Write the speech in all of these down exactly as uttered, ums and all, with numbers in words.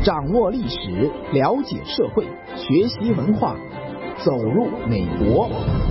掌握历史，了解社会，学习文化，走入美国。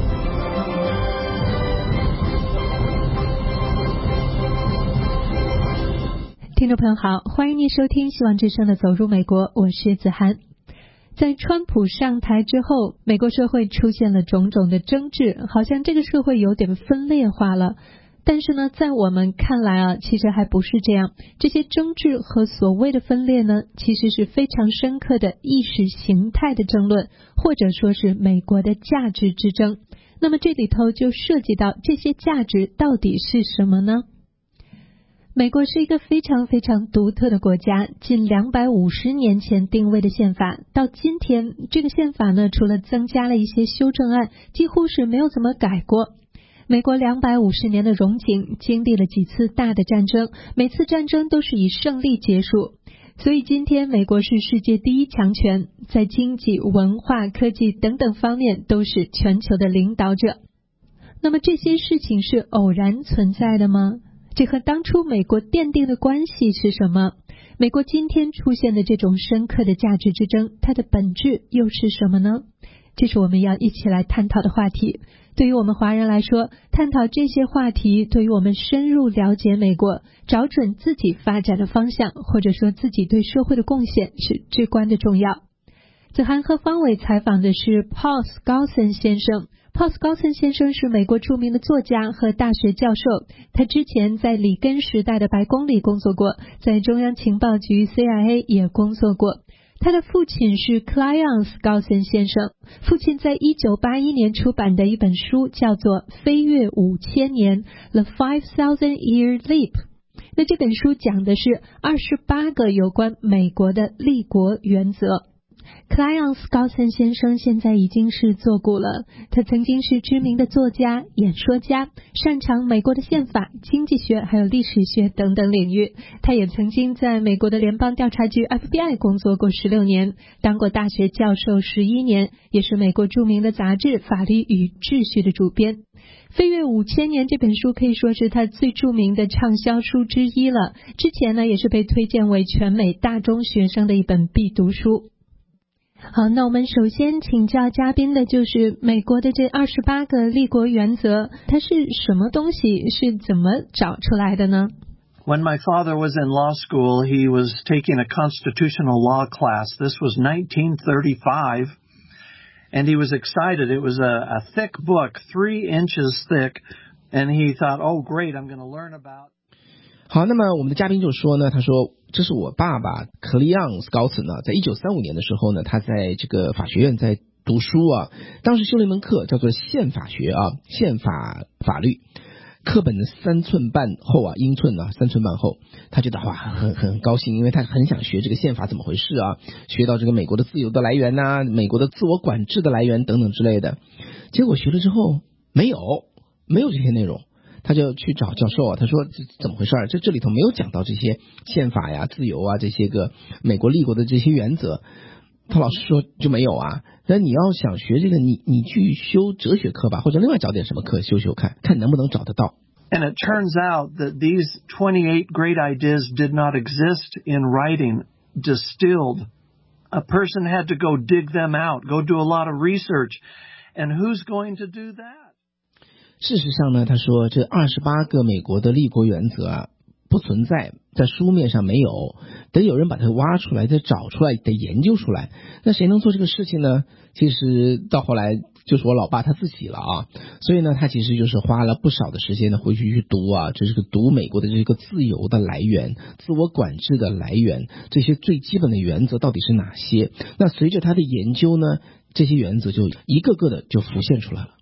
听众朋友好，欢迎您收听希望之声的走入美国，我是子涵。在川普上台之后，美国社会出现了种种的争执，好像这个社会有点分裂化了。但是呢，在我们看来啊，其实还不是这样。这些争执和所谓的分裂呢，其实是非常深刻的意识形态的争论，或者说是美国的价值之争。那么这里头就涉及到这些价值到底是什么呢？美国是一个非常非常独特的国家，近两百五十年前定位的宪法，到今天这个宪法呢，除了增加了一些修正案，几乎是没有怎么改过。美国两百五十年的荣景，经历了几次大的战争，每次战争都是以胜利结束。所以今天美国是世界第一强权，在经济、文化、科技等等方面都是全球的领导者。那么这些事情是偶然存在的吗？这和当初美国奠定的关系是什么？美国今天出现的这种深刻的价值之争，它的本质又是什么呢？这是我们要一起来探讨的话题。对于我们华人来说，探讨这些话题对于我们深入了解美国，找准自己发展的方向，或者说自己对社会的贡献是至关的重要。子涵和方伟采访的是 Paul Skousen 先生。Paul Skousen 先生是美国著名的作家和大学教授，他之前在里根时代的白宫里工作过，在中央情报局 C I A 也工作过。他的父亲是 Claion Skousen 先生，父亲在一九八一年出版的一本书叫做《飞越五千年 The Five Thousand Year Leap》。那这本书讲的是二十八个有关美国的立国原则。Claion Skousen 先生现在已经是作古了，他曾经是知名的作家、演说家，擅长美国的宪法、经济学还有历史学等等领域。他也曾经在美国的联邦调查局 F B I 工作过十六年，当过大学教授十一年，也是美国著名的杂志《法律与秩序》的主编。飞越五千年这本书可以说是他最著名的畅销书之一了，之前呢也是被推荐为全美大中学生的一本必读书。好，那我们首先请教嘉宾的就是美国的这二十八个立国原则，它是什么东西，是怎么找出来的呢？ When my father was in law school, he was taking a constitutional law class. This was nineteen thirty-five, and he was excited. It was a, a thick book, three inches thick, and he thought, oh, great, I'm going to learn about... 好，那么我们的嘉宾就说呢，他说这是我爸爸克利昂斯高茨呢，在一九三五年的时候呢，他在这个法学院在读书啊，当时修了一门课叫做宪法学啊，宪法法律，课本的三寸半厚啊，英寸啊，三寸半厚，他觉得哇，很很高兴，因为他很想学这个宪法怎么回事啊，学到这个美国的自由的来源呐、啊，美国的自我管制的来源等等之类的，结果学了之后没有，没有这些内容。他就去找教授啊，他说这怎么回事儿？这这里头没有讲到这些宪法呀、自由啊这些个美国立国的这些原则。他老师说就没有啊。那你要想学这个，你你去修哲学课吧，或者另外找点什么课修修看，看能不能找得到。 And it turns out that these twenty-eight great ideas did not exist in writing, distilled. A person had to go dig them out, go do a lot of research. And who's going to do that? 事实上呢，他说这二十八个美国的立国原则啊不存在，在书面上没有，得有人把它挖出来，再找出来，得研究出来。那谁能做这个事情呢？其实到后来就是我老爸他自己了啊。所以呢，他其实就是花了不少的时间呢回去去读啊，这是个读美国的这个自由的来源、自我管制的来源，这些最基本的原则到底是哪些？那随着他的研究呢，这些原则就一个个的就浮现出来了。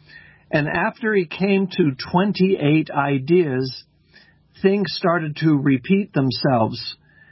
And after he came to twenty-eight ideas, things started to repeat themselves,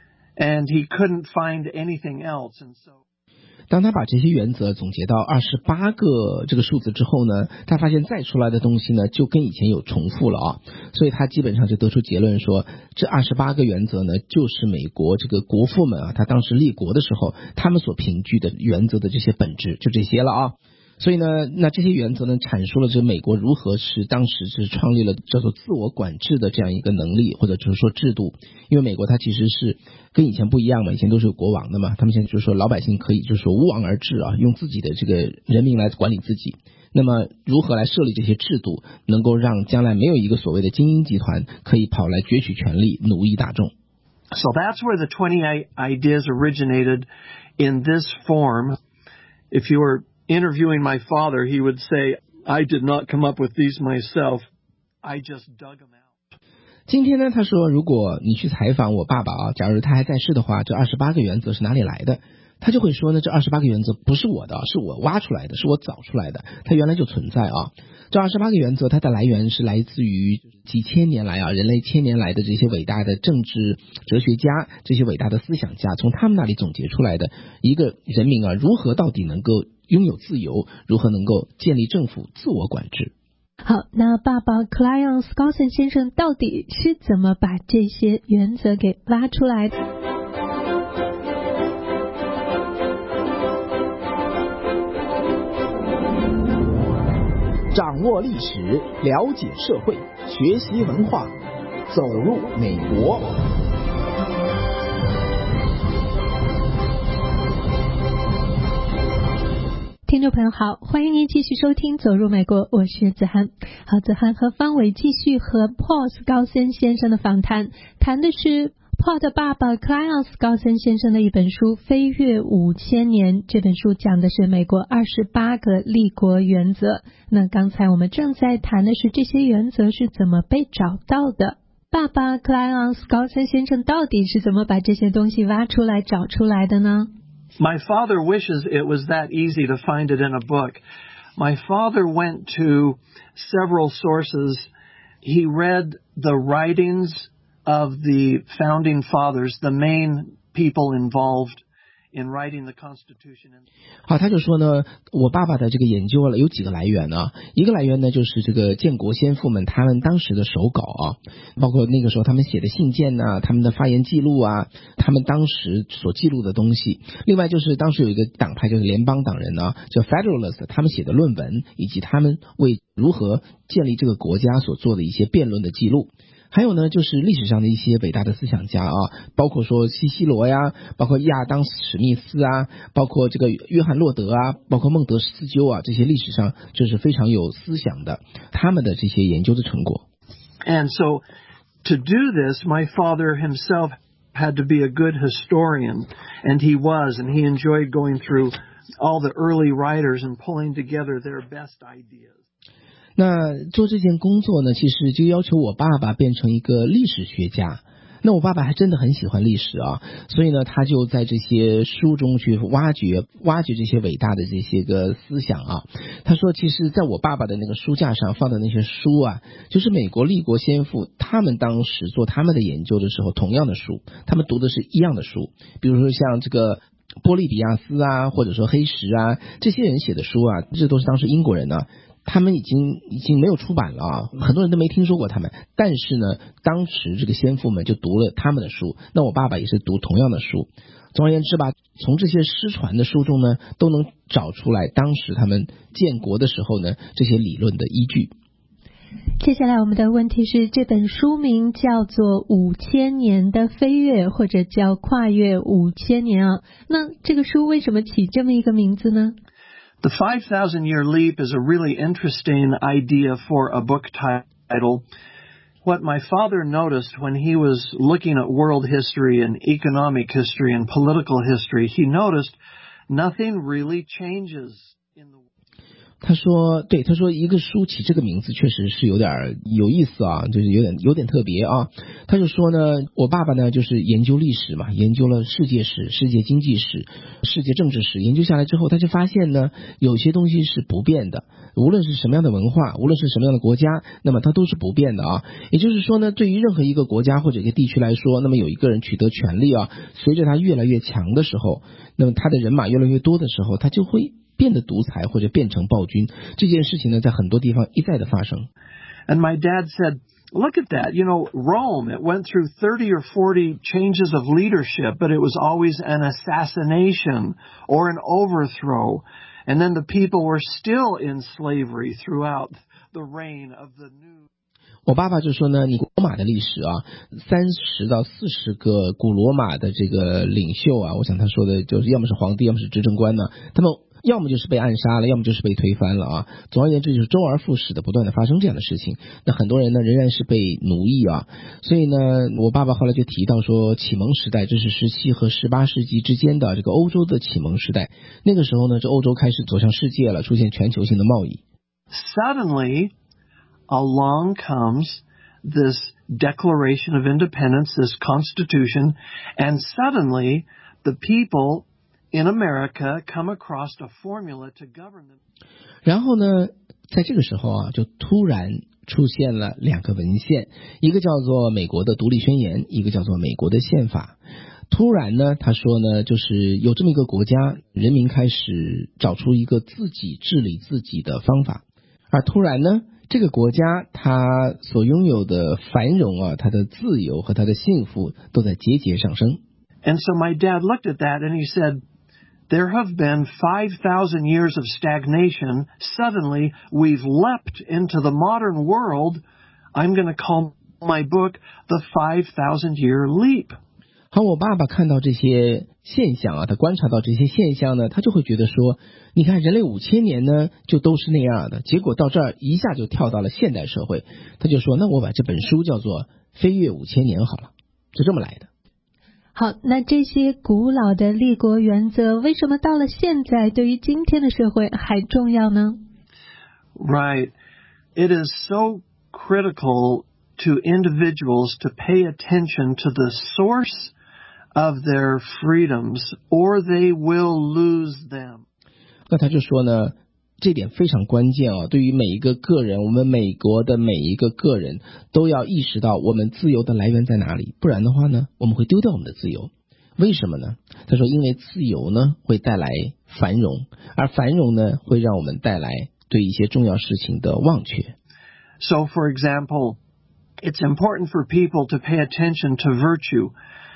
and he couldn't find anything else. And so, 当他把这些原则总结到二十八个这个数字之后呢，他发现再出来的东西呢，就跟以前有重复了啊，所以他基本上就得出结论说，这二十八个原则呢，就是美国这个国父们啊，他当时立国的时候，他们所凭据的原则的这些本质，就这些了啊。 所以呢，那这些原则呢，阐述了这美国如何是当时是创立了叫做自我管制的这样一个能力，或者就是说制度。因为美国它其实是跟以前不一样嘛，以前都是有国王的嘛，他们现在就是说老百姓可以就是说无王而治啊，用自己的这个人民来管理自己。那么如何来设立这些制度，能够让将来没有一个所谓的精英集团可以跑来攫取权力，奴役大众。 So that's where the twenty-eight ideas originated in this form. If you were interviewing my father, he would say, I did not come up with these myself. I just dug them out. 今天呢，他说如果你去采访我爸爸啊，假如他还在世的话，这二十八个原则是哪里来的？他就会说呢，这二十八个原则不是我的，是我挖出来的，是我找出来的，它原来就存在啊。这二十八个原则它的来源是来自于几千年来啊，人类千年来的这些伟大的政治哲学家，这些伟大的思想家，从他们那里总结出来的一个人民啊，如何到底能够拥有自由，如何能够建立政府自我管制。 好，那爸爸 Clion Skousen 先生到底是怎么把这些原则给挖出来的？ 掌握历史，了解社会，学习文化，走入美国。 听众朋友好，欢迎您继续收听走入美国，我是子涵。好，子涵和方伟继续和 Paul Skousen 先生的访谈，谈的是 Paul 的爸爸 Clion Skousen 先生的一本书《飞跃五千年》。这本书讲的是美国二十八个立国原则。那刚才我们正在谈的是这些原则是怎么被找到的。爸爸 Clion Skousen 先生到底是怎么把这些东西挖出来找出来的呢？ My father wishes it was that easy to find it in a book. My father went to several sources. He read the writings of the founding fathers, the main people involved in writing the Constitution. 好，他就说呢，我爸爸的这个研究了有几个来源呢？一个来源呢，就是这个建国先父们他们当时的手稿啊，包括那个时候他们写的信件呐、他们的发言记录啊，他们当时所记录的东西。另外就是当时有一个党派就是联邦党人呢，叫 Federalist， 他们写的论文，以及他们为如何建立这个国家所做的一些辩论的记录。还有呢，就是历史上的一些伟大的思想家啊，包括说西西罗呀，包括亚当史密斯啊，包括这个约翰洛德啊，包括孟德斯鸠啊，这些历史上就是非常有思想的，他们的这些研究的成果。 And so to do this, my father himself had to be a good historian, and he was, and he enjoyed going through all the early writers and pulling together their best ideas. 那做这件工作呢，其实就要求我爸爸变成一个历史学家。那我爸爸还真的很喜欢历史啊，所以呢，他就在这些书中去挖掘挖掘这些伟大的这些个思想啊。他说，其实在我爸爸的那个书架上放的那些书啊，就是美国立国先父他们当时做他们的研究的时候同样的书，他们读的是一样的书。比如说像这个波利比亚斯啊，或者说黑石啊，这些人写的书啊，这都是当时英国人呢、啊。他们已经已经没有出版了啊，很多人都没听说过他们。但是呢，当时这个先父们就读了他们的书，那我爸爸也是读同样的书。总而言之吧，从这些失传的书中呢，都能找出来当时他们建国的时候呢这些理论的依据。 接下来我们的问题是，这本书名叫做《五千年的飞跃》，或者叫《跨越五千年》啊。那这个书为什么起这么一个名字呢 ？The five thousand year leap is a really interesting idea for a book title. What my father noticed when he was looking at world history and economic history and political history, he noticed nothing really changes in the world. 他说，对，他说一个书起这个名字确实是有点有意思啊，就是有点有点特别啊。他就说呢，我爸爸呢就是研究历史嘛，研究了世界史、世界经济史、世界政治史，研究下来之后，他就发现呢，有些东西是不变的，无论是什么样的文化，无论是什么样的国家，那么它都是不变的啊。也就是说呢，对于任何一个国家或者一个地区来说，那么有一个人取得权力啊，随着他越来越强的时候，那么他的人马越来越多的时候，他就会变得独裁或者变成暴君。这件事情呢，在很多地方一再的发生。 And my dad said, look at that. You know, Rome, it went through thirty or forty changes of leadership, but it was always an assassination or an overthrow. And then the people were still in slavery throughout the reign of the new. 我爸爸就说呢，你古罗马的历史啊，三十到四十个古罗马的这个领袖啊，我想他说的就是要么是皇帝，要么是执政官呢，他们要么就是被暗杀了，要么就是被推翻了啊。总而言之，就是周而复始的不断的发生这样的事情。那很多人呢仍然是被奴役啊，所以呢，我爸爸后来就提到说，启蒙时代，这是十七和十八世纪之间的这个欧洲的启蒙时代。那个时候呢，这欧洲开始走向世界了，出现全球性的贸易。 Suddenly, along comes this Declaration of Independence, this Constitution, and suddenly the people in America come across a formula to govern them. 然后呢，在这个时候啊，就突然出现了两个文献，一个叫做美国的独立宣言，一个叫做美国的宪法。突然呢，他说呢，就是有这么一个国家，人民开始找出一个自己治理自己的方法，而突然呢，这个国家它所拥有的繁荣啊，它的自由和它的幸福都在节节上升。 And so my dad looked at that and he said, there have been five thousand years of stagnation. Suddenly, we've leapt into the modern world. I'm going to call my book The five thousand Year Leap. 好，我爸爸看到这些现象啊，他观察到这些现象呢，他就会觉得说，你看人类五千年呢就都是那样的，结果到这儿一下就跳到了现代社会。他就说，那我把这本书叫做《飞跃五千年》好了，就这么来的。 好，那这些古老的立国原则为什么到了现在对于今天的社会还重要呢？ Right. It is so critical to individuals to pay attention to the source of their freedoms, or they will lose them. 那他就说呢，这点非常关键啊！对于每一个个人，我们美国的每一个个人都要意识到我们自由的来源在哪里，不然的话呢，我们会丢掉我们的自由。为什么呢？他说，因为自由呢会带来繁荣，而繁荣呢会让我们带来对一些重要事情的忘却。 So, for example, it's important for people to pay attention to virtue.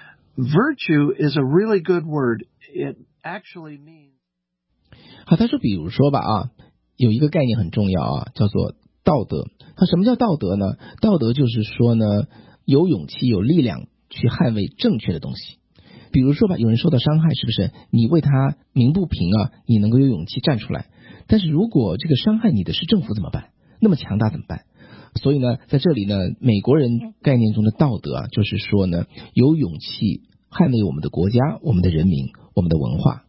Virtue is a really good word. It actually means... 好，他说比如说吧啊，有一个概念很重要啊，叫做道德。那什么叫道德呢？道德就是说呢，有勇气有力量去捍卫正确的东西。比如说吧，有人受到伤害，是不是你为他鸣不平啊，你能够有勇气站出来。但是如果这个伤害你的是政府怎么办？那么强大怎么办？所以呢，在这里呢，美国人概念中的道德啊，就是说呢，有勇气捍卫我们的国家、我们的人民、我们的文化。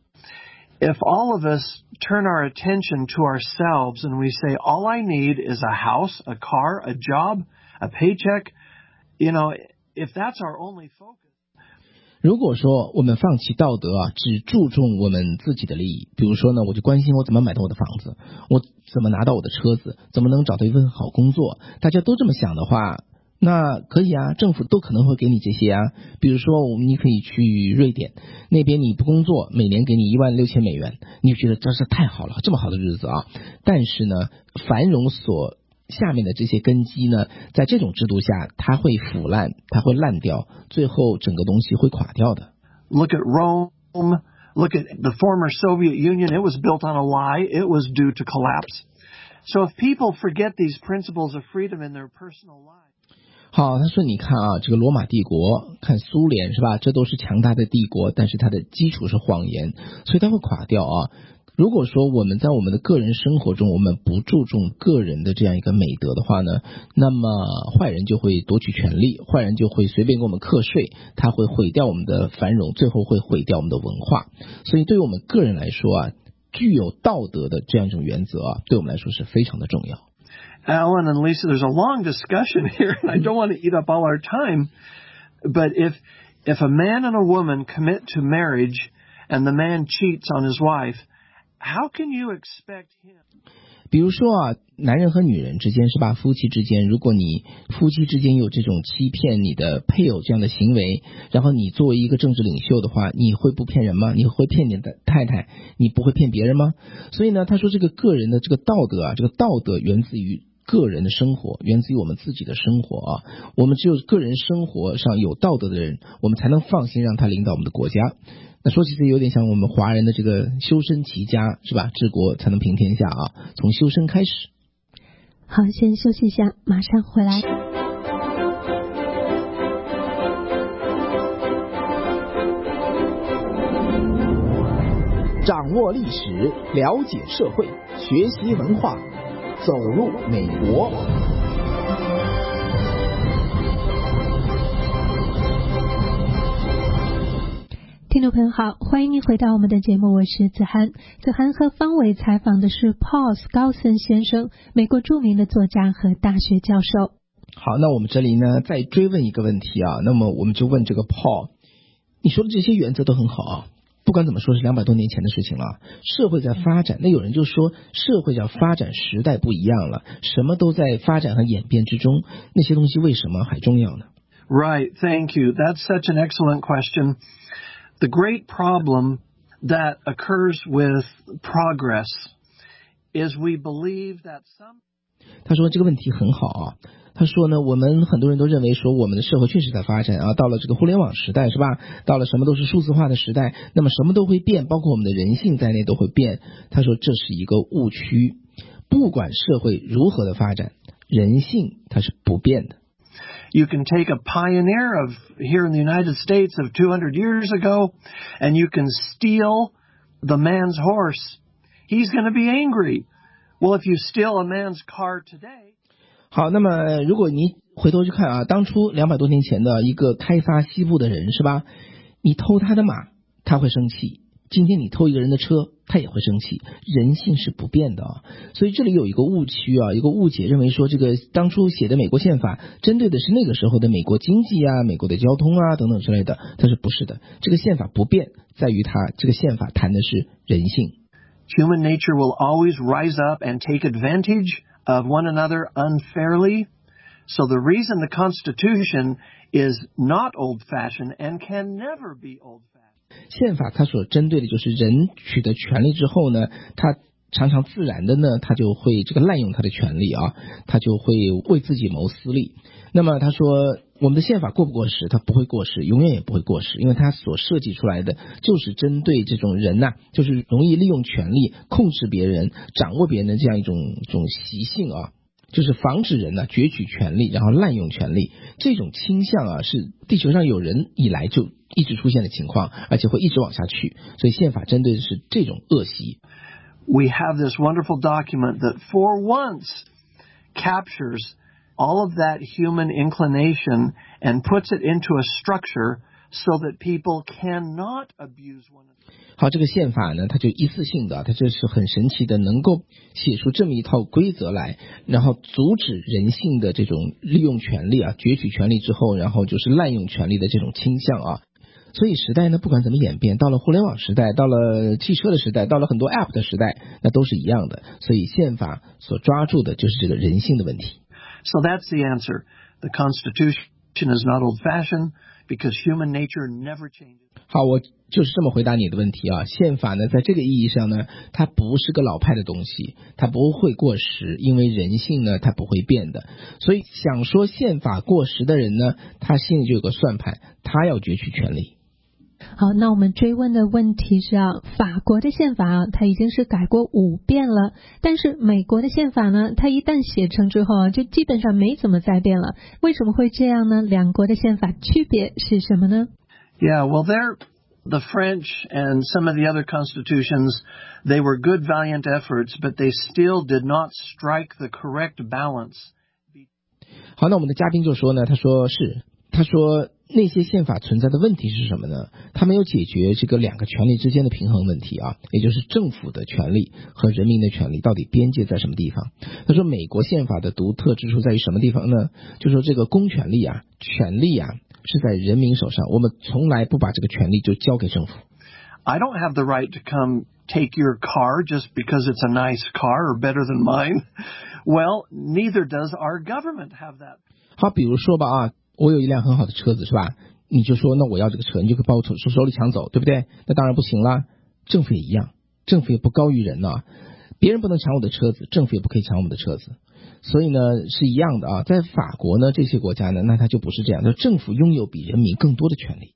If all of us turn our attention to ourselves and we say, all I need is a house, a car, a job, a paycheck, you know, if that's our only focus. 如果说我们放弃道德啊，只注重我们自己的利益，比如说呢，我就关心我怎么买到我的房子，我怎么拿到我的车子，怎么能找到一份好工作，大家都这么想的话，那可以啊，政府都可能会给你这些啊。比如说，我们你可以去瑞典那边，你不工作，每年给你一万六千美元，你就觉得真是太好了，这么好的日子啊。但是呢，繁荣所下面的这些根基呢，在这种制度下，它会腐烂，它会烂掉，最后整个东西会垮掉的。 Look at Rome. Look at the former Soviet Union. It was built on a lie. It was due to collapse. So if people forget these principles of freedom in their personal lives. 好，他说你看啊，这个罗马帝国，看苏联是吧？这都是强大的帝国，但是它的基础是谎言，所以它会垮掉啊。如果说我们在我们的个人生活中，我们不注重个人的这样一个美德的话呢，那么坏人就会夺取权力，坏人就会随便给我们课税，他会毁掉我们的繁荣，最后会毁掉我们的文化。所以对于我们个人来说啊，具有道德的这样一种原则啊，对我们来说是非常的重要。 Alan and Lisa, there's a long discussion here, and I don't want to eat up all our time. But if if a man and a woman commit to marriage, and the man cheats on his wife, how can you expect him? 比如说啊，男人和女人之间是吧？夫妻之间，如果你夫妻之间有这种欺骗你的配偶这样的行为，然后你作为一个政治领袖的话，你会不骗人吗？你会骗你的太太？你不会骗别人吗？所以呢，他说这个个人的这个道德啊，这个道德源自于个人的生活，源自于我们自己的生活啊。我们只有个人生活上有道德的人，我们才能放心让他领导我们的国家。 那说起来有点像我们华人的这个修身齐家，是吧？治国才能平天下啊，从修身开始。 好，先休息一下，马上回来。 掌握历史，了解社会，学习文化，走入美国。 听众朋友好，欢迎您回到我们的节目，我是子涵。子涵和方伟采访的是 Paul Skousen 先生，美国著名的作家和大学教授。 好，那我们这里呢再追问一个问题啊，那么我们就问这个 Paul， 你说的这些原则都很好啊，不管怎么说是两百多年前的事情了，社会在发展，那有人就说社会在发展，时代不一样了，什么都在发展和演变之中，那些东西为什么还重要呢？ Right, thank you. That's such an excellent question. The great problem that occurs with progress is we believe that some... 他说这个问题很好啊，他说呢，我们很多人都认为说我们的社会确实在发展啊，到了这个互联网时代是吧？到了什么都是数字化的时代，那么什么都会变，包括我们的人性在内都会变。他说这是一个误区，不管社会如何的发展，人性它是不变的。 You can take a pioneer of here in the United States of two hundred years ago, and you can steal the man's horse. He's going to be angry. Well, if you steal a man's car today... 好，那么如果你回头去看啊，当初两百多年前的一个开发西部的人是吧？你偷他的马，他会生气。今天你偷一个人的车，他也会生气，人性是不变的啊。所以这里有一个误区啊，一个误解，认为说这个当初写的美国宪法针对的是那个时候的美国经济啊、美国的交通啊等等之类的，但是不是的，这个宪法不变，在于它这个宪法谈的是人性。 Human nature will always rise up and take advantage of one another unfairly. So the reason the Constitution is not old-fashioned and can never be old-fashioned. 宪法它所针对的就是人取得权利之后呢，他常常自然的呢，他就会这个滥用他的权利啊，他就会为自己谋私利。那么他说我们的宪法过不过时？它不会过时，永远也不会过时，因为它所设计出来的就是针对这种人呐、啊，就是容易利用权力控制别人、掌握别人的这样一种一种习性啊。就是防止人呢、啊、攫取权力，然后滥用权力，这种倾向啊是地球上有人以来就一直出现的情况，而且会一直往下去。所以宪法针对的是这种恶习。 We have this wonderful document that for once captures all of that human inclination and puts it into a structure so that people cannot abuse one another. 好，这个宪法呢，它就一次性的，它这是很神奇的，能够写出这么一套规则来，然后阻止人性的这种利用权力啊，攫取权力之后，然后就是滥用权力的这种倾向啊。所以时代呢，不管怎么演变，到了互联网时代，到了汽车的时代，到了很多 App 的时代，那都是一样的。所以宪法所抓住的就是这个人性的问题。 So that's the answer. The Constitution is not old-fashioned because human nature never changes. 好，我就是这么回答你的问题啊。宪法呢，在这个意义上呢，它不是个老派的东西，它不会过时，因为人性呢，它不会变的。所以想说宪法过时的人呢，他心里就有个算盘，他要攫取权力。 好，那我们追问的问题是啊，法国的宪法啊，它已经是改过五遍了，但是美国的宪法呢，它一旦写成之后啊，就基本上没怎么再变了。为什么会这样呢？两国的宪法区别是什么呢？ Yeah, well, they're the French and some of the other constitutions, they were good, valiant efforts, but they still did not strike the correct balance. 好，那我们的嘉宾就说呢，他说是，他说那些宪法存在的问题是什么呢？他没有解决这个两个权利之间的平衡问题啊，也就是政府的权利和人民的权利到底边界在什么地方。他说美国宪法的独特之处在于什么地方呢？就说这个公权力啊，权力啊是在人民手上，我们从来不把这个权力就交给政府。 I don't have the right to come take your car just because it's a nice car or better than mine. Well, neither does our government have that. 好，比如说吧啊，我有一辆很好的车子是吧？你就说那我要这个车，你就可以把我从手里抢走，对不对？那当然不行啦。政府也一样，政府也不高于人呢、啊。别人不能抢我的车子，政府也不可以抢我们的车子。所以呢是一样的啊，在法国呢这些国家呢，那它就不是这样，就政府拥有比人民更多的权利。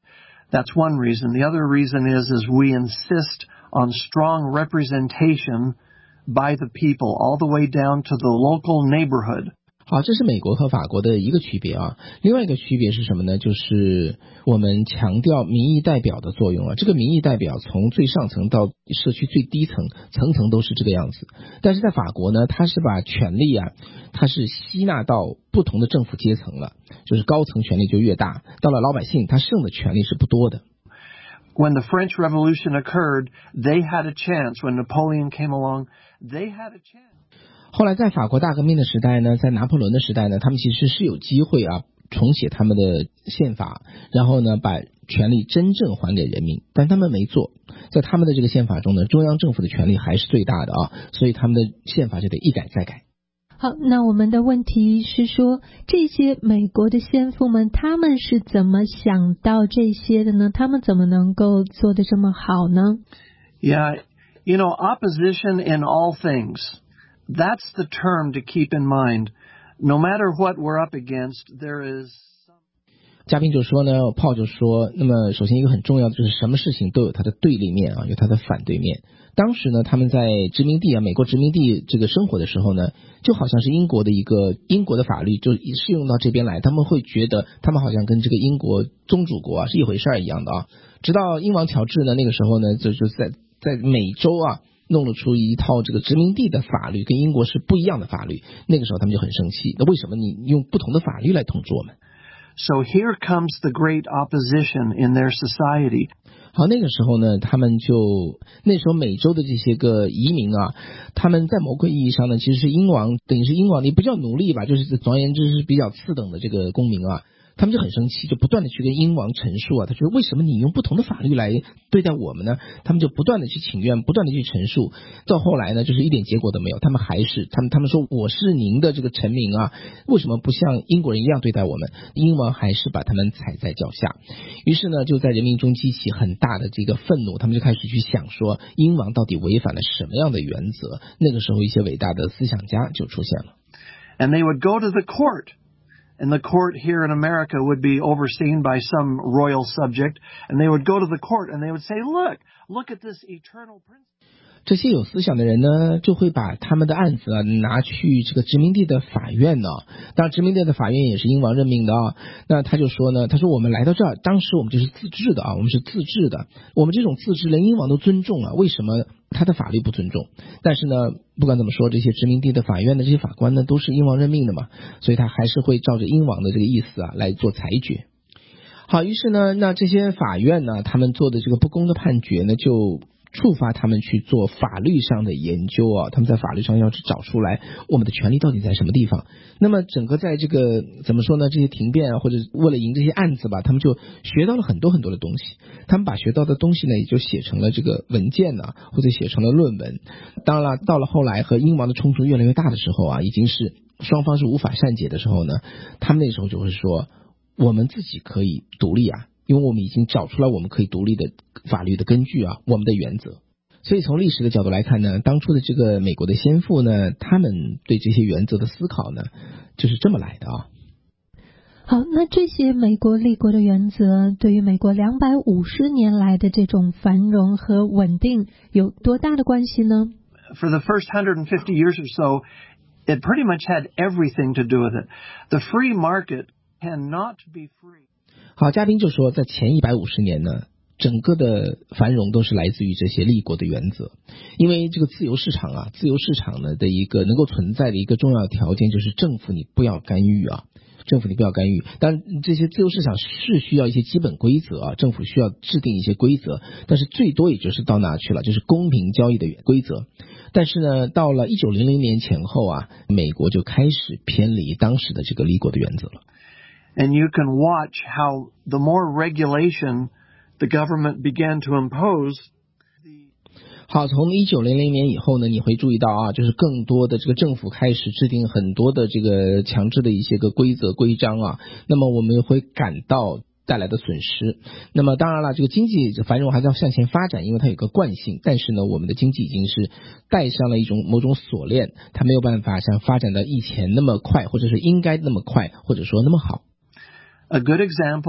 That's one reason. The other reason is, is we insist on strong representation by the people all the way down to the local neighborhood. 好，这是美国和法国的一个区别啊。另外一个区别是什么呢？就是我们强调民意代表的作用啊。这个民意代表从最上层到社区最低层，层层都是这个样子。但是在法国呢，它是把权力啊，它是吸纳到不同的政府阶层了，就是高层权力就越大，到了老百姓，他剩的权力是不多的。 When the French Revolution occurred, they had a chance. When Napoleon came along, they had a chance. 后来在法国大革命的时代呢，在拿破仑的时代呢，他们其实是有机会啊重写他们的宪法，然后呢把权力真正还给人民，但他们没做。在他们的这个宪法中呢，中央政府的权力还是最大的啊，所以他们的宪法就得一改再改。 好，那我们的问题是说，这些美国的先父们他们是怎么想到这些的呢？他们怎么能够做得这么好呢？ Yeah, you know, opposition in all things.That's the term to keep in mind. No matter what we're up against, there is some... 嘉宾就说呢，Paul就说，那么首先一个很重要的就是什么事情都有它的对立面啊，有它的反对面。当时呢，他们在殖民地啊，美国殖民地这个生活的时候呢，就好像是英国的一个英国的法律就适用到这边来，他们会觉得他们好像跟这个英国宗主国啊是一回事儿一样的啊。直到英王乔治呢，那个时候呢，就就在在美洲啊。弄了出一套这个殖民地的法律，跟英国是不一样的法律。那个时候他们就很生气，那为什么你用不同的法律来统治我们？ So here comes the great opposition in their society. 好，那个时候呢，他们就那时候美洲的这些个移民啊，他们在某个意义上呢，其实是英王，等于是英王，你不叫奴隶吧，就是总而言之是比较次等的这个公民啊。他们就很生气，就不断的去跟英王陈述啊，他说为什么你用不同的法律来对待我们呢？他们就不断的去请愿，不断的去陈述，到后来呢，就是一点结果都没有。他们还是他们他们说我是您的这个臣民啊，为什么不像英国人一样对待我们？英王还是把他们踩在脚下。于是呢，就在人民中激起很大的这个愤怒，他们就开始去想说，英王到底违反了什么样的原则？那个时候，一些伟大的思想家就出现了。 And they would go to the court.And the court here in America would be overseen by some royal subject, and they would go to the court and they would say, look, look at this eternal principle. 这些有思想的人呢，就会把他们的案子啊拿去这个殖民地的法院呢。当然，殖民地的法院也是英王任命的啊。那他就说呢，他说我们来到这儿，当时我们就是自治的啊，我们是自治的。我们这种自治连英王都尊重啊，为什么他的法律不尊重？但是呢，不管怎么说，这些殖民地的法院的这些法官呢，都是英王任命的嘛，所以他还是会照着英王的这个意思啊来做裁决。好，于是呢，那这些法院呢，他们做的这个不公的判决呢，就触发他们去做法律上的研究啊，他们在法律上要去找出来我们的权利到底在什么地方。那么整个在这个怎么说呢，这些庭辩啊，或者为了赢这些案子吧，他们就学到了很多很多的东西。他们把学到的东西呢，也就写成了这个文件呢、啊，或者写成了论文。当然了，到了后来和英王的冲突越来越大的时候啊，已经是双方是无法善解的时候呢，他们那时候就会说，我们自己可以独立啊。因为我们已经找出来我们可以独立的法律的根据啊，我们的原则。所以从历史的角度来看呢，当初的这个美国的先父呢，他们对这些原则的思考呢，就是这么来的啊。 好，那这些美国立国的原则对于美国两百五十年来的这种繁荣和稳定有多大的关系呢？ For the first one hundred fifty years or so, it pretty much had everything to do with it. The free market cannot be free. 好，嘉宾就说，在前一百五十年呢，整个的繁荣都是来自于这些立国的原则。因为这个自由市场啊，自由市场呢的一个能够存在的一个重要条件就是政府你不要干预啊，政府你不要干预。当然，这些自由市场是需要一些基本规则啊，政府需要制定一些规则，但是最多也就是到哪去了，就是公平交易的规则。但是呢，到了一九零零年前后啊，美国就开始偏离当时的这个立国的原则了。 And you can watch how the more regulation the government began to impose. 好，从一九零零年以后呢，你会注意到啊，就是更多的这个政府开始制定很多的这个强制的一些个规则规章啊，那么我们会感到带来的损失。那么当然了，这个经济繁荣还是要向前发展，因为它有个惯性，但是呢，我们的经济已经是带上了一种某种锁链，它没有办法像发展到以前那么快，或者是应该那么快，或者说那么好。 A good example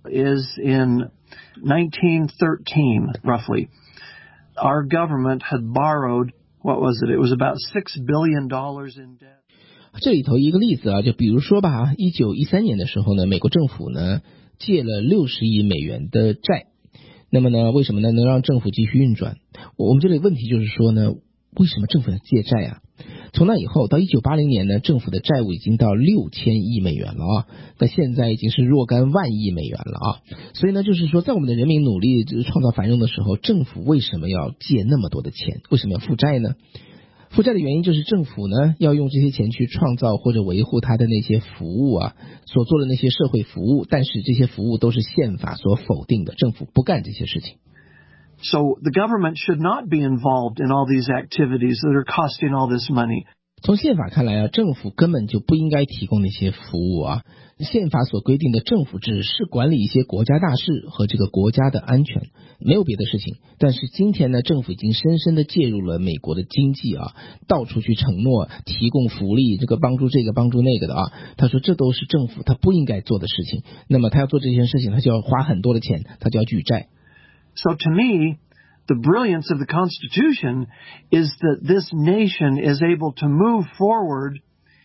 is in nineteen thirteen, roughly. Our government had borrowed, what was it? It was about six billion dollars in debt. 这里头一个例子啊，就比如说吧，一九一三年的时候呢，美国政府呢借了六十亿美元的债。那么呢，为什么呢？能让政府继续运转？我们这里问题就是说呢，为什么政府要借债啊？从那以后到一九八零年呢，政府的债务已经到六千亿美元了啊，那现在已经是若干万亿美元了啊。所以呢，就是说，在我们的人民努力创造繁荣的时候，政府为什么要借那么多的钱？为什么要负债呢？负债的原因就是政府呢要用这些钱去创造或者维护它的那些服务啊，所做的那些社会服务，但是这些服务都是宪法所否定的，政府不干这些事情。 So the government should not be involved in all these activities that are costing all this money. 从宪法看来啊，政府根本就不应该提供那些服务啊。宪法所规定的政府只是管理一些国家大事和这个国家的安全，没有别的事情。但是今天呢，政府已经深深的介入了美国的经济啊，到处去承诺提供福利，这个帮助这个帮助那个的啊。他说这都是政府他不应该做的事情。那么他要做这件事情，他就要花很多的钱，他就要举债。 So to me, the brilliance of the Constitution is that this nation is able to move forward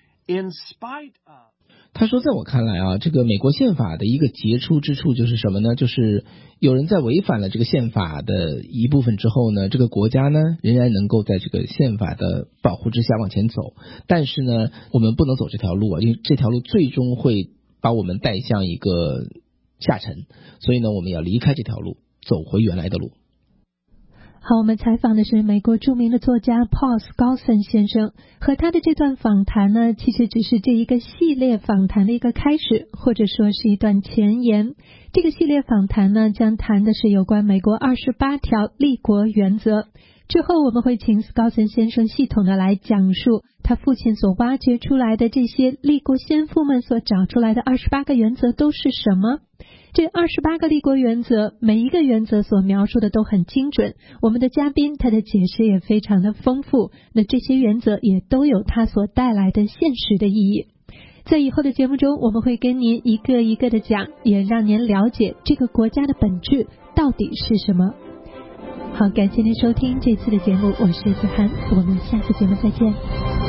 in spite of. 他说在我看来啊，这个美国宪法的一个杰出之处就是什么呢？就是有人在违反了这个宪法的一部分之后呢，这个国家呢仍然能够在这个宪法的保护之下往前走。但是呢，我们不能走这条路啊，因为这条路最终会把我们带向一个下沉，所以呢，我们要离开这条路，走回原来的路。 好，我们采访的是美国著名的作家 Paul Skousen 先生，和他的这段访谈呢，其实只是这一个系列访谈的一个开始，或者说是一段前言。这个系列访谈呢，将谈的是有关美国二十八条立国原则。之后我们会请 Skousen 先生系统的来讲述他父亲所挖掘出来的这些立国先父们所找出来的二十八个原则都是什么。这二十八个立国原则，每一个原则所描述的都很精准，我们的嘉宾他的解释也非常的丰富，那这些原则也都有它所带来的现实的意义。在以后的节目中，我们会跟您一个一个的讲，也让您了解这个国家的本质到底是什么。好，感谢您收听这次的节目，我是子涵，我们下次节目再见。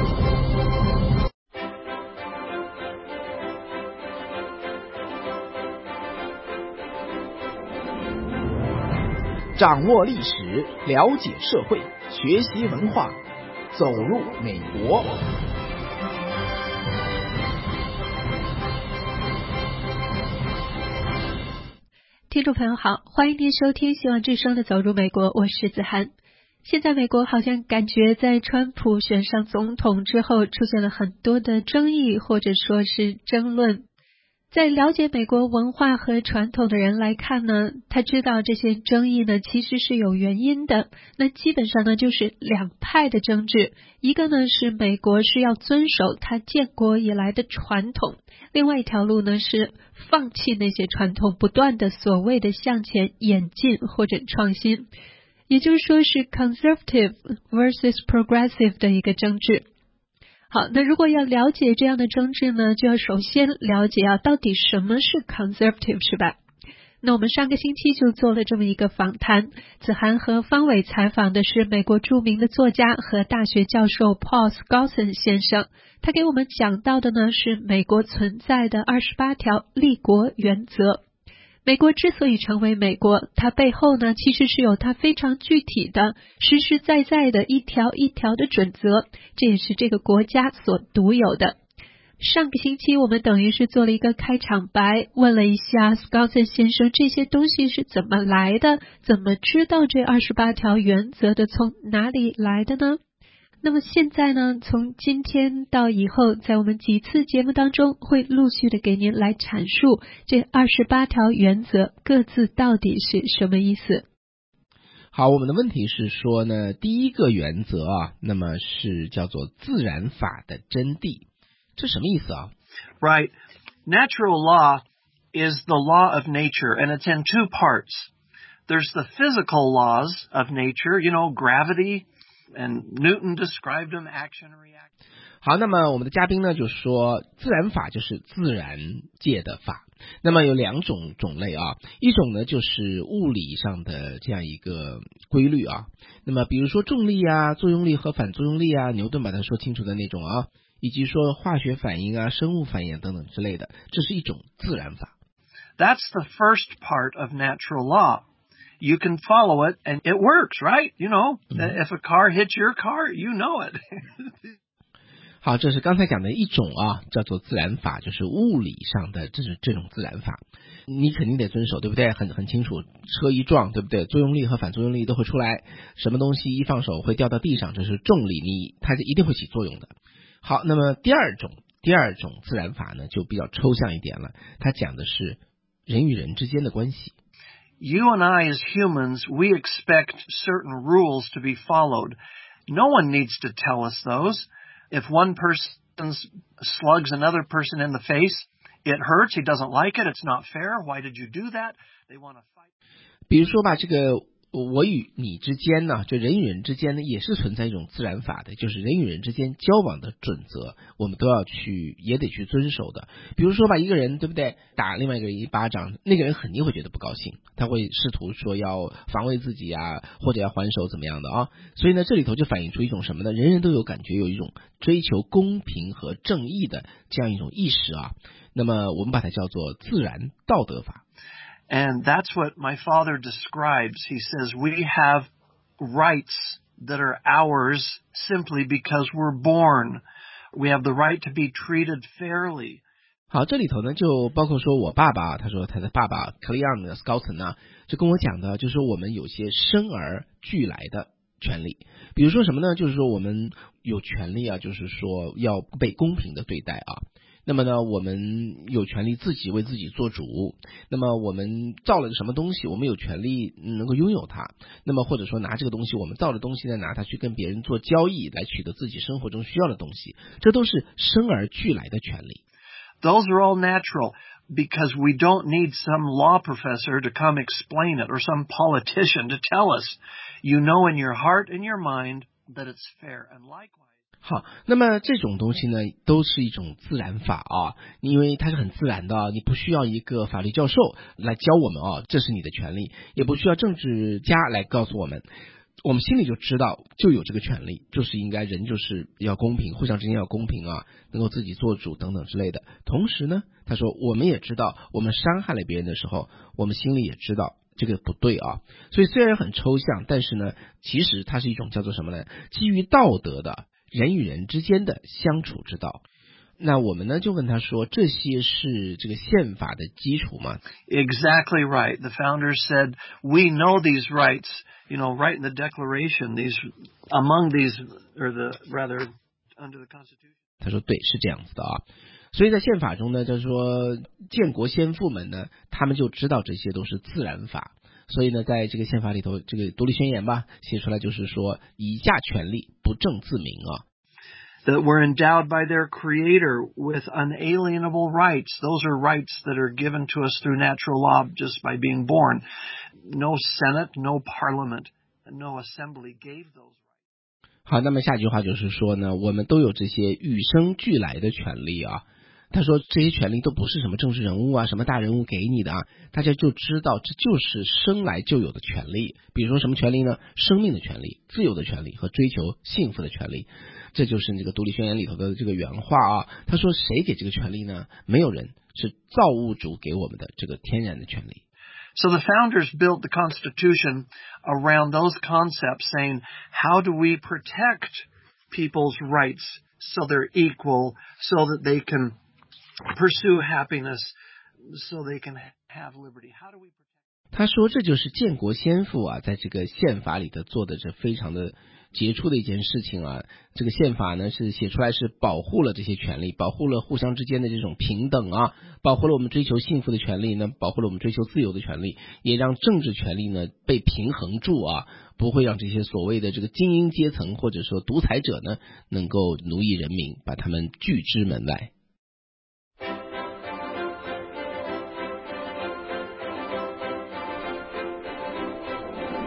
掌握历史，了解社会，学习文化，走入美国。 听众朋友好，欢迎您收听希望之声的走入美国，我是子涵。现在美国好像感觉在川普选上总统之后出现了很多的争议或者说是争论。在了解美国文化和传统的人来看呢，他知道这些争议呢其实是有原因的。那基本上呢就是两派的争执，一个呢是美国是要遵守他建国以来的传统，另外一条路呢是放弃那些传统，不断的所谓的向前演进或者创新，也就是说是 conservative versus progressive 的一个争执。好，那如果要了解这样的争执呢，就要首先了解啊，到底什么是 conservative 是吧？那我们上个星期就做了这么一个访谈，子涵和方伟采访的是美国著名的作家和大学教授 Paul Skousen 先生，他给我们讲到的呢是美国存在的二十八条立国原则。美国之所以成为美国，它背后呢其实是有它非常具体的实实在在的一条一条的准则，这也是这个国家所独有的。上个星期我们等于是做了一个开场白，问了一下 Skousen 先生这些东西是怎么来的，怎么知道这二十八条原则的，从哪里来的呢？那么现在呢，从今天到以后，在我们几次节目当中会陆续的给您来阐述这二十八条原则各自到底是什么意思。 好，我们的问题是说呢，第一个原则啊，那么是叫做自然法的真谛，这什么意思啊？ Right. Natural law is the law of nature, and it's in two parts. There's the physical laws of nature, you know, gravity, and Newton described them, action and reaction. 好，那么我们的嘉宾呢就说，自然法就是自然界的法。那么有两种种类啊，一种呢就是物理上的这样一个规律啊。那么比如说重力啊、作用力和反作用力啊，牛顿把它说清楚的那种啊，以及说化学反应啊、生物反应等等之类的，这是一种自然法。 That's the first part of natural law. You can follow it and it works, right? You know, mm-hmm. If a car hits your car, you know it. 好，这是刚才讲的一种啊，叫做自然法，就是物理上的这是这种自然法，你肯定得遵守，对不对？很很清楚，车一撞，对不对？作用力和反作用力都会出来，什么东西一放手会掉到地上，这是重力，你它是一定会起作用的。好，那么第二种第二种自然法呢，就比较抽象一点了，它讲的是人与人之间的关系。 You and I as humans, we expect certain rules to be followed. No one needs to tell us those.If one person slugs another person in the face, it hurts, he doesn't like it, it's not fair, why did you do that? They want to fight. 比如说吧，这个我与你之间呢，就人与人之间呢，也是存在一种自然法的，就是人与人之间交往的准则，我们都要去，也得去遵守的。比如说吧，一个人对不对，打另外一个人一巴掌，那个人肯定会觉得不高兴，他会试图说要防卫自己啊，或者要还手怎么样的啊。所以呢，这里头就反映出一种什么呢？人人都有感觉，有一种追求公平和正义的这样一种意识啊。那么我们把它叫做自然道德法。 And that's what my father describes. He says we have rights that are ours simply because we're born. We have the right to be treated fairly. 好，这里头呢就包括说我爸爸，他说他的爸爸克利昂的斯高岑呢，就跟我讲的，就是说我们有些生而俱来的权利，比如说什么呢？就是说我们有权利啊，就是说要被公平的对待啊。那么呢，我们有权利自己为自己做主。那么我们造了个什么东西，我们有权利能够拥有它。那么或者说拿这个东西，我们造的东西呢，拿它去跟别人做交易，来取得自己生活中需要的东西，这都是生而俱来的权利。 Those are all natural because we don't need some law professor to come explain it or some politician to tell us. You know in your heart and your mind that it's fair and likewise. 好，那么这种东西呢，都是一种自然法啊，因为它是很自然的，你不需要一个法律教授来教我们啊，这是你的权利，也不需要政治家来告诉我们，我们心里就知道就有这个权利，就是应该人就是要公平，互相之间要公平啊，能够自己做主等等之类的。同时呢，他说我们也知道，我们伤害了别人的时候，我们心里也知道这个不对啊。所以虽然很抽象，但是呢，其实它是一种叫做什么呢？基于道德的人与人之间的相处之道。那我们呢就问他说，这些是这个宪法的基础吗？ Exactly right. The founders said, we know these rights, you know, right in the Declaration, these, among these, or the, rather, under the Constitution. 他说对，是这样子的啊。所以在宪法中呢，就是说建国先父们呢，他们就知道这些都是自然法。所以呢，在这个宪法里头，这个独立宣言吧，写出来就是说，以下权利不正自明啊。 That we're endowed by their creator with unalienable rights. Those are rights that are given to us through natural law just by being born. No Senate, no Parliament, no Assembly gave those rights. 好，那么下句话就是说呢，我们都有这些与生俱来的权利啊。他说这些权利都不是什么政治人物啊，什么大人物给你的啊，大家就知道这就是生来就有的权利。比如说什么权利呢？生命的权利、自由的权利和追求幸福的权利。这就是这个独立宣言里头的这个原话啊。他说谁给这个权利呢？没有人，是造物主给我们的这个天然的权利。 So the founders built the Constitution around those concepts, saying, how do we protect people's rights so they're equal, so that they can pursue happiness, so they can have liberty? How do we protect? 他说这就是建国先父啊，在这个宪法里头做的这非常的杰出的一件事情啊。这个宪法呢是写出来是保护了这些权利，保护了互相之间的这种平等啊，保护了我们追求幸福的权利呢，保护了我们追求自由的权利，也让政治权利呢被平衡住啊，不会让这些所谓的这个精英阶层或者说独裁者呢能够奴役人民，把他们拒之门外。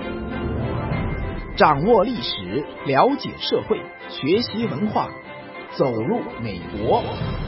掌握历史，了解社会，学习文化， 走入美国。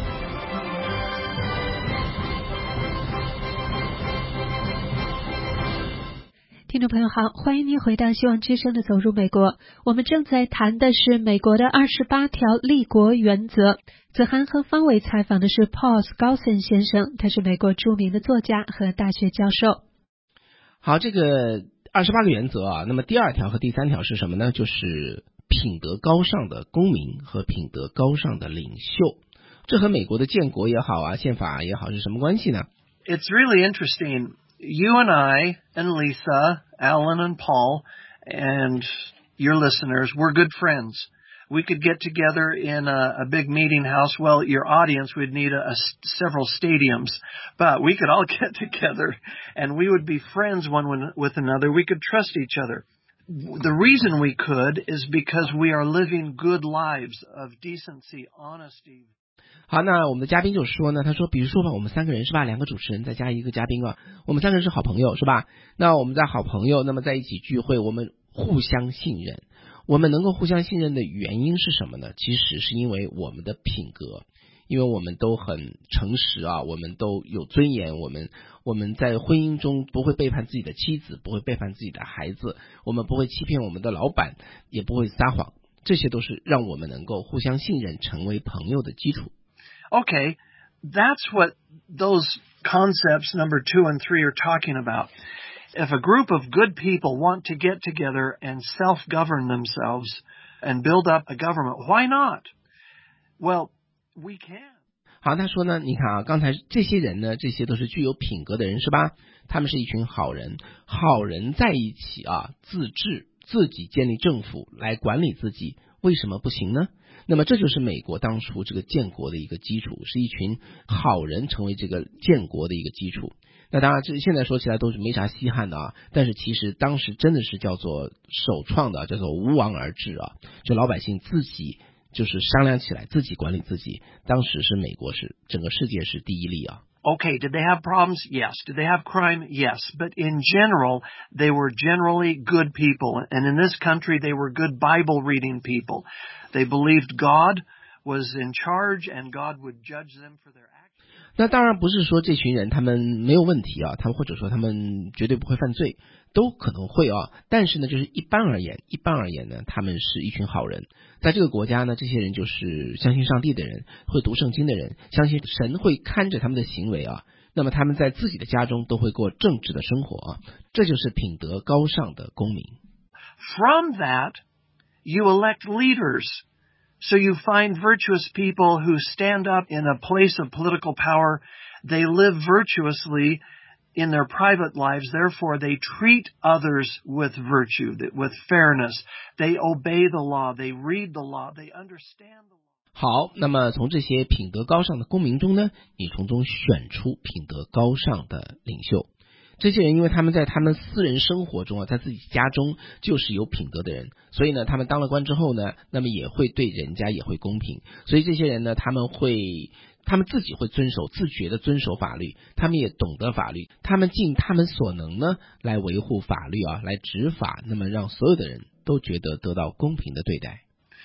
听众朋友好，欢迎您回到希望之声的走入美国。我们正在谈的是美国的二十八条立国原则。子涵和方伟采访的是 Paul Skousen 先生，他是美国著名的作家和大学教授。 好，这个二十八个原则啊，那么第二条和第三条是什么呢？就是品德高尚的公民和品德高尚的领袖。这和美国的建国也好啊，宪法也好是什么关系呢？ It's really interesting.You and I and Lisa, Alan and Paul, and your listeners, we're good friends. We could get together in a, a big meeting house. Well, your audience would need a, a, several stadiums, but we could all get together and we would be friends one with another. We could trust each other. The reason we could is because we are living good lives of decency, honesty. 好，那我们的嘉宾就说呢，他说比如说吧，我们三个人是吧，两个主持人再加一个嘉宾啊，我们三个人是好朋友是吧，那我们在好朋友那么在一起聚会，我们互相信任，我们能够互相信任的原因是什么呢？其实是因为我们的品格，因为我们都很诚实啊，我们都有尊严，我们我们在婚姻中不会背叛自己的妻子，不会背叛自己的孩子，我们不会欺骗我们的老板，也不会撒谎，这些都是让我们能够互相信任成为朋友的基础。 Okay, that's what those concepts number two and three are talking about. If a group of good people want to get together and self-govern themselves and build up a government, why not? Well, we can. 好，他说呢，你看啊，刚才这些人呢，这些都是具有品格的人是吧？他们是一群好人，好人在一起啊，自治，自己建立政府来管理自己，为什么不行呢？那么这就是美国当初这个建国的一个基础，是一群好人成为这个建国的一个基础。那当然这现在说起来都是没啥稀罕的啊，但是其实当时真的是叫做首创的，叫做无王而治啊，就老百姓自己就是商量起来，自己管理自己，当时是美国是整个世界是第一例啊。 Okay, did they have problems? Yes. Did they have crime? Yes. But in general, they were generally good people. And in this country, they were good Bible-reading people. They believed God was in charge and God would judge them for their actions. 那当然不是说这群人他们没有问题啊，他们或者说他们绝对不会犯罪，都可能会啊，但是呢，就是一般而言，一般而言呢，他们是一群好人。在这个国家呢，这些人就是相信上帝的人，会读圣经的人，相信神会看着他们的行为啊。那么他们在自己的家中都会过正直的生活啊，这就是品德高尚的公民。 From that, you elect leaders. So you find virtuous people who stand up in a place of political power. They live virtuously in their private lives. Therefore, they treat others with virtue, with fairness. They obey the law. They read the law. They understand the law. 好，那么从这些品德高尚的公民中呢，你从中选出品德高尚的领袖。这些人因为他们在他们私人生活中啊，在自己家中就是有品德的人，所以呢他们当了官之后呢，那么也会对人家也会公平，所以这些人呢他们会他们自己会遵守自觉的遵守法律，他们也懂得法律，他们尽他们所能呢来维护法律啊，来执法，那么让所有的人都觉得得到公平的对待。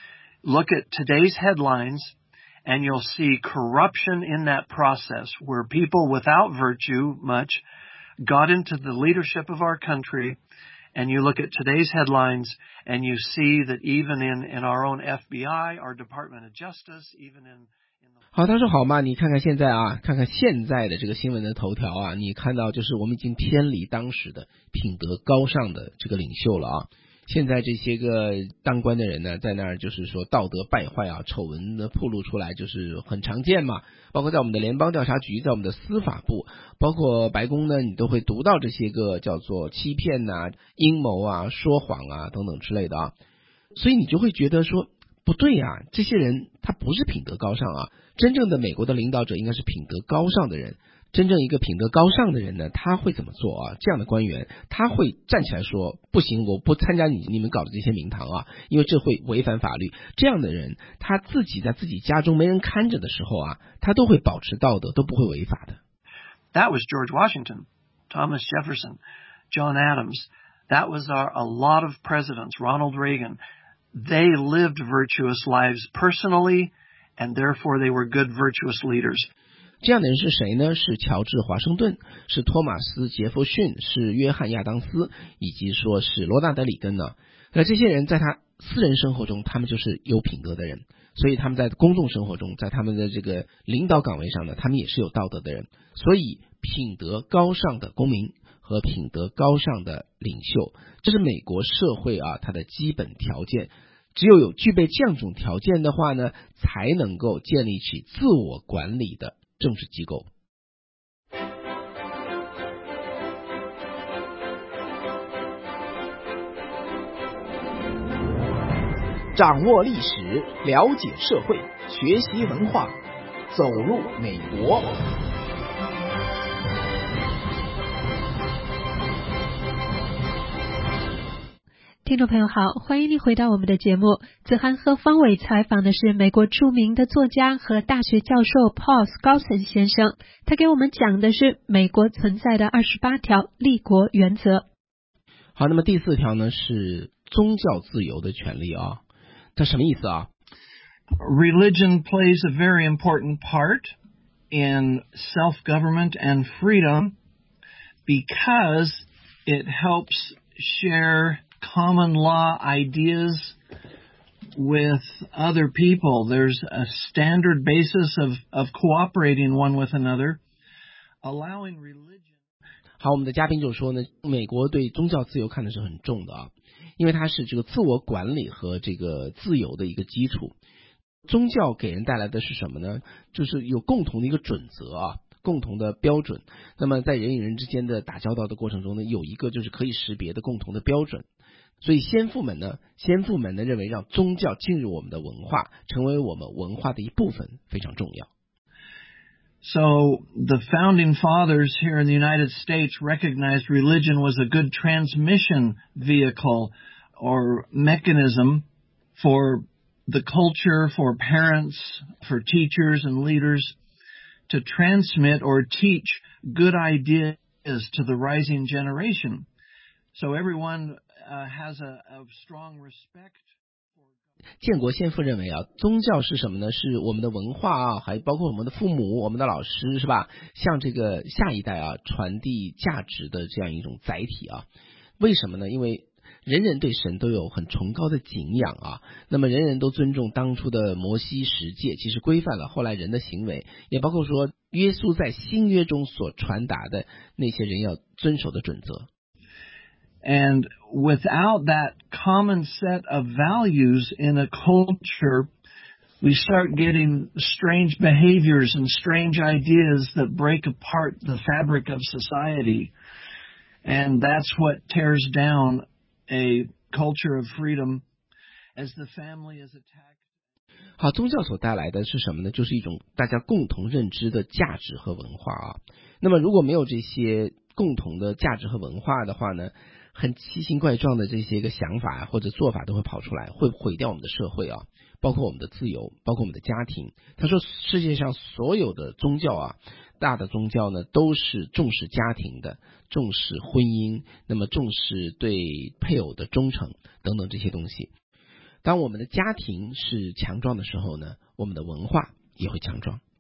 Look at today's headlines and you'll see corruption in that process where people without virtue much got into the leadership of our country, and you look at today's headlines and you see that even in, in our own F B I, our Department of Justice, even in, in the... 好，他说好嘛，你看看现在啊，看看现在的这个新闻的头条啊，你看到就是我们已经偏离当时的品德高尚的这个领袖了啊。现在这些个当官的人呢，在那儿就是说道德败坏啊，丑闻的暴露出来就是很常见嘛。包括在我们的联邦调查局，在我们的司法部，包括白宫呢，你都会读到这些个叫做欺骗啊、阴谋啊、说谎啊等等之类的啊。所以你就会觉得说不对啊，这些人他不是品德高尚啊。真正的美国的领导者应该是品德高尚的人。真正一个品德高尚的人呢，他会怎么做啊？这样的官员他会站起来说不行，我不参加你你们搞的这些名堂啊，因为这会违反法律。这样的人他自己在自己家中没人看着的时候啊，他都会保持道德，都不会违法的。 That was George Washington, Thomas Jefferson, John Adams. That was our, a lot of presidents, Ronald Reagan. They lived virtuous lives personally and therefore they were good, virtuous leaders. 这样的人是谁呢？是乔治·华盛顿，是托马斯·杰弗逊，是约翰·亚当斯，以及说是罗纳德·里根呢。那这些人在他私人生活中，他们就是有品德的人，所以他们在公众生活中，在他们的这个领导岗位上呢，他们也是有道德的人。所以品德高尚的公民和品德高尚的领袖，这是美国社会啊它的基本条件。只有有具备这样一种条件的话呢，才能够建立起自我管理的政治机构。 掌握历史，了解社会，学习文化，走入美国。 听众朋友好，欢迎您回到我们的节目。子涵和方伟采访的是美国著名的作家和大学教授 Paul Scoulson 先生，他给我们讲的是美国存在的二十八条立国原则。 好，那么第四条呢是宗教自由的权利啊，这什么意思啊？ Religion plays a very important part in self-government and freedom because it helps share common law ideas with other people. There's a standard basis of, of cooperating one with another, allowing religion. 好，我们的嘉宾就说呢，美国对宗教自由看的是很重的啊，因为它是这个自我管理和这个自由的一个基础。宗教给人带来的是什么呢？就是有共同的一个准则啊，共同的标准。那么在人与人之间的打交道的过程中呢，有一个就是可以识别的共同的标准。所以先父们呢，先父们呢认为让宗教进入我们的文化，成为我们文化的一部分非常重要。 So the founding fathers here in the United States recognized religion was a good transmission vehicle or mechanism for the culture, for parents, for teachers and leaders to transmit or teach good ideas to the rising generation. So everyone uh, has a, a strong respect. 建国先父认为啊，宗教是什么呢？是我们的文化啊，还包括我们的父母、我们的老师，是吧？向这个下一代啊传递价值的这样一种载体啊。为什么呢？因为人人对神都有很崇高的敬仰啊，那么人人都尊重当初的摩西十诫，其实规范了后来人的行为，也包括说耶稣在新约中所传达的那些人要遵守的准则。 And without that common set of values in a culture, we start getting strange behaviors and strange ideas that break apart the fabric of society. And that's what tears down a culture of freedom as the family is attacked. 好，宗教所带来的是什么呢？就是一种大家共同认知的价值和文化啊。那么如果没有这些共同的价值和文化的话呢，很奇形怪状的这些个想法或者做法都会跑出来，会毁掉我们的社会啊，包括我们的自由，包括我们的家庭。他说世界上所有的宗教啊，大的宗教呢都是重视家庭的，重视婚姻，那么重视对配偶的忠诚等等这些东西。当我们的家庭是强壮的时候呢，我们的文化也会强壮。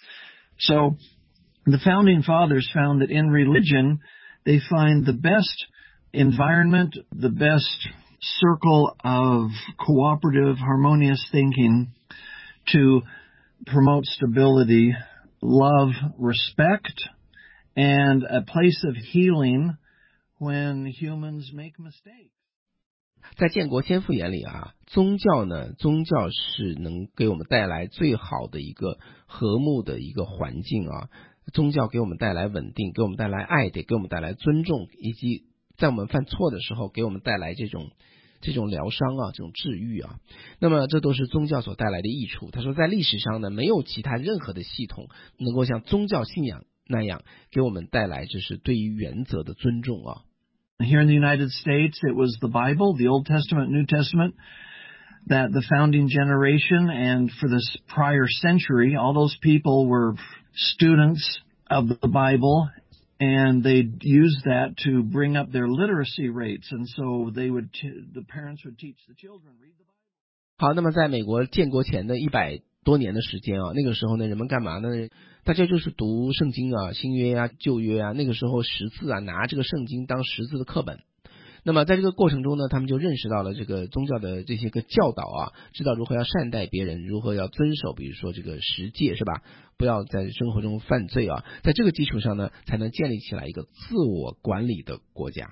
So the founding fathers found that in religion they find the best environment, the best circle of cooperative, harmonious thinking to promote stability, love, respect, and a place of healing when humans make mistakes. 在建国先父眼里啊，宗教呢，宗教是能给我们带来最好的一个和睦的一个环境啊。宗教给我们带来稳定，给我们带来爱，得给我们带来尊重，以及在我们犯错的时候给我们带来这种这种疗伤啊，这种治愈啊。那么这都是宗教所带来的益处。他说在历史上呢，没有其他任何的系统能够像宗教信仰那样给我们带来就是对于原则的尊重啊。 Here in the United States, it was the Bible, the Old Testament, New Testament, that the founding generation and for this prior century, all those people were students of the Bible, and they used that to bring up their literacy rates. And so they would, the parents would teach the children, read the Bible. 好，那么在美国建国前的一百多年的时间啊，那个时候呢，人们干嘛呢？大家就是读圣经啊，新约啊，旧约啊，那个时候识字啊，拿这个圣经当识字的课本。那么在这个过程中呢，他们就认识到了这个宗教的这些个教导啊，知道如何要善待别人，如何要遵守，比如说这个十诫是吧？不要在生活中犯罪啊，在这个基础上呢，才能建立起来一个自我管理的国家。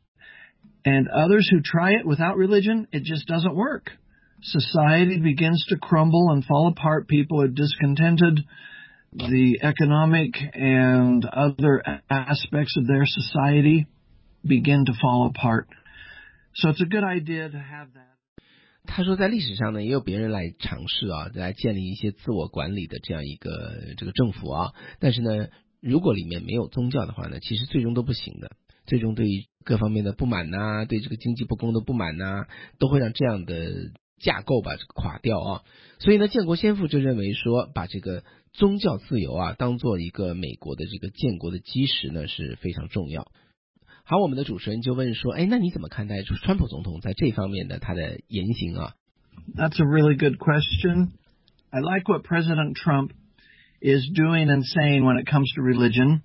And others who try it without religion, it just doesn't work. Society begins to crumble and fall apart. People are discontented. The economic and other aspects of their society begin to fall apart. So it's a good idea to have that. 他说在历史上呢，也有别人来尝试啊，来建立一些自我管理的这样一个这个政府啊，但是呢，如果里面没有宗教的话呢，其实最终都不行的。最终对于各方面的不满呐、啊，对这个经济不公的不满呐、啊，都会让这样的架构吧垮掉啊。所以呢，建国先父就认为说，把这个宗教自由啊当做一个美国的这个建国的基石呢是非常重要。好，我们的主持人就问说，哎，那你怎么看待川普总统在这方面的他的言行啊？ That's a really good question. I like what President Trump is doing and saying when it comes to religion.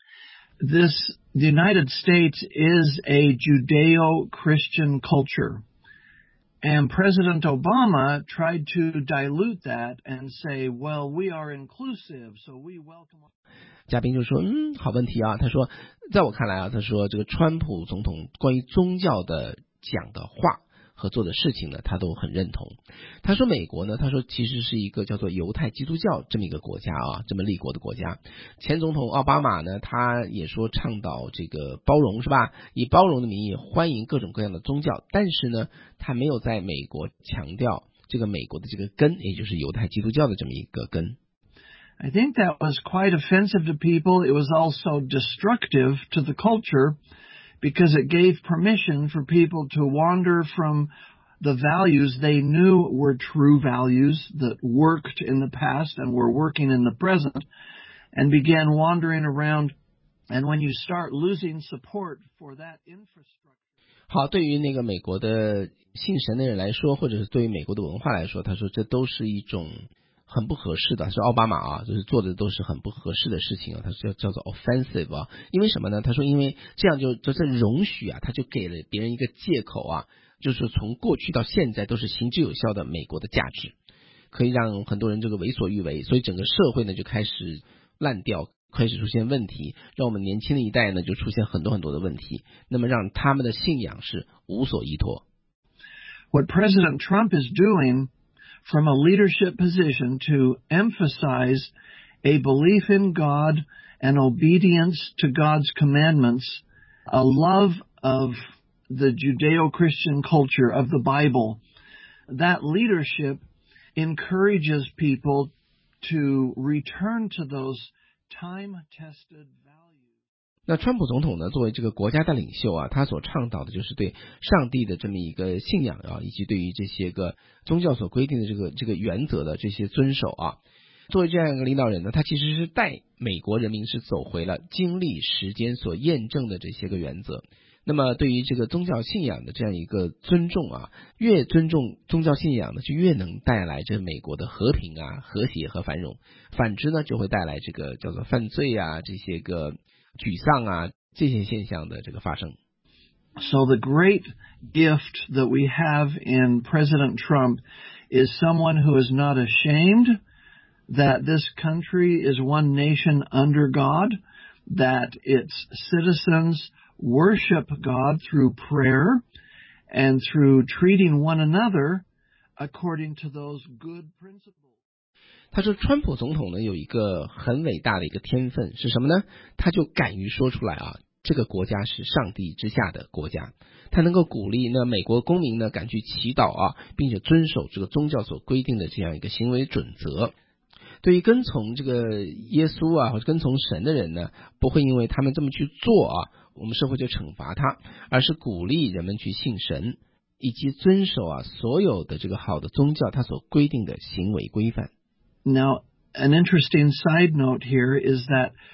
This, the United States is a Judeo-Christian culture. And President Obama tried to dilute that and say, well, we are inclusive, so we welcome. 嘉宾就说，嗯，好问题啊。他说，在我看来啊，他说这个川普总统关于宗教的讲的话和做的事情呢，他都很认同。他说美国呢，他说其实是一个叫做犹太基督教这么一个国家啊，这么立国的国家。前总统奥巴马呢，他也说倡导这个包容是吧？以包容的名义欢迎各种各样的宗教，但是呢，他没有在美国强调这个美国的这个根，也就是犹太基督教的这么一个根。 I think that was quite offensive to people. It was also destructive to the culture because it gave permission for people to wander from the values they knew were true values that worked in the past and were working in the present and began wandering around. And when you start losing support for that infrastructure. 好，对于那个美国的信神的人来说，或者是对于美国的文化来说，他说这都是一种很不合适的，是奥巴马啊，就是做的都是很不合适的事情啊，他说叫做 offensive 啊，因为什么呢？他说因为这样就就是容许啊，他就给了别人一个借口啊，就是从过去到现在都是行之有效的美国的价值，可以让很多人这个为所欲为，所以整个社会呢就开始烂掉，开始出现问题，让我们年轻的一代呢就出现很多很多的问题，那么让他们的信仰是无所依托。 What President Trump is doing from a leadership position to emphasize a belief in God and obedience to God's commandments, a love of the Judeo-Christian culture of the Bible, that leadership encourages people to return to those time-tested values. 那川普总统呢，作为这个国家的领袖啊，他所倡导的就是对上帝的这么一个信仰啊，以及对于这些个宗教所规定的这个这个原则的这些遵守啊。作为这样一个领导人呢，他其实是带美国人民是走回了经历时间所验证的这些个原则。那么对于这个宗教信仰的这样一个尊重啊，越尊重宗教信仰呢，就越能带来这美国的和平啊、和谐和繁荣。反之呢，就会带来这个叫做犯罪啊，这些个沮丧啊，这些现象的这个发生。 So the great gift that we have in President Trump is someone who is not ashamed that this country is one nation under God, that its citizens worship God through prayer and through treating one another according to those good principles. 他说川普总统呢有一个很伟大的一个天分是什么呢？他就敢于说出来啊，这个国家是上帝之下的国家，他能够鼓励呢美国公民呢敢去祈祷啊，并且遵守这个宗教所规定的这样一个行为准则。对于跟从这个耶稣啊或者跟从神的人呢，不会因为他们这么去做啊，我们社会就惩罚他，而是鼓励人们去信神，以及遵守啊所有的这个好的宗教它所规定的行为规范。 Now, an interesting side note here is that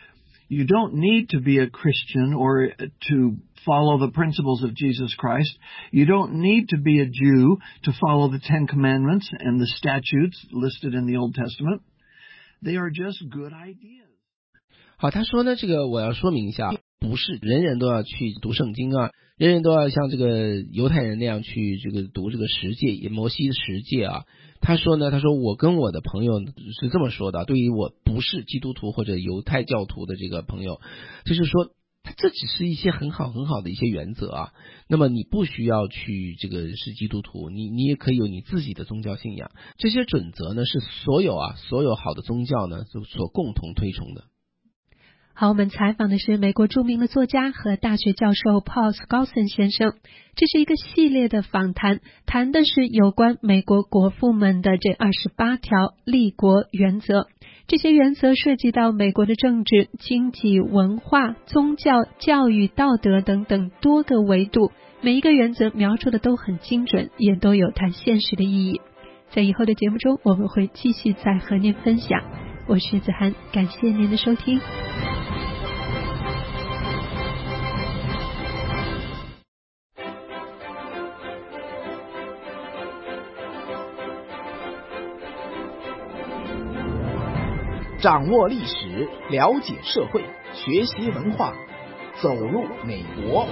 You don't need to be a Christian or to follow the principles of Jesus Christ. You don't need to be a Jew to follow the Ten Commandments and the statutes listed in the Old Testament. They are just good ideas. 好，他说呢，这个我要说明一下，不是人人都要去读圣经啊，人人都要像这个犹太人那样去这个读这个十诫，摩西的十诫啊。他说呢，他说我跟我的朋友是这么说的，对于我不是基督徒或者犹太教徒的这个朋友，就是说这只是一些很好很好的一些原则啊。那么你不需要去这个是基督徒，你你也可以有你自己的宗教信仰。这些准则呢，是所有啊所有好的宗教呢所共同推崇的。 好，我们采访的是美国著名的作家和大学教授 Paul Skousen 先生。这是一个系列的访谈，谈的是有关美国国父们的这二十八条立国原则。这些原则涉及到美国的政治、经济、文化、宗教、教育、道德等等多个维度，每一个原则描述的都很精准，也都有它现实的意义。在以后的节目中，我们会继续再和您分享。我是子涵，感谢您的收听。 掌握历史，了解社会，学习文化，走入美国。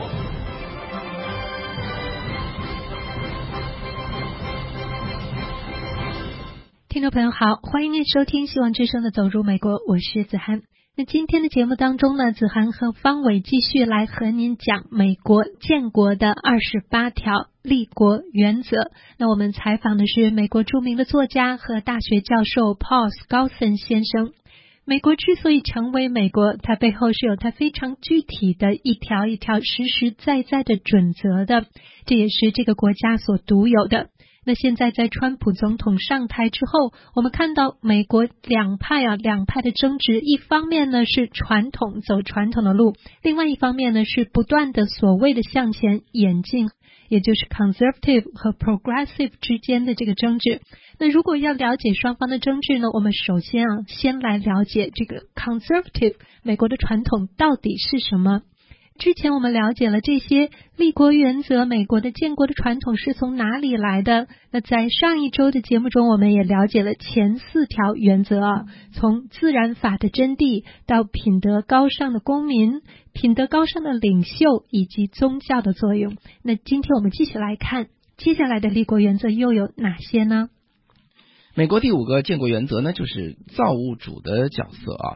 听众朋友好，欢迎您收听希望之声的走入美国，我是子涵。那今天的节目当中呢，子涵和方伟继续来和您讲美国建国的二十八条立国原则。那我们采访的是美国著名的作家和大学教授 Paul Skousen 先生。美国之所以成为美国，它背后是有它非常具体的一条一条实实在在的准则的，这也是这个国家所独有的。那现在在川普总统上台之后，我们看到美国两派啊，两派的争执，一方面呢是传统走传统的路，另外一方面呢是不断的所谓的向前演进，也就是 conservative 和 progressive 之间的这个争执。那如果要了解双方的争执呢，我们首先啊，先来了解这个 conservative 美国的传统到底是什么。之前我们了解了这些立国原则，美国的建国的传统是从哪里来的。那在上一周的节目中，我们也了解了前四条原则啊，从自然法的真谛到品德高尚的公民，品德高尚的领袖以及宗教的作用。那今天我们继续来看接下来的立国原则又有哪些呢？ 美国第五个建国原则呢，就是造物主的角色啊。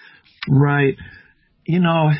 Right. You know,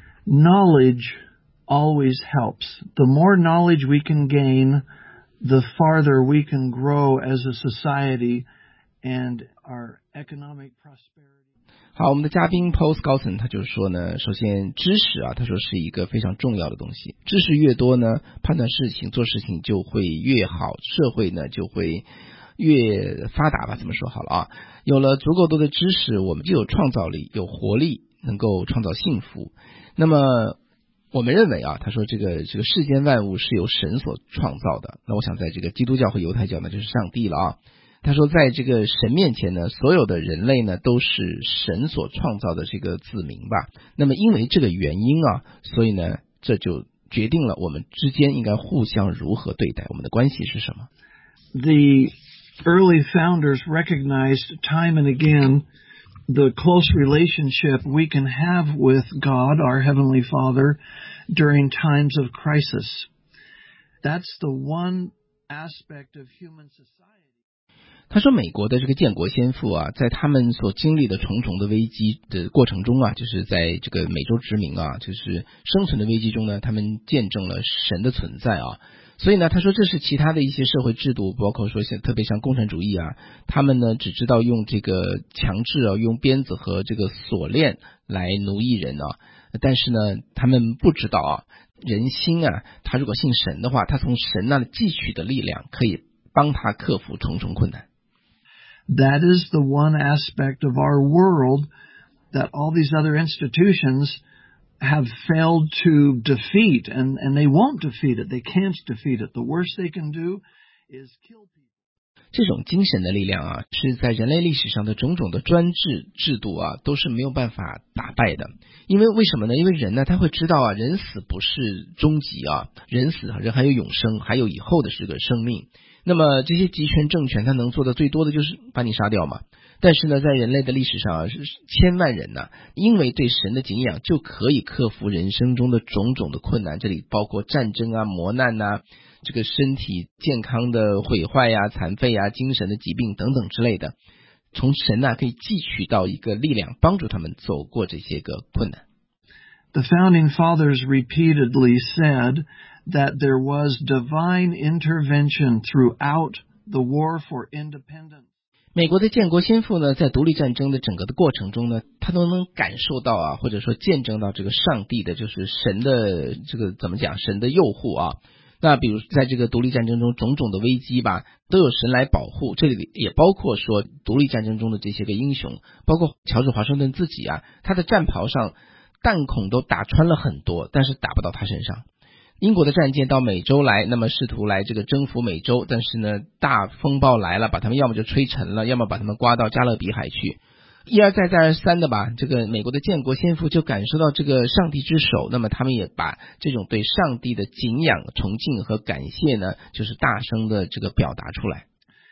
knowledge always helps. The more knowledge we can gain, the farther we can grow as a society and our economic prosperity. 好，我们的嘉宾 Paul Skousen 他就说呢，首先知识啊，他说是一个非常重要的东西。知识越多呢，判断事情、做事情就会越好，社会呢就会越发达吧，这么说好了啊。有了足够多的知识，我们就有创造力，有活力，能够创造幸福。那么我们认为啊，他说这个这个世间万物是由神所创造的。那我想在这个基督教和犹太教呢，就是上帝了啊。他说在这个神面前呢，所有的人类呢都是神所创造的这个子民吧。那么因为这个原因啊，所以呢这就决定了我们之间应该互相如何对待，我们的关系是什么。 The early founders recognized time and again the close relationship we can have with God, our Heavenly Father, during times of crisis. That's the one aspect of human society. 他说美国的这个建国先父啊，在他们所经历的重重的危机的过程中啊，就是在这个美洲殖民啊，就是生存的危机中呢，他们见证了神的存在啊。所以呢，他说这是其他的一些社会制度，包括说像特别像共产主义啊，他们呢只知道用这个强制啊，用鞭子和这个锁链来奴役人啊，但是呢，他们不知道啊，人心啊，他如果信神的话，他从神那里汲取的力量可以帮他克服重重困难。 That is the one aspect of our world that all these other institutions have failed to defeat, and, and they won't defeat it. They can't defeat it. The worst they can do is kill people. 这种精神的力量啊，是在人类历史上的种种的专制制度啊，都是没有办法打败的。因为为什么呢？因为人呢，他会知道啊，人死不是终极啊，人死人还有永生，还有以后的这个生命。那么这些集权政权，他能做的最多的就是把你杀掉嘛。但是呢，在人类的历史上啊，是千万人呐、啊，因为对神的敬仰，就可以克服人生中的种种的困难。这里包括战争啊、磨难呐、这个身体健康的毁坏呀、残废呀、精神的疾病等等之类的。从神啊可以汲取到一个力量，帮助他们走过这些个困难。 The founding fathers repeatedly said that there was divine intervention throughout the war for independence. 美国的建国先父呢，在独立战争的整个的过程中呢，他都能感受到啊，或者说见证到这个上帝的，就是神的这个怎么讲，神的诱护啊。那比如在这个独立战争中种种的危机吧，都有神来保护。这里也包括说独立战争中的这些个英雄，包括乔治华盛顿自己啊，他的战袍上弹孔都打穿了很多，但是打不到他身上。英国的战舰到美洲来，那么试图来这个征服美洲，但是呢，大风暴来了，把他们要么就吹沉了，要么把他们刮到加勒比海去。一而再再而三的吧，这个美国的建国先父就感受到这个上帝之手，那么他们也把这种对上帝的敬仰、崇敬和感谢呢，就是大声的这个表达出来。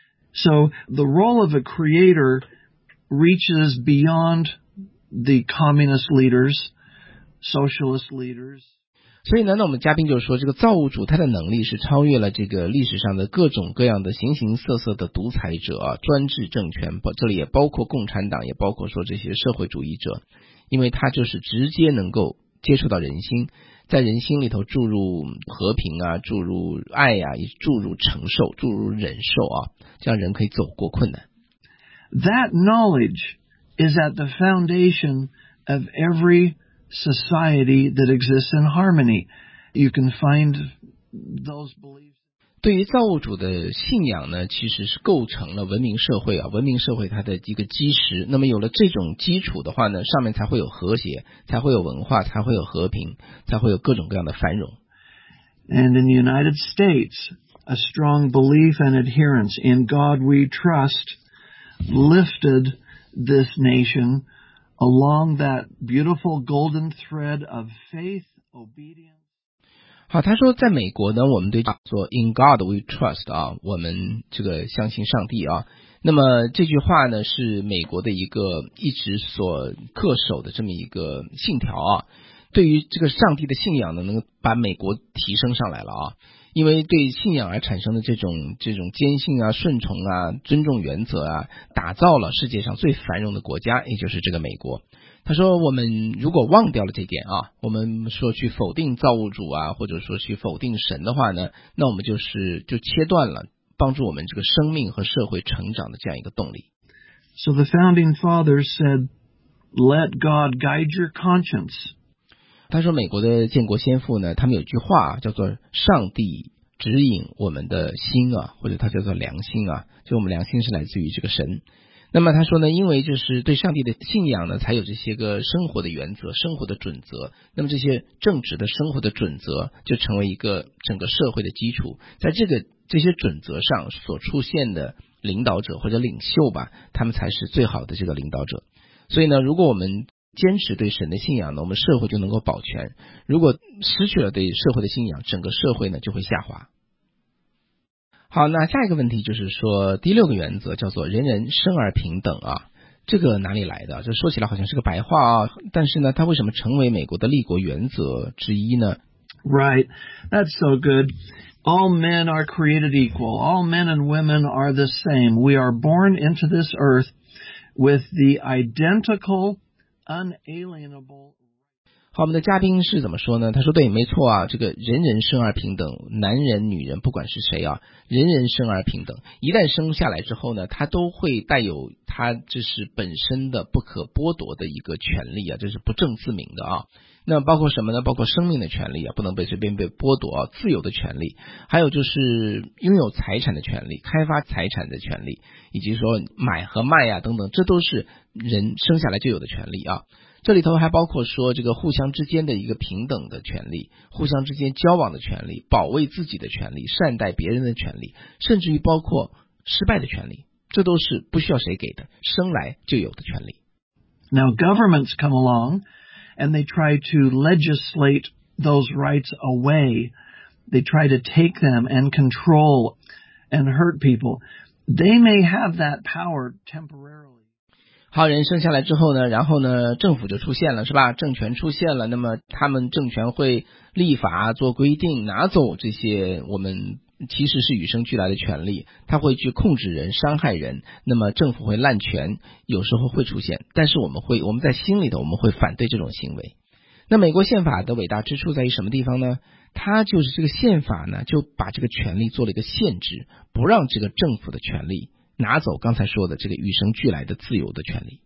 So the role of a creator reaches beyond the communist leaders, socialist leaders. 所以呢，那我们嘉宾就说，这个造物主他的能力是超越了这个历史上的各种各样的形形色色的独裁者啊、专制政权，这里也包括共产党，也包括说这些社会主义者，因为他就是直接能够接触到人心，在人心里头注入和平啊，注入爱啊，也注入承受，注入忍受啊，这样人可以走过困难。 That knowledge is at the foundation of every society that exists in harmony. You can find those beliefs. 对于造物主的信仰呢，其实是构成了文明社会啊，文明社会它的一个基石。那么有了这种基础的话呢，上面才会有和谐，才会有文化，才会有和平，才会有各种各样的繁荣。 And in the United States, a strong belief and adherence in God we trust lifted this nation along that beautiful golden thread of faith, obedience. 好，他说在美国呢，我们对说 In God we trust 啊，我们这个相信上帝啊。那么这句话呢，是美国的一个一直所恪守的这么一个信条啊。对于这个上帝的信仰呢，能够把美国提升上来了啊。因为对信仰而产生的这种这种坚信啊、顺从啊、尊重原则啊，打造了世界上最繁荣的国家，也就是这个美国。他说我们如果忘掉了这点啊，我们说去否定造物主啊，或者说去否定神的话呢，那我们就是就切断了帮助我们这个生命和社会成长的这样一个动力。 So the founding fathers said, let God guide your conscience. 他说美国的建国先父呢，他们有句话、啊、叫做上帝指引我们的心啊，或者他叫做良心啊，就我们良心是来自于这个神。那么他说呢，因为就是对上帝的信仰呢，才有这些个生活的原则、生活的准则。那么这些正直的生活的准则就成为一个整个社会的基础。在这个这些准则上所出现的领导者或者领袖吧，他们才是最好的这个领导者。所以呢，如果我们坚持对神的信仰呢，我们社会就能够保全。如果失去了对社会的信仰，整个社会呢就会下滑。好，那下一个问题就是说，第六个原则叫做人人生而平等啊，这个哪里来的？这说起来好像是个白话啊，但是呢，它为什么成为美国的立国原则之一呢？ Right. That's so good. All men are created equal. All men and women are the same. We are born into this earth with the identical, unalienable. 好，我们的嘉宾是怎么说呢？他说对，没错啊，这个人人生而平等，男人女人不管是谁啊，人人生而平等。一旦生下来之后呢，他都会带有他这是本身的不可剥夺的一个权利啊，这是不证自明的啊。那包括什么呢？包括生命的权利啊，不能被随便被剥夺啊，自由的权利，还有就是拥有财产的权利，开发财产的权利，以及说买和卖啊等等，这都是人生下来就有的权利啊。这里头还包括说这个互相之间的一个平等的权利，互相之间交往的权利，保卫自己的权利，善待别人的权利，甚至于包括失败的权利，这都是不需要谁给的，生来就有的权利。 Now governments come along and they try to legislate those rights away. They try to take them and control and hurt people. They may have that power temporarily. 好，人生下来之后呢，然后呢，政府就出现了，是吧？政权出现了，那么他们政权会立法做规定，拿走这些我们其实是与生俱来的权利，他会去控制人、伤害人，那么政府会滥权，有时候会出现，但是我们会我们在心里头我们会反对这种行为。那美国宪法的伟大之处在于什么地方呢？它就是这个宪法呢，就把这个权利做了一个限制，不让这个政府的权利拿走刚才说的这个与生俱来的自由的权利。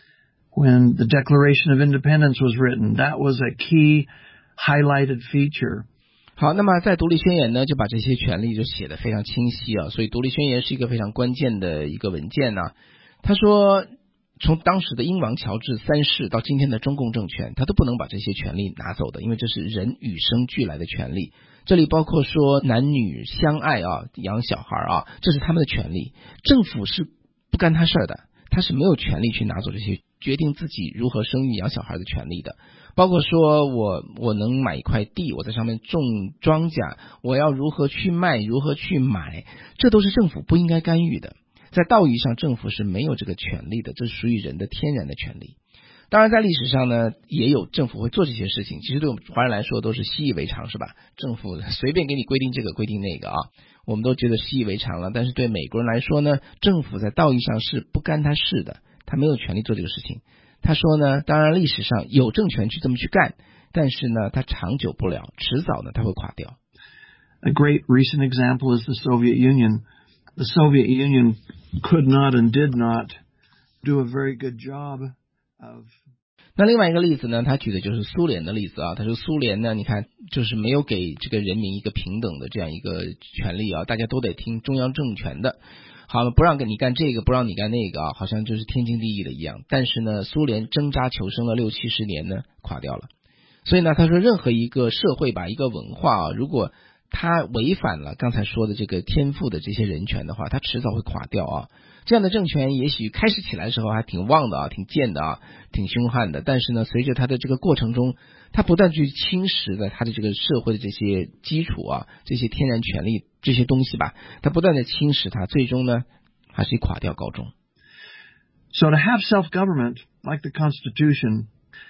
When the Declaration of Independence was written, that was a key highlighted feature. 好，那么在独立宣言呢，就把这些权利就写得非常清晰啊，所以独立宣言是一个非常关键的一个文件呢。他说从当时的英王乔治三世到今天的中共政权，他都不能把这些权利拿走的，因为这是人与生俱来的权利。这里包括说男女相爱啊，养小孩啊，这是他们的权利，政府是不干他事儿的，他是没有权利去拿走这些决定自己如何生育养小孩的权利的。包括说我我能买一块地，我在上面种庄稼，我要如何去卖，如何去买，这都是政府不应该干预的。在道义上，政府是没有这个权利的，这是属于人的天然的权利。当然在历史上呢，也有政府会做这些事情，其实对我们华人来说都是习以为常，是吧？政府随便给你规定这个规定那个啊，我们都觉得习以为常了。但是对美国人来说呢，政府在道义上是不干他事的，他没有权利做这个事情。他说呢，当然历史上有政权去这么去干，但是呢他长久不了，迟早呢他会垮掉。 A great recent example is the Soviet Union. The Soviet Union could not and did not do a very good job of 那另外一个例子呢，他举的就是苏联的例子啊。他说苏联呢，你看就是没有给这个人民一个平等的这样一个权利啊，大家都得听中央政权的。好了，不让你干这个，不让你干那个啊，好像就是天经地义的一样。但是呢，苏联挣扎求生了六七十年呢，垮掉了。所以呢，他说任何一个社会吧，一个文化啊，如果他违反了刚才说的这个天赋的这些人权的话，他迟早会垮掉啊。这样的政权也许开始起来的时候还挺旺的啊，挺贱的啊，挺凶悍的，但是呢，随着他的这个过程中，他不断去侵蚀的他的这个社会的这些基础啊，这些天然权利这些东西吧，他不断的侵蚀它，最终呢还是以垮掉告终。 So to have self-government, like the Constitution,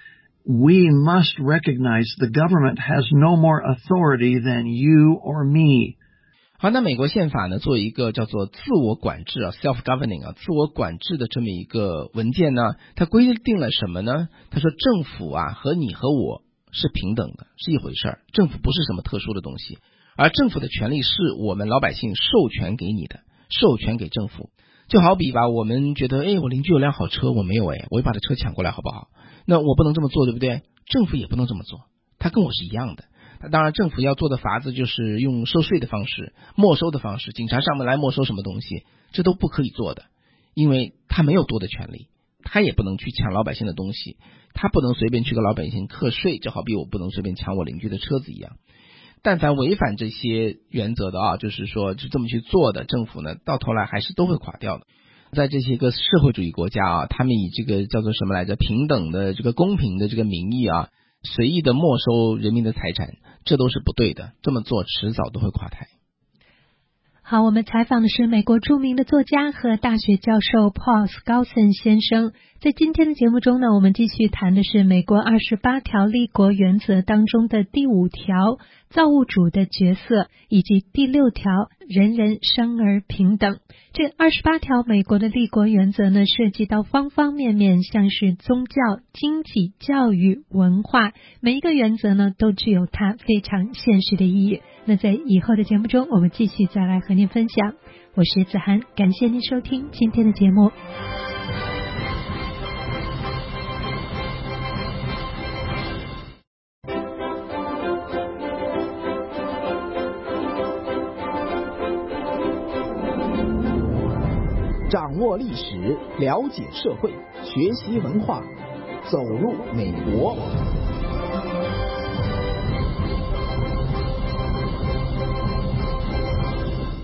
we must recognize the government has no more authority than you or me. 好，那美国宪法呢，作为一个叫做自我管制啊 self-governing 啊，自我管制的这么一个文件呢，它规定了什么呢？他说政府啊和你和我是平等的，是一回事儿，政府不是什么特殊的东西，而政府的权利是我们老百姓授权给你的，授权给政府。就好比吧，我们觉得诶我邻居有辆好车，我没有诶我就把这车抢过来好不好？那我不能这么做，对不对？政府也不能这么做，他跟我是一样的。当然政府要做的法子就是用收税的方式，没收的方式，警察上门来没收什么东西，这都不可以做的，因为他没有多的权利，他也不能去抢老百姓的东西，他不能随便去给老百姓课税，就好比我不能随便抢我邻居的车子一样。但凡违反这些原则的啊，就是说就这么去做的，政府呢到头来还是都会垮掉的。在这些个社会主义国家啊，他们以这个叫做什么来着，平等的这个公平的这个名义啊，随意的没收人民的财产，这都是不对的，这么做迟早都会垮台。 好，我们采访的是美国著名的作家和大学教授 Paul Skousen 先生。在今天的节目中呢，我们继续谈的是美国二十八条立国原则当中的第五条造物主的角色，以及第六条人人生而平等。这二十八条美国的立国原则呢，涉及到方方面面，像是宗教、经济、教育、文化，每一个原则呢都具有它非常现实的意义。那在以后的节目中，我们继续再来和您分享。我是子涵，感谢您收听今天的节目。 掌握历史，了解社会，学习文化，走入美国。 听众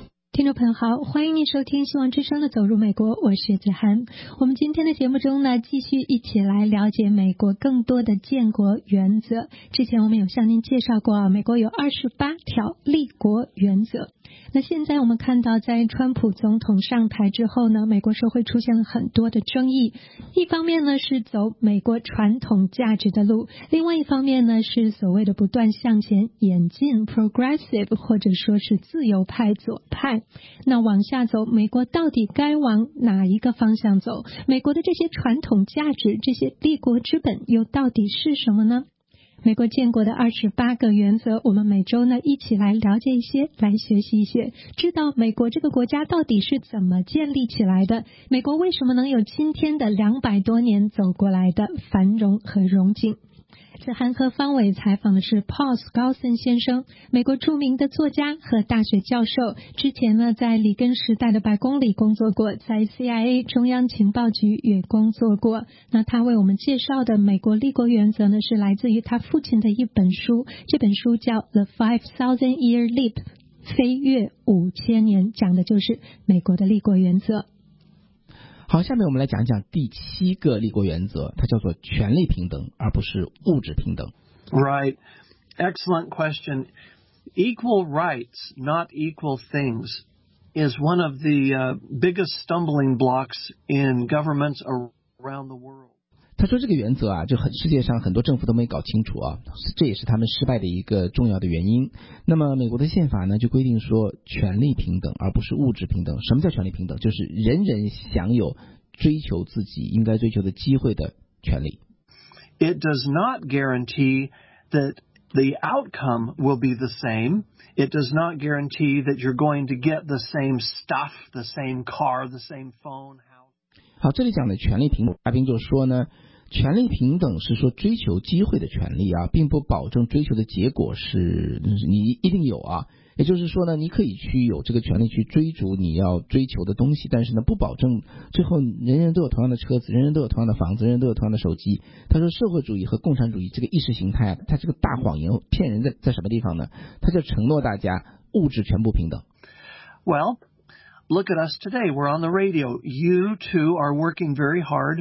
众朋友好，欢迎您收听希望之声的走入美国，我是子涵。我们今天的节目中呢，继续一起来了解美国更多的建国原则。之前我们有向您介绍过啊，美国有二十八条立国原则。那现在我们看到，在川普总统上台之后呢，美国社会出现了很多的争议。一方面呢是走美国传统价值的路，另外一方面呢是所谓的不断向前演进 progressive 或者说是自由派左派。那往下走，美国到底该往哪一个方向走？美国的这些传统价值，这些立国之本又到底是什么呢？美国建国的二十八个原则，我们每周呢一起来了解一些，来学习一些，知道美国这个国家到底是怎么建立起来的，美国为什么能有今天的两百多年走过来的繁荣和荣景。子涵和方伟采访的是 Paul Skousen 先生，美国著名的作家和大学教授，之前呢在里根时代的白宫里工作过，在 C I A 中央情报局也工作过。那他为我们介绍的美国立国原则呢，是来自于他父亲的一本书，这本书叫 The Five Thousand Year Leap 飞跃五千年，讲的就是美国的立国原则。 好，下面我们来讲讲第七个立国原则，它叫做权利平等，而不是物质平等。 Right. Excellent question. Equal rights, not equal things, is one of the uh, biggest stumbling blocks in governments around the world. 他说这个原则啊，就很世界上很多政府都没搞清楚啊，这也是他们失败的一个重要的原因。那么美国的宪法呢，就规定说权利平等，而不是物质平等。什么叫权利平等？就是人人享有追求自己应该追求的机会的权利。 It does not guarantee that the outcome will be the same. It does not guarantee that you're going to get the same stuff, the same car, the same phone, house. 好，这里讲的权利平等，嘉宾就说呢，权利平等是说追求机会的权利啊，并不保证追求的结果是你一定有啊。也就是说呢，你可以去有这个权利去追逐你要追求的东西，但是呢，不保证最后人人都有同样的车子，人人都有同样的房子，人人都有同样的手机。他说，社会主义和共产主义这个意识形态啊，它这个大谎言骗人在在什么地方呢？它就承诺大家物质全部平等。 Well, look at us today. We're on the radio. You two are working very hard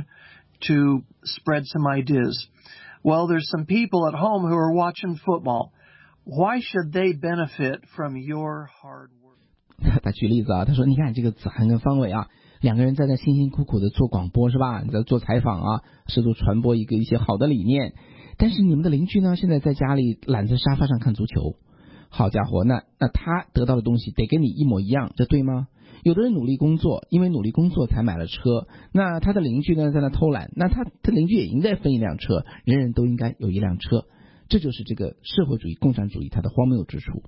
to spread some ideas. Well, there's some people at home who are watching football.Why should they benefit from your hard work? 他举例子啊，他说，你看这个子涵跟方伟啊，两个人在那辛辛苦苦的做广播是吧？你在做采访啊，试图传播一个一些好的理念。但是你们的邻居呢，现在在家里懒在沙发上看足球。好家伙，那那他得到的东西得跟你一模一样，这对吗？有的人努力工作，因为努力工作才买了车，那他的邻居呢在那偷懒，那他的邻居也应该分一辆车，人人都应该有一辆车。这就是这个社会主义共产主义它的荒谬之处。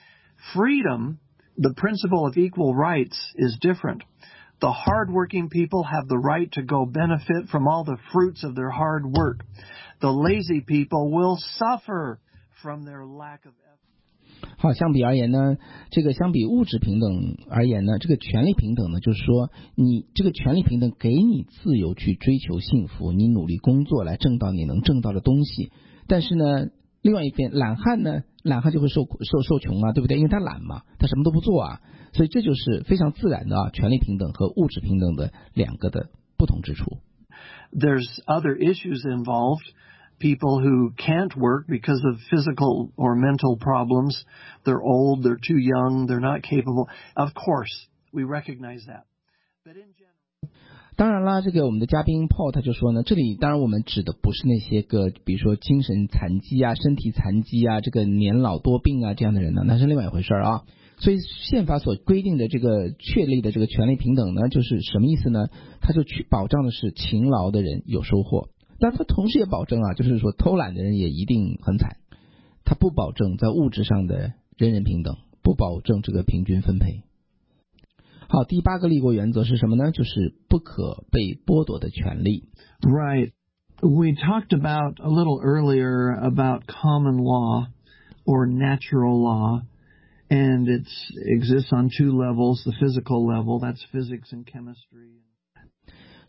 Freedom, the principle of equal rights, is different. The hard-working people have the right to go benefit from all the fruits of their hard work. The lazy people will suffer from their lack of effort. 好，相比而言呢，这个相比物质平等而言呢，这个权利平等呢，就是说你这个权利平等给你自由去追求幸福，你努力工作来挣到你能挣到的东西。但是呢，另外一边懒汉呢，懒汉就会受受受穷啊，对不对？因为他懒嘛，他什么都不做啊，所以这就是非常自然的啊，权利平等和物质平等的两个的不同之处。 There's other issues involved. People who can't work because of physical or mental problems. They're old, they're too young, they're not capable. Of course, we recognize that. But in general, 当然啦，这个我们的嘉宾 Paul 他就说呢，这里当然我们指的不是那些个比如说精神残疾啊、身体残疾啊、这个年老多病啊这样的人呢，那是另外一回事啊。所以宪法所规定的这个确立的这个权利平等呢，就是什么意思呢？它就去保障的是勤劳的人有收获，但它同时也保证啊，就是说偷懒的人也一定很惨。它不保证在物质上的人人平等，不保证这个平均分配。好，第八个立国原则是什么呢？就是不可被剥夺的权利。 right. We talked about a little earlier about common law or natural law, and it exists on two levels. The physical level, that's physics and chemistry.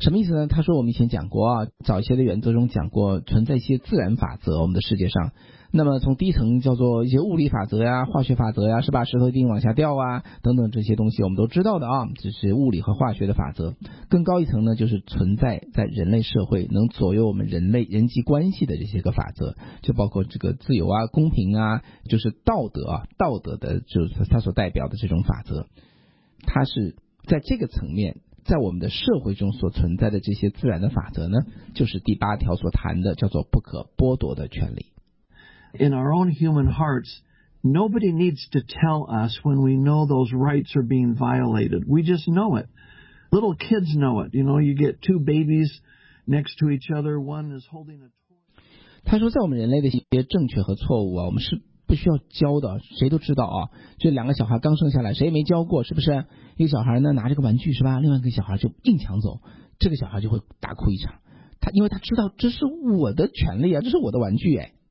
什么意思呢？他说我们以前讲过啊，早一些的原则中讲过，存在一些自然法则，我们的世界上。那么从第一层叫做一些物理法则呀、化学法则呀，是吧？石头一定往下掉啊，等等这些东西我们都知道的啊，这是物理和化学的法则。更高一层呢，就是存在在人类社会能左右我们人类人际关系的这些个法则，就包括这个自由啊、公平啊，就是道德啊，道德的就是它所代表的这种法则。它是在这个层面，在我们的社会中所存在的这些自然的法则呢，就是第八条所谈的叫做不可剥夺的权利。 In our own human hearts, nobody needs to tell us when we know those rights are being violated. We just know it. Little kids know it. You know, you get two babies next to each other, one is holding a toy. 他说在我们人类的一些正确和错误啊，我们是不需要教的，谁都知道啊。就两个小孩刚生下来，谁也没教过，是不是？一个小孩呢拿这个玩具是吧，另外一个小孩就硬抢走，这个小孩就会大哭一场。他因为他知道这是我的权利啊，这是我的玩具哎。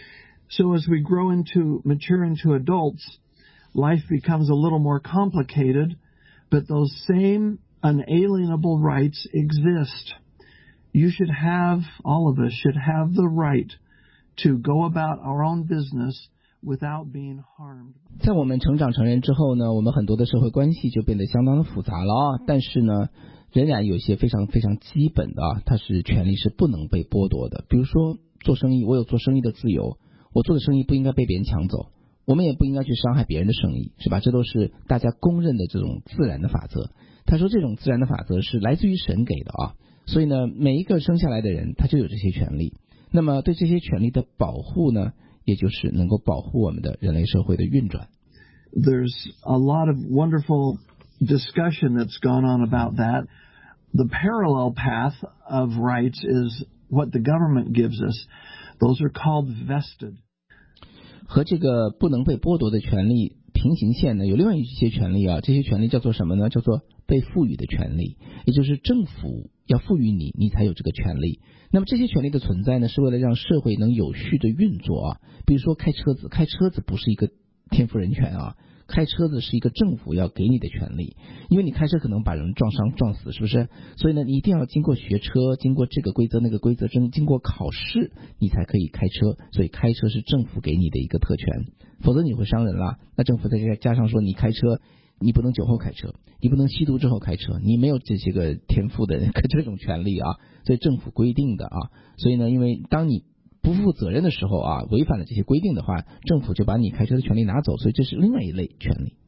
So as we grow into, mature into adults, life becomes a little more complicated, but those same unalienable rights exist. You should have, all of us should have the right to go about our own business without being harmed. 在我们成长成人之后呢，我们很多的社会关系就变得相当的复杂了啊，但是呢，仍然有些非常非常基本的啊，它是权利是不能被剥夺的。比如说做生意，我有做生意的自由。我做的生意不应该被别人抢走，我们也不应该去伤害别人的生意，是吧？这都是大家公认的这种自然的法则。他说这种自然的法则是来自于神给的啊，所以呢，每一个生下来的人他就有这些权利。那么对这些权利的保护呢，也就是能够保护我们的人类社会的运转。 There's a lot of wonderful discussion that's gone on about that. The parallel path of rights is what the government gives us.Those are called vested. 和这个不能被剥夺的权利平行线呢，有另外一些权利啊，这些权利叫做什么呢？叫做被赋予的权利，也就是政府要赋予你，你才有这个权利。那么这些权利的存在呢，是为了让社会能有序的运作啊。比如说开车子，开车子不是一个天赋人权啊。开车子是一个政府要给你的权利，因为你开车可能把人撞伤撞死，是不是？所以呢，你一定要经过学车，经过这个规则那个规则，经过考试，你才可以开车。所以开车是政府给你的一个特权，否则你会伤人啦。那政府再加上说，你开车你不能酒后开车，你不能吸毒之后开车，你没有这些个天赋的这种权利啊，所以政府规定的啊。所以呢，因为当你不负责任的时候啊，违反了这些规定的话，政府就把你开车的权利拿走，所以这是另外一类权利。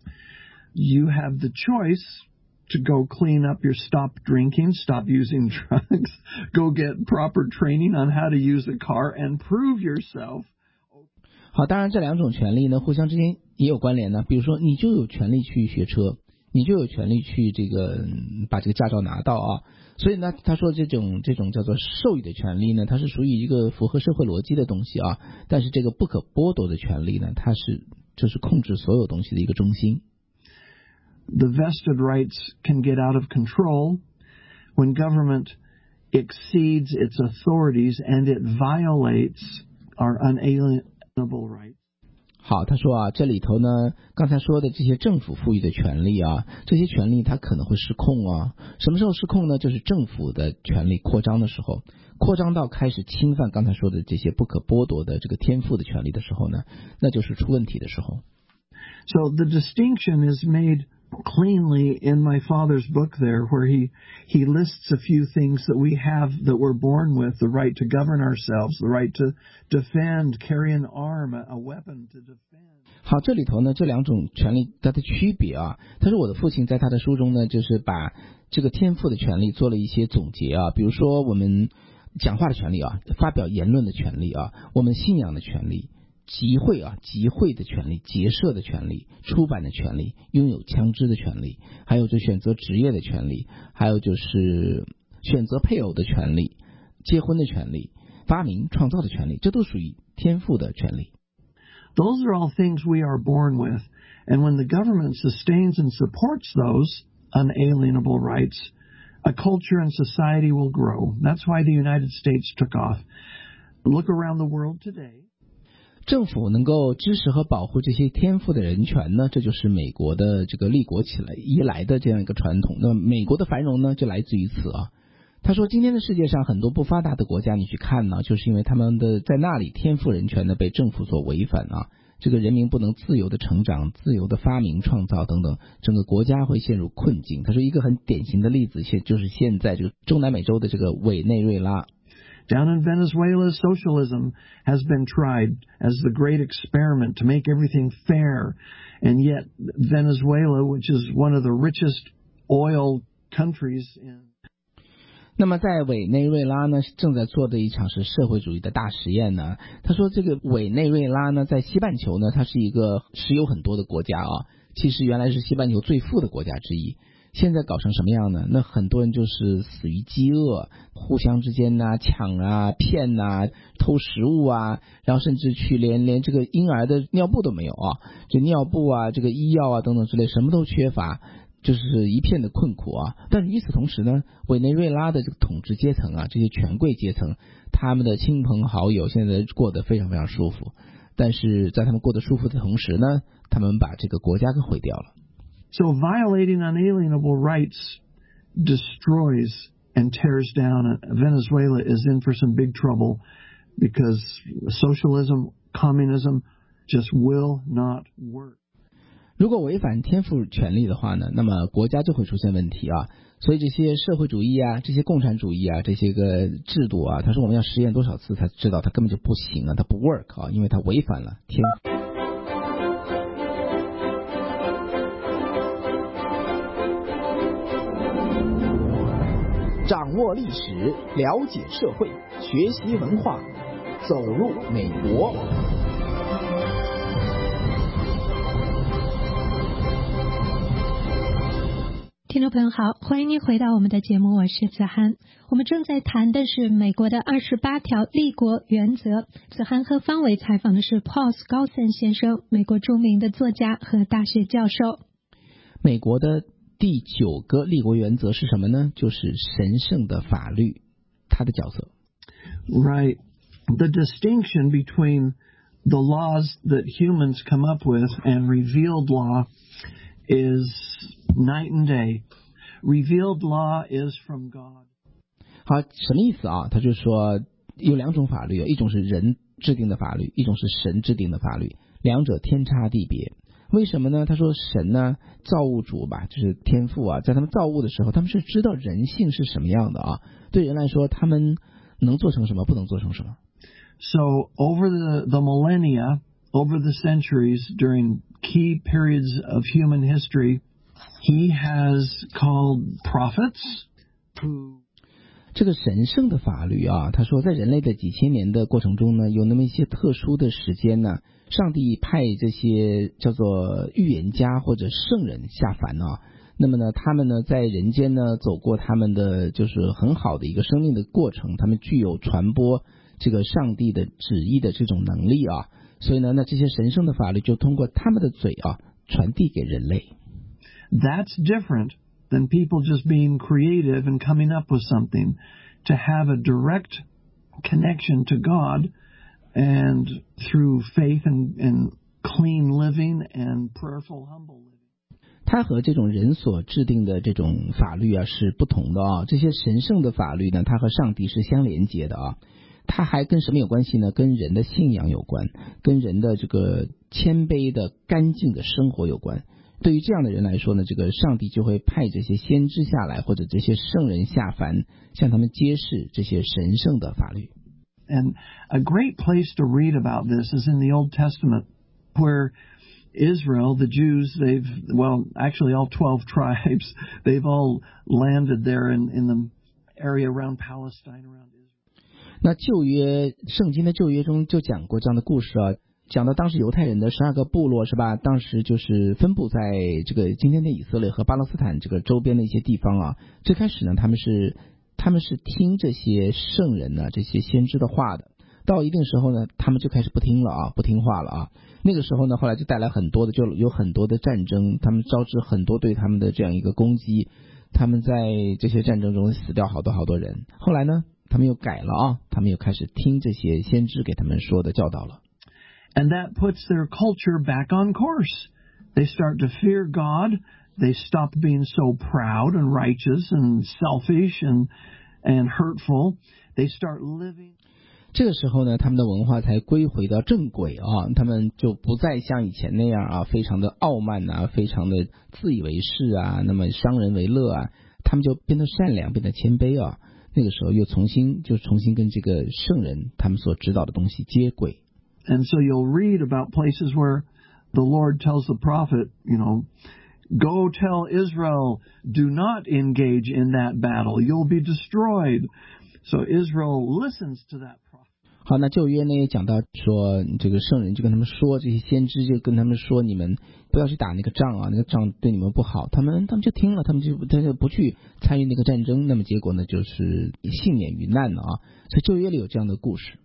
You have the choice to go clean up your stop drinking, stop using drugs, go get proper training on how to use a car and prove yourself. 好，当然这两种权利呢，互相之间也有关联呢。比如说，你就有权利去学车，你就有权利去这个把这个驾照拿到啊。所以呢，他说这种这种叫做授予的权利呢，它是属于一个符合社会逻辑的东西啊。但是这个不可剥夺的权利呢，它是就是控制所有东西的一个中心。 The vested rights can get out of control when government exceeds its authorities and it violates our unalienable rights. 好，他说啊，这里头呢，刚才说的这些政府赋予的权利啊，这些权利它可能会失控啊。什么时候失控呢？就是政府的权力扩张的时候，扩张到开始侵犯刚才说的这些不可剥夺的这个天赋的权利的时候呢，那就是出问题的时候。 So the distinction is made cleanly in my father's book there, where he he lists a few things that we have that we're born with: the right to govern ourselves, the right to defend, carry an arm, a weapon to defend. 好，这里头呢，这两种权利它的区别啊，他说我的父亲在他的书中呢，就是把这个天赋的权利做了一些总结啊，比如说我们讲话的权利啊，发表言论的权利啊，我们信仰的权利。集会啊，集会的权利，结社的权利，出版的权利，拥有枪支的权利，还有就选择职业的权利，还有就是选择配偶的权利，结婚的权利，发明创造的权利，这都属于天赋的权利。 Those are all things we are born with, and when the government sustains and supports those unalienable rights, a culture and society will grow. That's why the United States took off. Look around the world today. 政府能够支持和保护这些天赋的人权呢，这就是美国的这个立国起来以来的这样一个传统。那么美国的繁荣呢，就来自于此啊。 他说今天的世界上很多不发达的国家你去看呢，就是因为他们的在那里天赋人权呢被政府所违反啊，这个人民不能自由的成长，自由的发明创造等等，整个国家会陷入困境。他说一个很典型的例子现就是现在这个中南美洲的这个委内瑞拉。 Down in Venezuela, socialism has been tried as the great experiment to make everything fair. And yet Venezuela, which is one of the richest oil countries in 那么在委内瑞拉呢正在做的一场是社会主义的大实验呢。他说这个委内瑞拉呢在西半球呢它是一个石油很多的国家啊，其实原来是西半球最富的国家之一，现在搞成什么样呢？那很多人就是死于饥饿，互相之间啊抢啊骗啊偷食物啊，然后甚至去连连这个婴儿的尿布都没有啊，就尿布啊这个医药啊等等之类什么都缺乏，就是一片的困苦啊。但是与此同时呢，委内瑞拉的这个统治阶层啊，这些权贵阶层，他们的亲朋好友现在过得非常非常舒服，但是在他们过得舒服的同时呢，他们把这个国家给毁掉了。 So violating unalienable rights destroys and tears down. Venezuela is in for some big trouble because socialism, communism just will not work. 如果违反天赋权利的话呢，那么国家就会出现问题啊。所以这些社会主义啊，这些共产主义啊，这些个制度啊，他说我们要实验多少次才知道它根本就不行啊，它不 work 啊，因为它违反了天赋。 掌握历史，了解社会，学习文化，走入美国。 听众朋友好，欢迎您回到我们的节目，我是子涵。我们正在谈的是美国的二十八条立国原则。子涵和方伟采访的是 Paul Scoulson 先生，美国著名的作家和大学教授。 美国的第九个立国原则是什么呢？就是神圣的法律，它的角色。 Right. The distinction between the laws that humans come up with and revealed law is night and day. Revealed law is from God. 好，什么意思啊？他就说有两种法律，一种是人制定的法律，一种是神制定的法律，两者天差地别。为什么呢？他说神呢，造物主吧，就是天父啊，在他们造物的时候，他们是知道人性是什么样的啊。对人来说，他们能做成什么，不能做成什么。 So over the, the millennia, over the centuries, during key periods of human history, he has called prophets who 这个神圣的法律啊，他说在人类的几千年的过程中呢，有那么一些特殊的时间呢，上帝派这些叫做预言家或者圣人下凡啊，那么呢他们呢在人间呢走过他们的就是很好的一个生命的过程，他们具有传播这个上帝的旨意的这种能力啊，所以呢那这些神圣的法律就通过他们的嘴啊传递给人类。 That's different than people just being creative and coming up with something. To have a direct connection to God and through faith and, and clean living and prayerful humble living. 它和这种人所制定的这种法律啊是不同的啊，这些神圣的法律呢，它和上帝是相连接的啊。它还跟什么有关系呢？跟人的信仰有关，跟人的这个谦卑的干净的生活有关。对于这样的人来说呢，这个上帝就会派这些先知下来，或者这些圣人下凡，向他们揭示这些神圣的法律。 And a great place to read about this is in the Old Testament, where Israel, the Jews, they've, well, actually all twelve tribes, they've all landed there in, in the area around Palestine, around Israel. 那旧约圣经的旧约中就讲过这样的故事啊，讲到当时犹太人的十二个部落是吧？当时就是分布在这个今天的以色列和巴勒斯坦这个周边的一些地方啊。最开始呢，他们是他们是听这些圣人呢、这些先知的话的。到一定时候呢，他们就开始不听了啊，不听话了啊。那个时候呢，后来就带来很多的，就有很多的战争，他们招致很多对他们的这样一个攻击。他们在这些战争中死掉好多好多人。后来呢，他们又改了啊，他们又开始听这些先知给他们说的教导了。 And that puts their culture back on course. They start to fear God. They stop being so proud and righteous and selfish and and hurtful. They start living. 这个时候呢，他们的文化才归回到正轨啊，他们就不再像以前那样啊，非常的傲慢啊，非常的自以为是啊，那么伤人为乐啊，他们就变得善良，变得谦卑啊。那个时候又重新就重新跟这个圣人他们所指导的东西接轨。 And so you'll read about places where the Lord tells the prophet, you know, go tell Israel, do not engage in that battle. You'll be destroyed. So Israel listens to that prophet. 好，那旧约呢也讲到说，这个圣人就跟他们说，这些先知就跟他们说，你们不要去打那个仗啊，那个仗对你们不好。他们他们就听了，他们就他就不去参与那个战争。那么结果呢，就是幸免于难了啊。所以旧约里有这样的故事。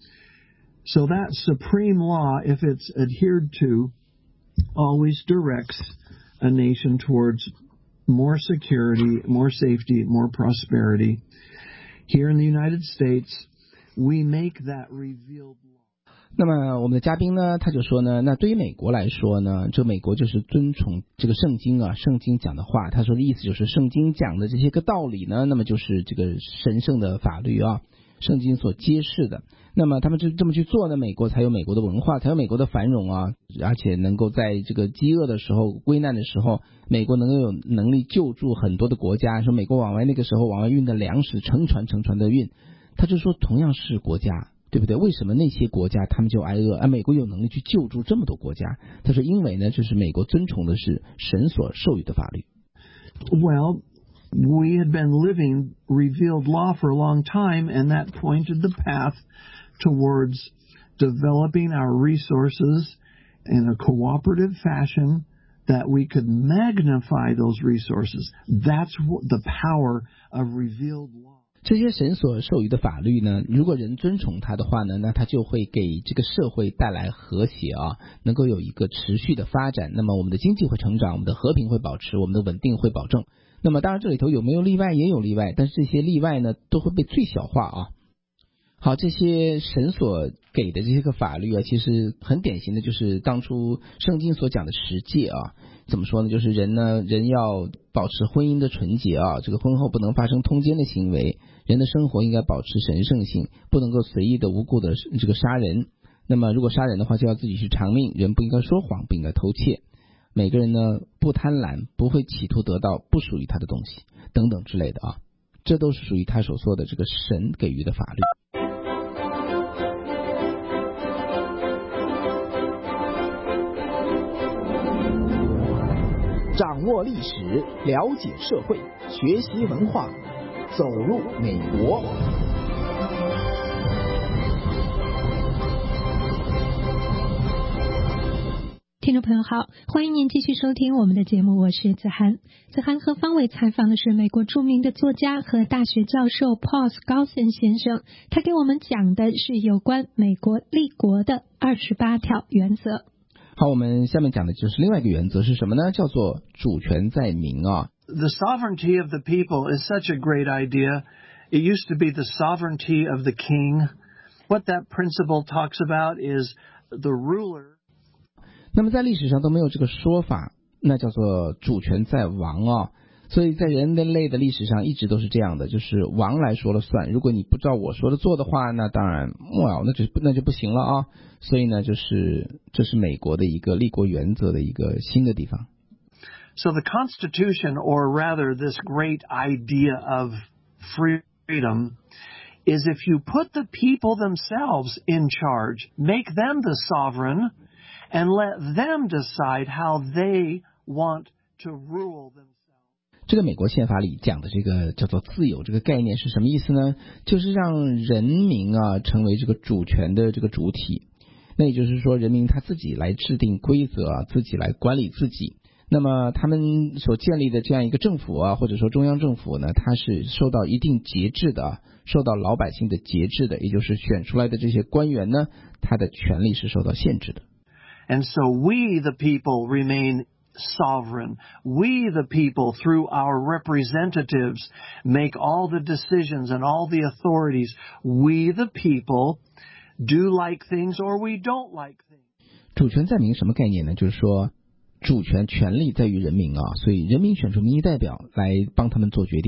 So that supreme law, if it's adhered to, always directs a nation towards more security, more safety, more prosperity. Here in the United States, we make that revealed law. 那么我们的嘉宾呢，他就说呢，那对于美国来说呢，这美国就是遵从这个圣经啊，圣经讲的话。他说的意思就是圣经讲的这些个道理呢，那么就是这个神圣的法律啊，圣经所揭示的。那么他们就这么去做呢，美国才有美国的文化，才有美国的繁荣啊，而且能够在这个饥饿的时候、危难的时候，美国能够有能力救助很多的国家。说美国往外那个时候往外运的粮食成船成船的运，他就说同样是国家，对不对？为什么那些国家他们就挨饿，而美国有能力去救助这么多国家？他说因为呢，就是美国遵从的是神所授予的法律。 Well, we had been living revealed law for a long time, and that pointed the path towards developing our resources in a cooperative fashion that we could magnify those resources. That's the power of revealed law. 这些神所授予的法律呢，如果人遵从它的话呢，那它就会给这个社会带来和谐啊，能够有一个持续的发展。那么我们的经济会成长，我们的和平会保持，我们的稳定会保证。那么当然这里头有没有例外，也有例外，但是这些例外呢都会被最小化啊。好，这些神所给的这些个法律啊，其实很典型的就是当初圣经所讲的十诫啊。怎么说呢？就是人呢，人要保持婚姻的纯洁啊，这个婚后不能发生通奸的行为，人的生活应该保持神圣性，不能够随意的无故的这个杀人。那么如果杀人的话，就要自己去偿命。人不应该说谎，不应该偷窃。每个人呢，不贪婪，不会企图得到不属于他的东西，等等之类的啊，这都是属于他所说的这个神给予的法律。 掌握历史，了解社会，学习文化，走入美国。 听众朋友好，欢迎您继续收听我们的节目，我是子涵。子涵和方伟采访的是美国著名的作家和大学教授 Paul Skousen 先生，他给我们讲的是有关美国立国的二十八条原则。 好，我们下面讲的就是另外一个原则是什么呢？叫做主权在民啊。 The sovereignty of the people is such a great idea. It used to be the sovereignty of the king. What that principle talks about is the ruler. 那么在历史上都没有这个说法，那叫做主权在王啊。所以在人类的历史上一直都是这样的，就是王来说了算。如果你不照我说的做的话，那当然，哇，那就那就不行了啊。所以呢，就是这是美国的一个立国原则的一个新的地方。 So the Constitution, or rather this great idea of freedom, is if you put the people themselves in charge, make them the sovereign, and let them decide how they want to rule themselves. 这个美国宪法里讲的这个叫做自由这个概念是什么意思呢？就是让人民啊成为这个主权的这个主体。那也就是说，人民他自己来制定规则啊，自己来管理自己。那么他们所建立的这样一个政府啊，或者说中央政府呢，它是受到一定节制的，受到老百姓的节制的，也就是选出来的这些官员呢，他的权力是受到限制的。 And so we, the people, remain sovereign. We, the people, through our representatives, make all the decisions and all the authorities. We, the people, do like things or we don't like things. 主权在民什么概念呢？就是说主权权力在于人民啊，所以人民选出民意代表来帮他们做决定。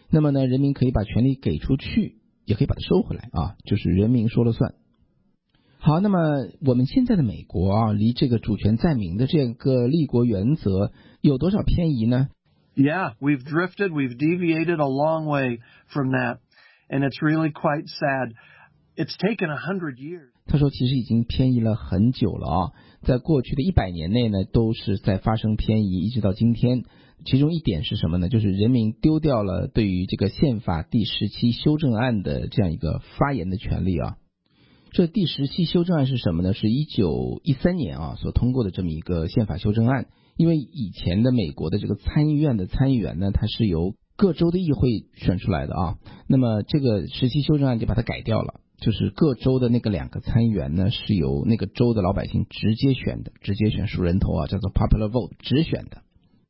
那么呢，人民可以把权利给出去，也可以把它收回来啊，就是人民说了算。好，那么我们现在的美国啊，离这个主权在民的这个立国原则有多少偏移呢？ Yeah, we've drifted, we've deviated a long way from that, and it's really quite sad. It's taken a hundred years. 他说其实已经偏移了很久了啊，在过去的一百年内呢，都是在发生偏移，一直到今天。其中一点是什么呢？就是人民丢掉了对于这个宪法第十七修正案的这样一个发言的权利啊。这第十七修正案是什么呢？是一九一三年啊所通过的这么一个宪法修正案。因为以前的美国的这个参议院的参议员呢，它是由各州的议会选出来的啊。那么这个十七修正案就把它改掉了，就是各州的那个两个参议员呢，是由那个州的老百姓直接选的，直接选数人头啊，叫做 popular vote， 直选的。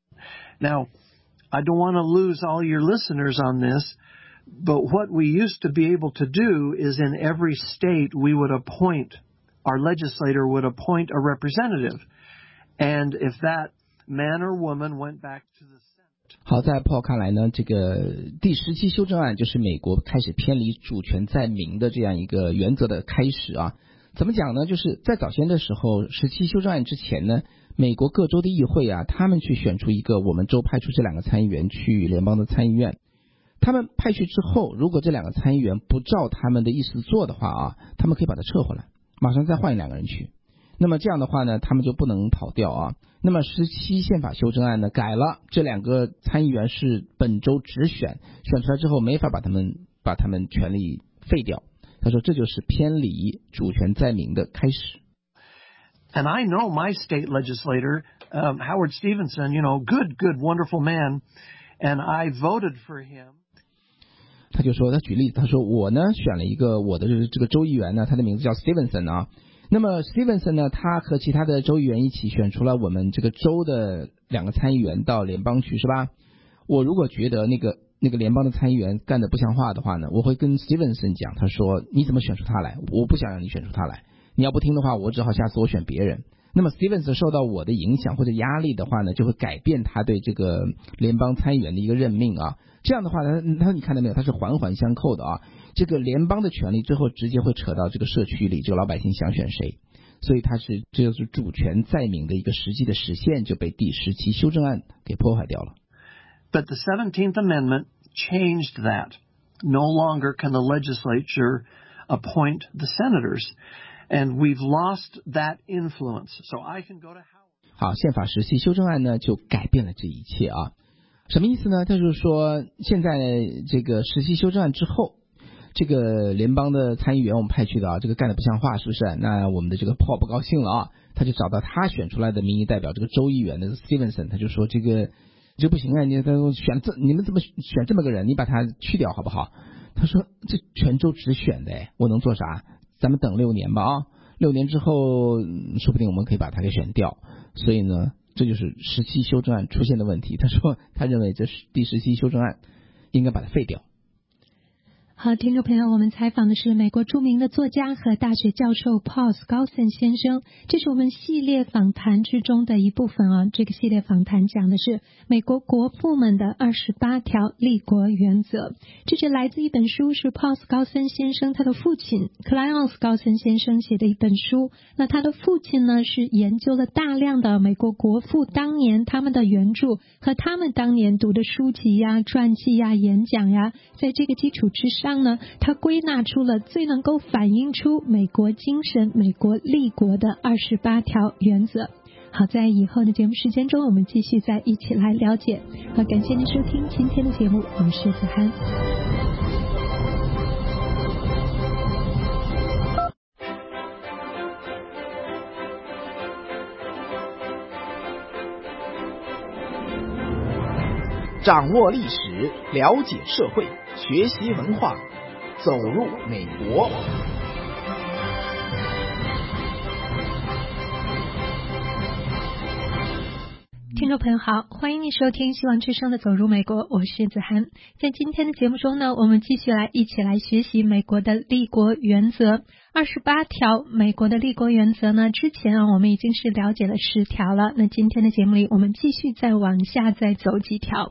Now, I don't want to lose all your listeners on this, but what we used to be able to do is in every state we would appoint, our legislator would appoint a representative. And if that man or woman went back to the Senate. 好，在 Paul 看来呢，这个第十七修正案就是美国开始偏离主权在民的这样一个原则的开始啊。怎么讲呢？就是在早先的时候，十七修正案之前呢，美国各州的议会啊，他们去选出一个我们州派出这两个参议员去联邦的参议院。他们派去之后，如果这两个参议员不照他们的意思做的话啊，他们可以把它撤回来，马上再换两个人去。那么这样的话呢，他们就不能跑掉啊。那么十七宪法修正案呢改了，这两个参议员是本州直选，选出来之后没法把他们把他们权利废掉。他说这就是偏离主权在民的开始。 And I know my state legislator, um, Howard Stevenson, you know, good, good, wonderful man, and I voted for him. 他就说，他举例子，他说我呢选了一个我的这个州议员呢，他的名字叫 Stevenson 啊。那么 Stevenson 呢，他和其他的州议员一起选出了我们这个州的两个参议员到联邦去，是吧？我如果觉得那个那个联邦的参议员干得不像话的话呢，我会跟 Stevenson 讲，他说你怎么选出他来？我不想让你选出他来，你要不听的话，我只好下次我选别人。那么 Stevenson 受到我的影响或者压力的话呢，就会改变他对这个联邦参议员的一个任命啊。这样的话呢，他你看到没有，它是环环相扣的啊。这个联邦的权利最后直接会扯到这个社区里，这个老百姓想选谁，所以它是这就是主权在民的一个实际的实现，就被第十七修正案给破坏掉了。 But the seventeenth Amendment changed that. No longer can the legislature appoint the senators, and we've lost that influence. So I can go to Howard. 好，宪法十七修正案呢就改变了这一切啊。什么意思呢？他就是说，现在这个十七修正案之后，这个联邦的参议员我们派去的啊，这个干得不像话，是不是？那我们的这个 Paul 不高兴了啊，他就找到他选出来的民意代表这个州议员的 Stevenson， 他就说这个这不行啊，你选这你们怎么选这么个人？你把他去掉好不好？他说这全州直选的，哎，我能做啥？咱们等六年吧啊，六年之后说不定我们可以把他给选掉。所以呢，这就是十七修正案出现的问题。他说他认为这是第十七修正案应该把它废掉。 好，听众朋友，我们采访的是美国著名的作家和大学教授 Paul Skousen 先生，这是我们系列访谈之中的一部分啊。这个系列访谈讲的是美国国父们的二十八条立国原则，这是来自一本书，是 Paul Skousen 先生他的父亲 Clion Skousen 先生写的一本书。那他的父亲呢，是研究了大量的美国国父当年他们的原著和他们当年读的书籍呀、传记呀、演讲呀，在这个基础之上呢，他归纳出了最能够反映出美国精神、美国立国的二十八条原则。好，在以后的节目时间中，我们继续再一起来了解。好，感谢您收听今天的节目，我是子涵。 掌握历史，了解社会，学习文化，走入美国。 听众朋友好，欢迎你收听希望之声的走入美国，我是子涵。在今天的节目中呢，我们继续来一起来学习美国的立国原则。二十八条美国的立国原则呢，之前啊我们已经是了解了十条了，那今天的节目里我们继续再往下再走几条。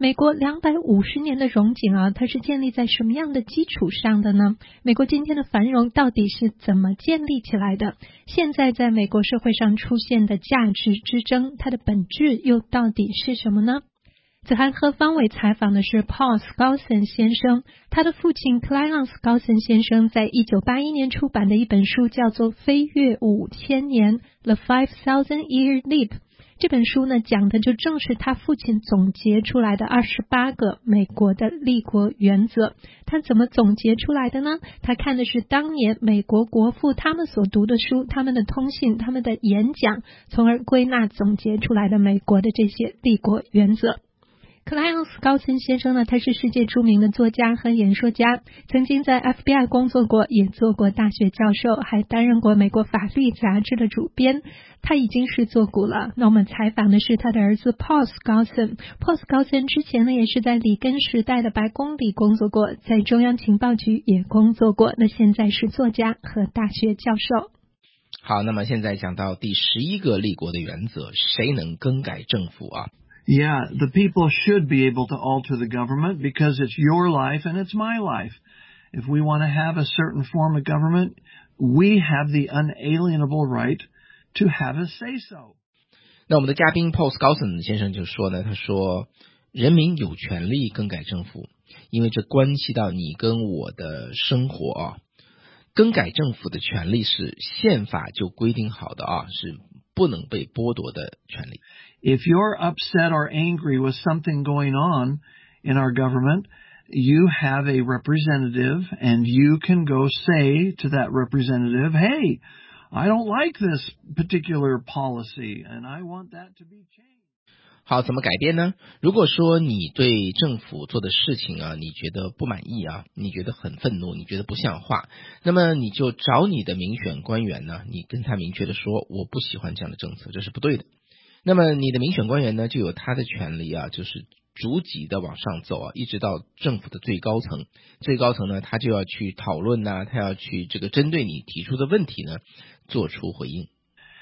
美国两百五十年的荣景啊，它是建立在什么样的基础上的呢？美国今天的繁荣到底是怎么建立起来的？现在在美国社会上出现的价值之争，它的本质又到底是什么呢？子涵和方伟采访的是 Paul Skousen 先生，他的父亲 Clarence Skousen 先生在一九八一年出版的一本书叫做《飞跃五千年 The Five Thousand Year Leap》。这本书呢，讲的就正是他父亲总结出来的二十八个美国的立国原则。他怎么总结出来的呢？他看的是当年美国国父他们所读的书，他们的通信，他们的演讲，从而归纳总结出来的美国的这些立国原则。克莱恩斯高森先生呢，他是世界著名的作家和演说家，曾经在 F B I 工作过，也做过大学教授，还担任过美国法律杂志的主编。他已经是作古了。那我们采访的是他的儿子 Paul Skousen。Paul Skousen 之前呢，也是在里根时代的白宫里工作过，在中央情报局也工作过。那现在是作家和大学教授。 好，那么现在讲到第十一个立国的原则，谁能更改政府啊 ？Yeah, the people should be able to alter the government because it's your life and it's my life. If we want to have a certain form of government, we have the unalienable right to have a say so. 那我们的嘉宾 Paul Skousen 先生就说呢，他说人民有权利更改政府，因为这关系到你跟我的生活啊。更改政府的权利是宪法就规定好的啊，是不能被剥夺的权利。 If you're upset or angry with something going on in our government, you have a representative and you can go say to that representative, hey, I don't like this particular policy and I want that to be changed. 好，怎么改变呢？如果说你对政府做的事情啊，你觉得不满意啊，你觉得很愤怒，你觉得不像话，那么你就找你的民选官员呢，你跟他明确的说，我不喜欢这样的政策，这是不对的。那么你的民选官员呢，就有他的权利啊，就是逐级的往上走啊，一直到政府的最高层。最高层呢，他就要去讨论啊，他要去这个针对你提出的问题呢，做出回应。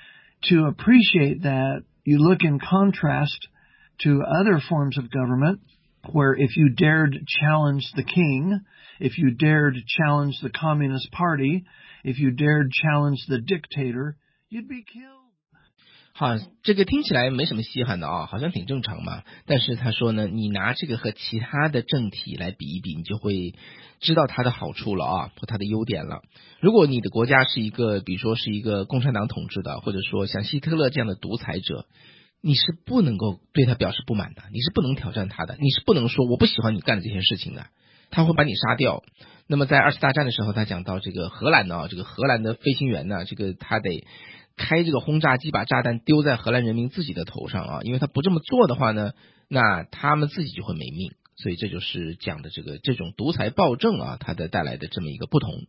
To appreciate that, you look in contrast to other forms of government, where if you dared challenge the king, if you dared challenge the Communist Party, if you dared challenge the dictator, you'd be killed. 好，这个听起来没什么稀罕的啊，好像挺正常嘛。但是他说呢，你拿这个和其他的政体来比一比，你就会知道它的好处了啊，和它的优点了。如果你的国家是一个，比如说是一个共产党统治的，或者说像希特勒这样的独裁者，你是不能够对他表示不满的，你是不能挑战他的，你是不能说我不喜欢你干的这些事情的，他会把你杀掉。那么在二次大战的时候，他讲到这个荷兰呢，这个荷兰的飞行员呢，这个他得开这个轰炸机把炸弹丢在荷兰人民自己的头上啊，因为他不这么做的话呢，那他们自己就会没命。所以这就是讲的这个这种独裁暴政啊，它的带来的这么一个不同。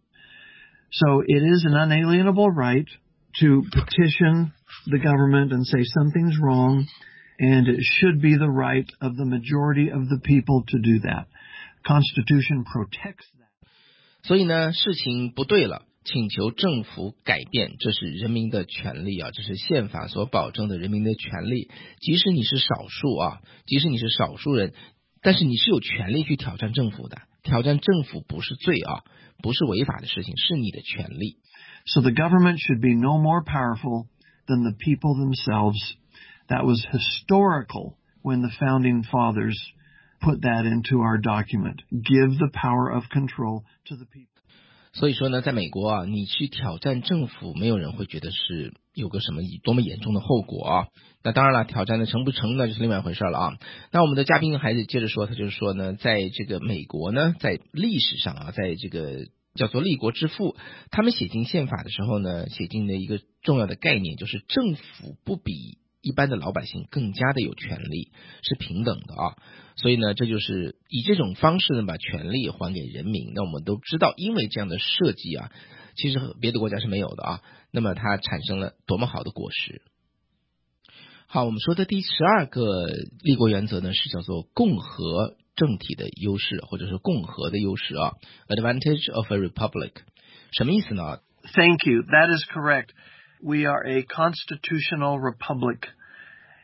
So it is an unalienable right to petition the government and say something's wrong, and it should be the right of the majority of the people to do that. Constitution protects that. 所以呢，事情不对了，请求政府改变，这是人民的权利啊，这是宪法所保证的人民的权利。即使你是少数啊，即使你是少数人，但是你是有权利去挑战政府的。挑战政府不是罪啊，不是违法的事情，是你的权利。 So the government should be no more powerful than the people themselves. That was historical when the founding fathers put that into our document. Give the power of control to the people. 所以说呢，在美国啊，你去挑战政府，没有人会觉得是有个什么多么严重的后果啊。那当然了，挑战的成不成那就是另外一回事了啊。那我们的嘉宾还是接着说，他就是说呢，在这个美国呢，在历史上啊，在这个叫做立国之父，他们写进宪法的时候呢，写进的一个重要的概念就是政府不比一般的老百姓更加的有权利，是平等的啊。所以呢，这就是以这种方式呢，把权利还给人民。那我们都知道，因为这样的设计啊，其实别的国家是没有的啊。那么它产生了多么好的果实。好，我们说的第十二个立国原则呢，是叫做共和政体的优势，或者是共和的优势啊 ，advantage of a republic。什么意思呢？ Thank you. That is correct. We are a constitutional republic.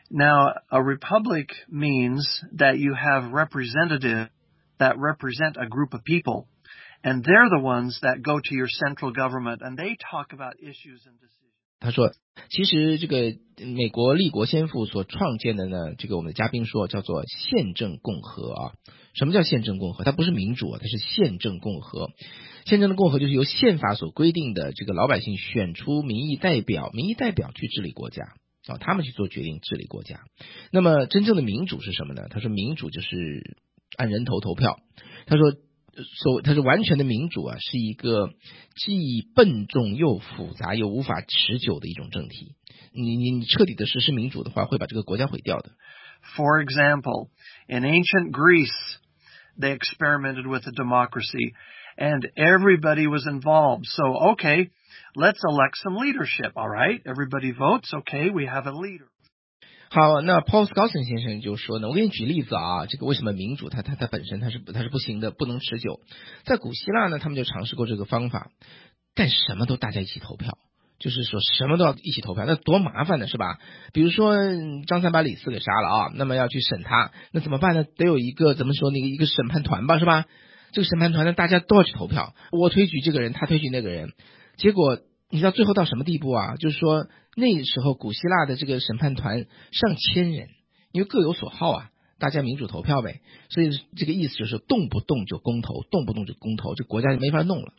Now, a republic means that you have representatives that represent a group of people, and they're the ones that go to your central government, and they talk about issues and decisions. 他说，其实这个美国立国先父所创建的呢，这个我们的嘉宾说叫做宪政共和啊。什么叫宪政共和？它不是民主，它是宪政共和。宪政的共和就是由宪法所规定的这个老百姓选出民意代表，民意代表去治理国家啊，他们去做决定治理国家。那么真正的民主是什么呢？他说民主就是按人头投票。他说所他说完全的民主啊，是一个既笨重又复杂又无法持久的一种政体。你你彻底的实施民主的话，会把这个国家毁掉的。 For example, in ancient Greece, they experimented with a democracy, and everybody was involved. So, okay, let's elect some leadership, all right? Everybody votes, okay, we have a leader. 好，那 Paul Skousen 先生就说呢，我给你举例子啊，这个为什么民主它它它本身它是它是不行的，不能持久。在古希腊呢，他们就尝试过这个方法，干什么都大家一起投票，就是说什么都要一起投票，那多麻烦呢，是吧？比如说张三把李四给杀了啊，那么要去审他，那怎么办呢？得有一个怎么说那个一个审判团吧，是吧？这个审判团呢，大家都要去投票，我推举这个人，他推举那个人，结果你知道最后到什么地步啊？就是说那时候古希腊的这个审判团上千人，因为各有所好啊，大家民主投票呗，所以这个意思就是动不动就公投，动不动就公投，这国家就没法弄了。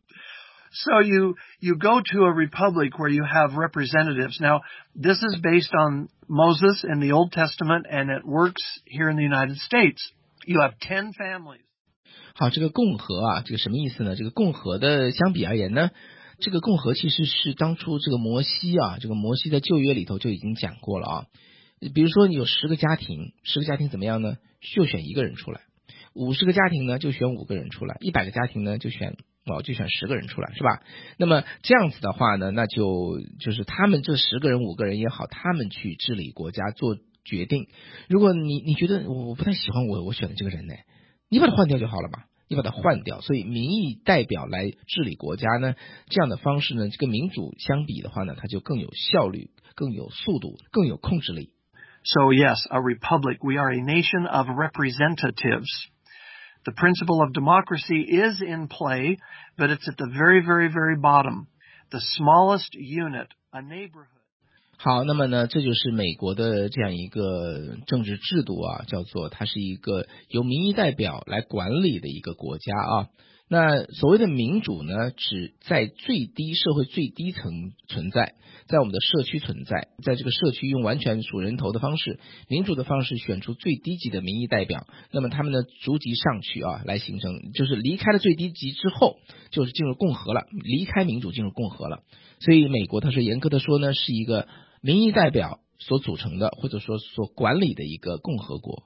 So you, you go to a republic where you have representatives. Now, this is based on Moses in the Old Testament, and it works here in the United States. You have ten families. 好，这个共和啊，这个什么意思呢？这个共和的相比而言呢，这个共和其实是当初这个摩西啊，这个摩西在旧约里头就已经讲过了啊。比如说你有十个家庭，十个家庭怎么样呢？就选一个人出来。五十个家庭呢，就选五个人出来；一百个家庭呢，就选哦，就选十个人出来，是吧？那么这样子的话呢，那就就是他们这十个人、五个人也好，他们去治理国家、做决定。如果你你觉得我我不太喜欢我我选的这个人呢，你把他换掉就好了吧？你把它换掉，所以民意代表来治理国家呢，这样的方式呢，这个民主相比的话呢，它就更有效率、更有速度、更有控制力。 So yes, a republic. We are a nation of representatives. The principle of democracy is in play, but it's at the very, very, very bottom. The smallest unit, a neighborhood. 好，那么呢，这就是美国的这样一个政治制度啊，叫做它是一个由民意代表来管理的一个国家啊。那所谓的民主呢，只在最低社会最低层存在，在我们的社区存在，在这个社区用完全数人头的方式，民主的方式选出最低级的民意代表，那么他们呢逐级上去啊，来形成，就是离开了最低级之后，就是进入共和了，离开民主进入共和了。所以美国它是严格的说呢，是一个民意代表所组成的，或者说所管理的一个共和国。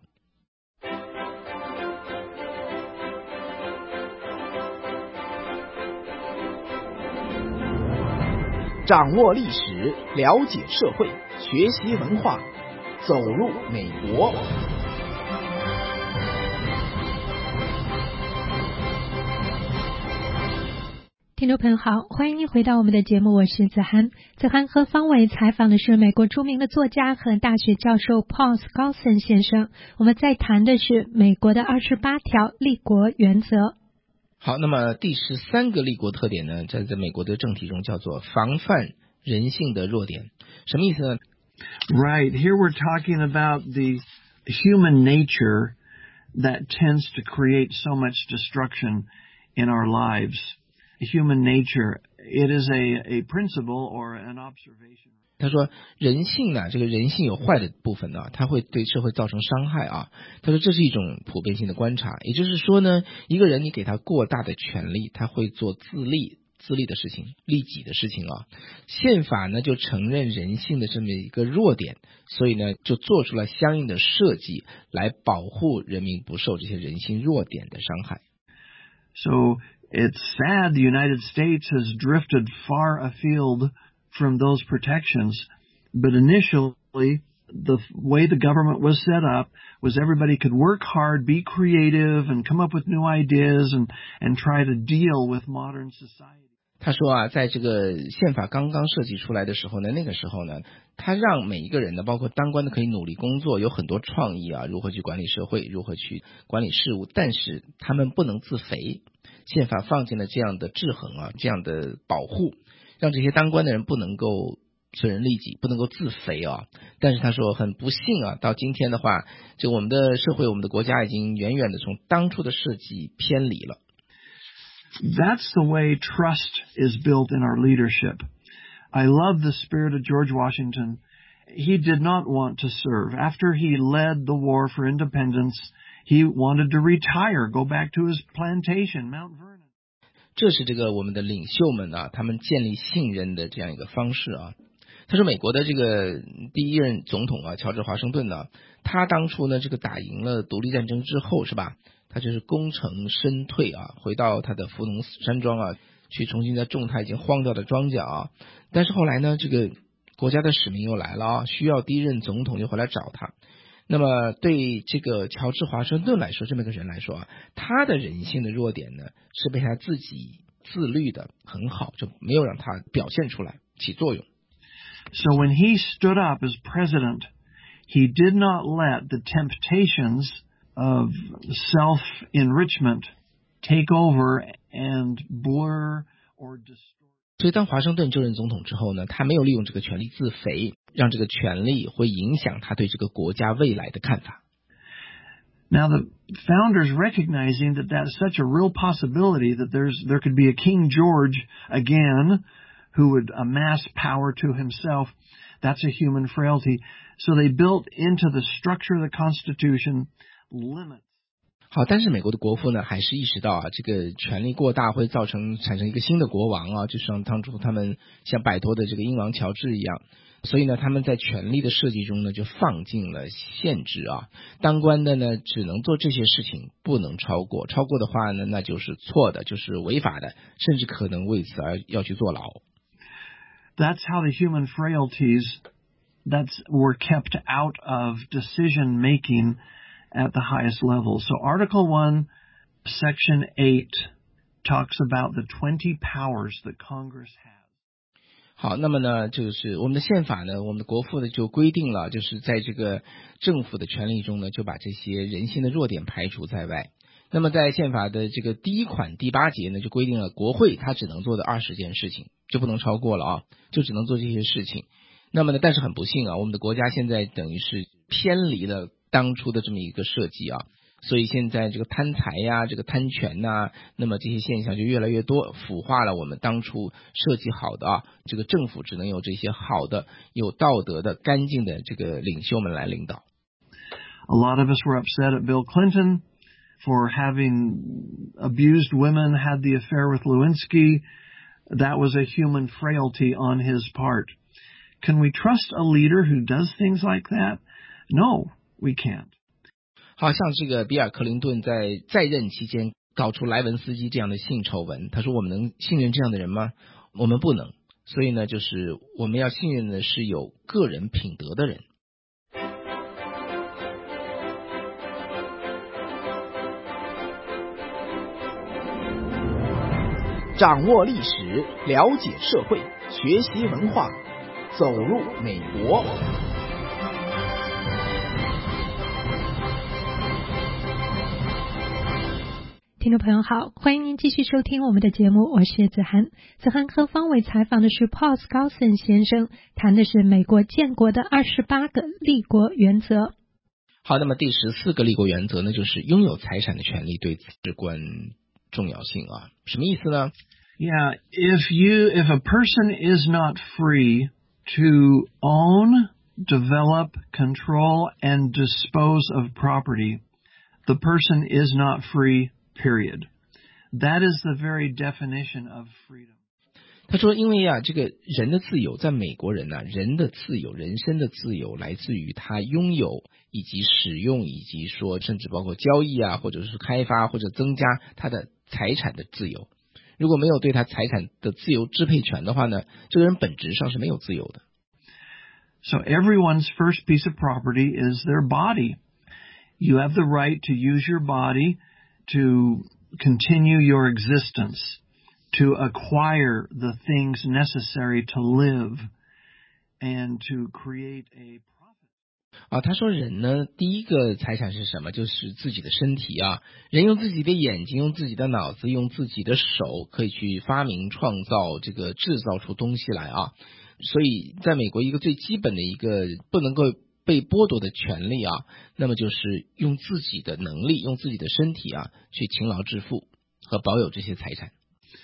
掌握历史，了解社会，学习文化，走入美国。 听众朋友好，欢迎您回到我们的节目，我是子涵。子涵和方伟采访的是美国著名的作家和大学教授 Paul Skousen 先生，我们在谈的是美国的二十八条立国原则。 好，那么第十三个立国特点呢，在在美国的政体中叫做防范人性的弱点。什么意思呢？ Right. Here we're talking about the human nature that tends to create so much destruction in our lives. Human nature, it is a, a principle or an observation. 他说人性呢，这个人性有坏的部分呢，它会对社会造成伤害啊。他说这是一种普遍性的观察，也就是说呢，一个人你给他过大的权利，他会做自利自利的事情，利己的事情啊。宪法呢就承认人性的这么一个弱点，所以呢就做出了相应的设计来保护人民不受这些人性弱点的伤害。 So it's sad the United States has drifted far afield from those protections, but initially the way the government was set up was everybody could work hard, be creative, and come up with new ideas and, and try to deal with modern society. 他说啊，在这个宪法刚刚设计出来的时候呢，那个时候呢，他让每一个人呢，包括当官的可以努力工作，有很多创意啊，如何去管理社会，如何去管理事务，但是他们不能自肥。宪法放进了这样的制衡啊，这样的保护，让这些当官的人不能够损人利己，不能够自肥啊。但是他说很不幸啊，到今天的话，就我们的社会，我们的国家已经远远的从当初的设计偏离了。 That's the way trust is built in our leadership. I love the spirit of George Washington. He did not want to serve. After he led the war for independence, he wanted to retire, go back to his plantation, Mount Vernon. 这是这个我们的领袖们啊，他们建立信任的这样一个方式啊。他说美国的这个第一任总统啊，乔治华盛顿呢，他当初呢这个打赢了独立战争之后是吧，他就是功成身退啊，回到他的福农山庄啊，去重新再种他已经荒掉的庄稼啊。但是后来呢，这个国家的使命又来了啊，需要第一任总统就回来找他。那么对这个乔治华盛顿来说，这么一个人来说啊，他的人性的弱点呢，是被他自己自律的很好，就没有让他表现出来起作用。 So when he stood up as president, he did not let the temptations of self-enrichment take over and blur or distort. 所以当华盛顿就任总统之后呢，他没有利用这个权力自肥，让这个权力会影响他对这个国家未来的看法。 Now the founders recognizing that that's such a real possibility that there's there could be a King George again who would amass power to himself, that's a human frailty. So they built into the structure of the Constitution limits. 好，但是美国的国父呢，还是意识到啊，这个权力过大会造成产生一个新的国王啊，就像当初他们想摆脱的这个英王乔治一样。所以呢，他们在权力的设计中呢，就放进了限制啊。当官的呢，只能做这些事情，不能超过。超过的话呢，那就是错的，就是违法的，甚至可能为此而要去坐牢。 That's how the human frailties that's were kept out of decision making at the highest level. So Article one, Section eight talks about the twenty powers that Congress has. 好，那么呢，就是我们的宪法呢，我们的国父呢就规定了，就是在这个政府的权力中呢，就把这些人性的弱点排除在外。那么在宪法的这个第一款第八节呢，就规定了国会它只能做的二十件事情，就不能超过了啊，就只能做这些事情。那么呢，但是很不幸啊，我们的国家现在等于是偏离了当初的这么一个设计啊，所以现在这个贪财呀，这个贪权呐，那么这些现象就越来越多，腐化了我们当初设计好的啊，这个政府只能由这些好的、有道德的、干净的这个领袖们来领导。 A lot of us were upset at Bill Clinton for having abused women, had the affair with Lewinsky. That was a human frailty on his part. Can we trust a leader who does things like that? No, we can't. 好像这个比尔·克林顿在在任期间搞出莱文斯基这样的性丑闻，他说我们能信任这样的人吗？我们不能。所以呢，就是我们要信任的是有个人品德的人。 掌握历史，了解社会，学习文化，走入美国。 听众朋友好，欢迎您继续收听我们的节目，我是子涵。子涵和方伟采访的是 Paul Skousen 先生，谈的是美国建国的二十八个立国原则。 好，那么第十四个立国原则呢，就是拥有财产的权利对至关重要性啊，什么意思呢？ Yeah, if you, if a person is not free to own, develop, control, and dispose of property, the person is not free, period. That is the very definition of freedom. 他说因为啊这个人的自由，在美国人呢、啊、人的自由，人身的自由来自于他拥有以及使用以及说甚至包括交易啊或者是开发或者增加他的财产的自由。如果没有对他财产的自由支配权的话呢，这个人本质上是没有自由的。 So everyone's first piece of property is their body. You have the right to use your body to continue your existence. to acquire the things necessary to live and to create a profit. 啊，他说人呢，第一个财产是什么？就是自己的身体啊。人用自己的眼睛，用自己的脑子，用自己的手，可以去发明、创造这个制造出东西来啊。所以在美国一个最基本的一个不能够被剥夺的权利啊，那么就是用自己的能力，用自己的身体啊，去勤劳致富和保有这些财产。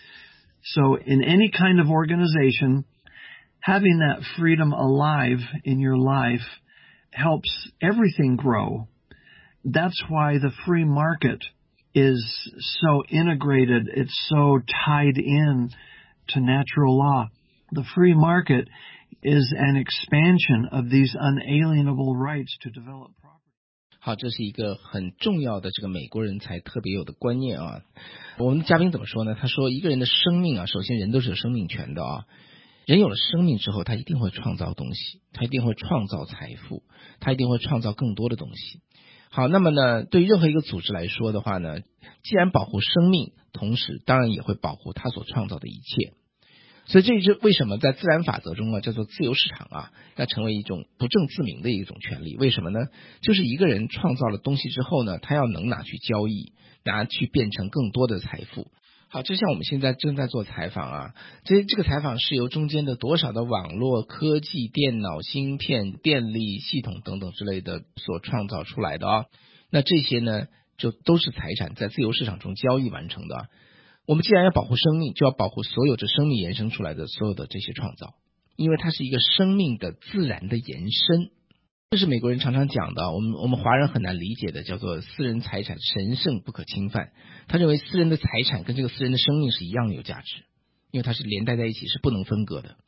So in any kind of organization, having that freedom alive in your life helps everything grow. That's why the free market is so integrated. It's so tied in to natural law. The free market is an expansion of these unalienable rights to develop property. 好，这是一个很重要的这个美国人才特别有的观念啊。我们的嘉宾怎么说呢？他说一个人的生命啊，首先人都是有生命权的啊。人有了生命之后，他一定会创造东西，他一定会创造财富，他一定会创造更多的东西。好，那么呢，对于任何一个组织来说的话呢，既然保护生命，同时当然也会保护他所创造的一切。所以这就是为什么在自然法则中啊，叫做自由市场啊，要成为一种不证自明的一种权利。为什么呢？就是一个人创造了东西之后呢，他要能拿去交易，拿去变成更多的财富。好，就像我们现在正在做采访啊，这这个采访是由中间的多少的网络科技、电脑、芯片、电力系统等等之类的所创造出来的啊。那这些呢，就都是财产，在自由市场中交易完成的啊。我们既然要保护生命，就要保护所有这生命延伸出来的所有的这些创造，因为它是一个生命的自然的延伸。这是美国人常常讲的，我们我们华人很难理解的，叫做私人财产神圣不可侵犯。他认为私人的财产跟这个私人的生命是一样有价值，因为它是连带在一起，是不能分割的。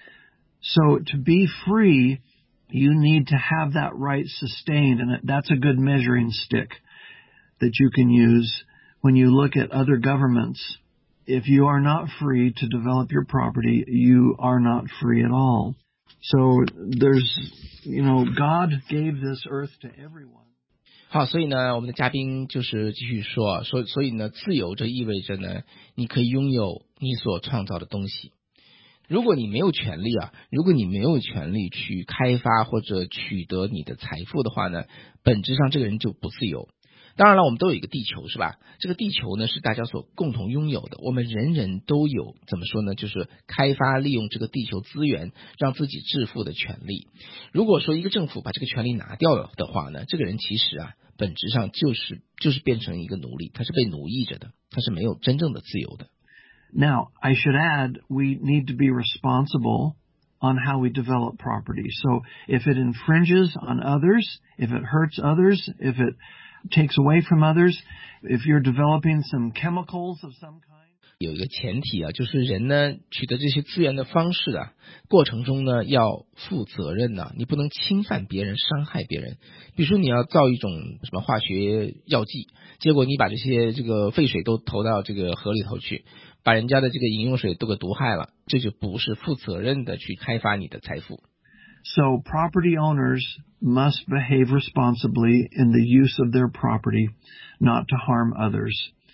So to be free, you need to have that right sustained, and that's a good measuring stick that you can use when you look at other governments. If you are not free to develop your property, you are not free at all. So there's, you know, God gave this earth to everyone. 好，所以呢，我们的嘉宾就是继续说，说，所以呢，自由这意味着呢，你可以拥有你所创造的东西。如果你没有权利啊，如果你没有权利去开发或者取得你的财富的话呢，本质上这个人就不自由。当然了，我们都有一个地球，是吧？这个地球呢是大家所共同拥有的，我们人人都有怎么说呢？就是开发利用这个地球资源，让自己致富的权利。如果说一个政府把这个权利拿掉了的话呢，这个人其实啊，本质上就是就是变成一个奴隶，他是被奴役着的，他是没有真正的自由的。 Now, I should add, we need to be responsible on how we develop property. So if it infringes on others, if it hurts others, if it takes away from others, if you're developing some chemicals of some kind. 有一个前提啊，就是人呢取得这些资源的方式啊，过程中呢要负责任呐、啊，你不能侵犯别人、伤害别人。比如说你要造一种什么化学药剂，结果你把这些这个废水都投到这个河里头去，把人家的这个饮用水都给毒害了，这就不是负责任的去开发你的财富。 So property owners must behave responsibly in the use of their property, not to harm others.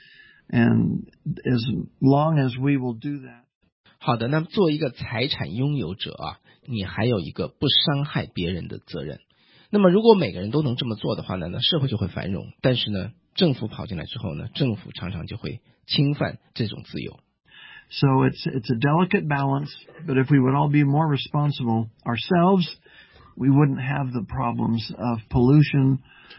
And as long as we will do that. 好的，那么作为一个财产拥有者啊，你还有一个不伤害别人的责任。那么如果每个人都能这么做的话呢，那社会就会繁荣。但是呢，政府跑进来之后呢，政府常常就会侵犯这种自由。 So it's it's a delicate balance, but if we would all be more responsible ourselves, we wouldn't have the problems of pollution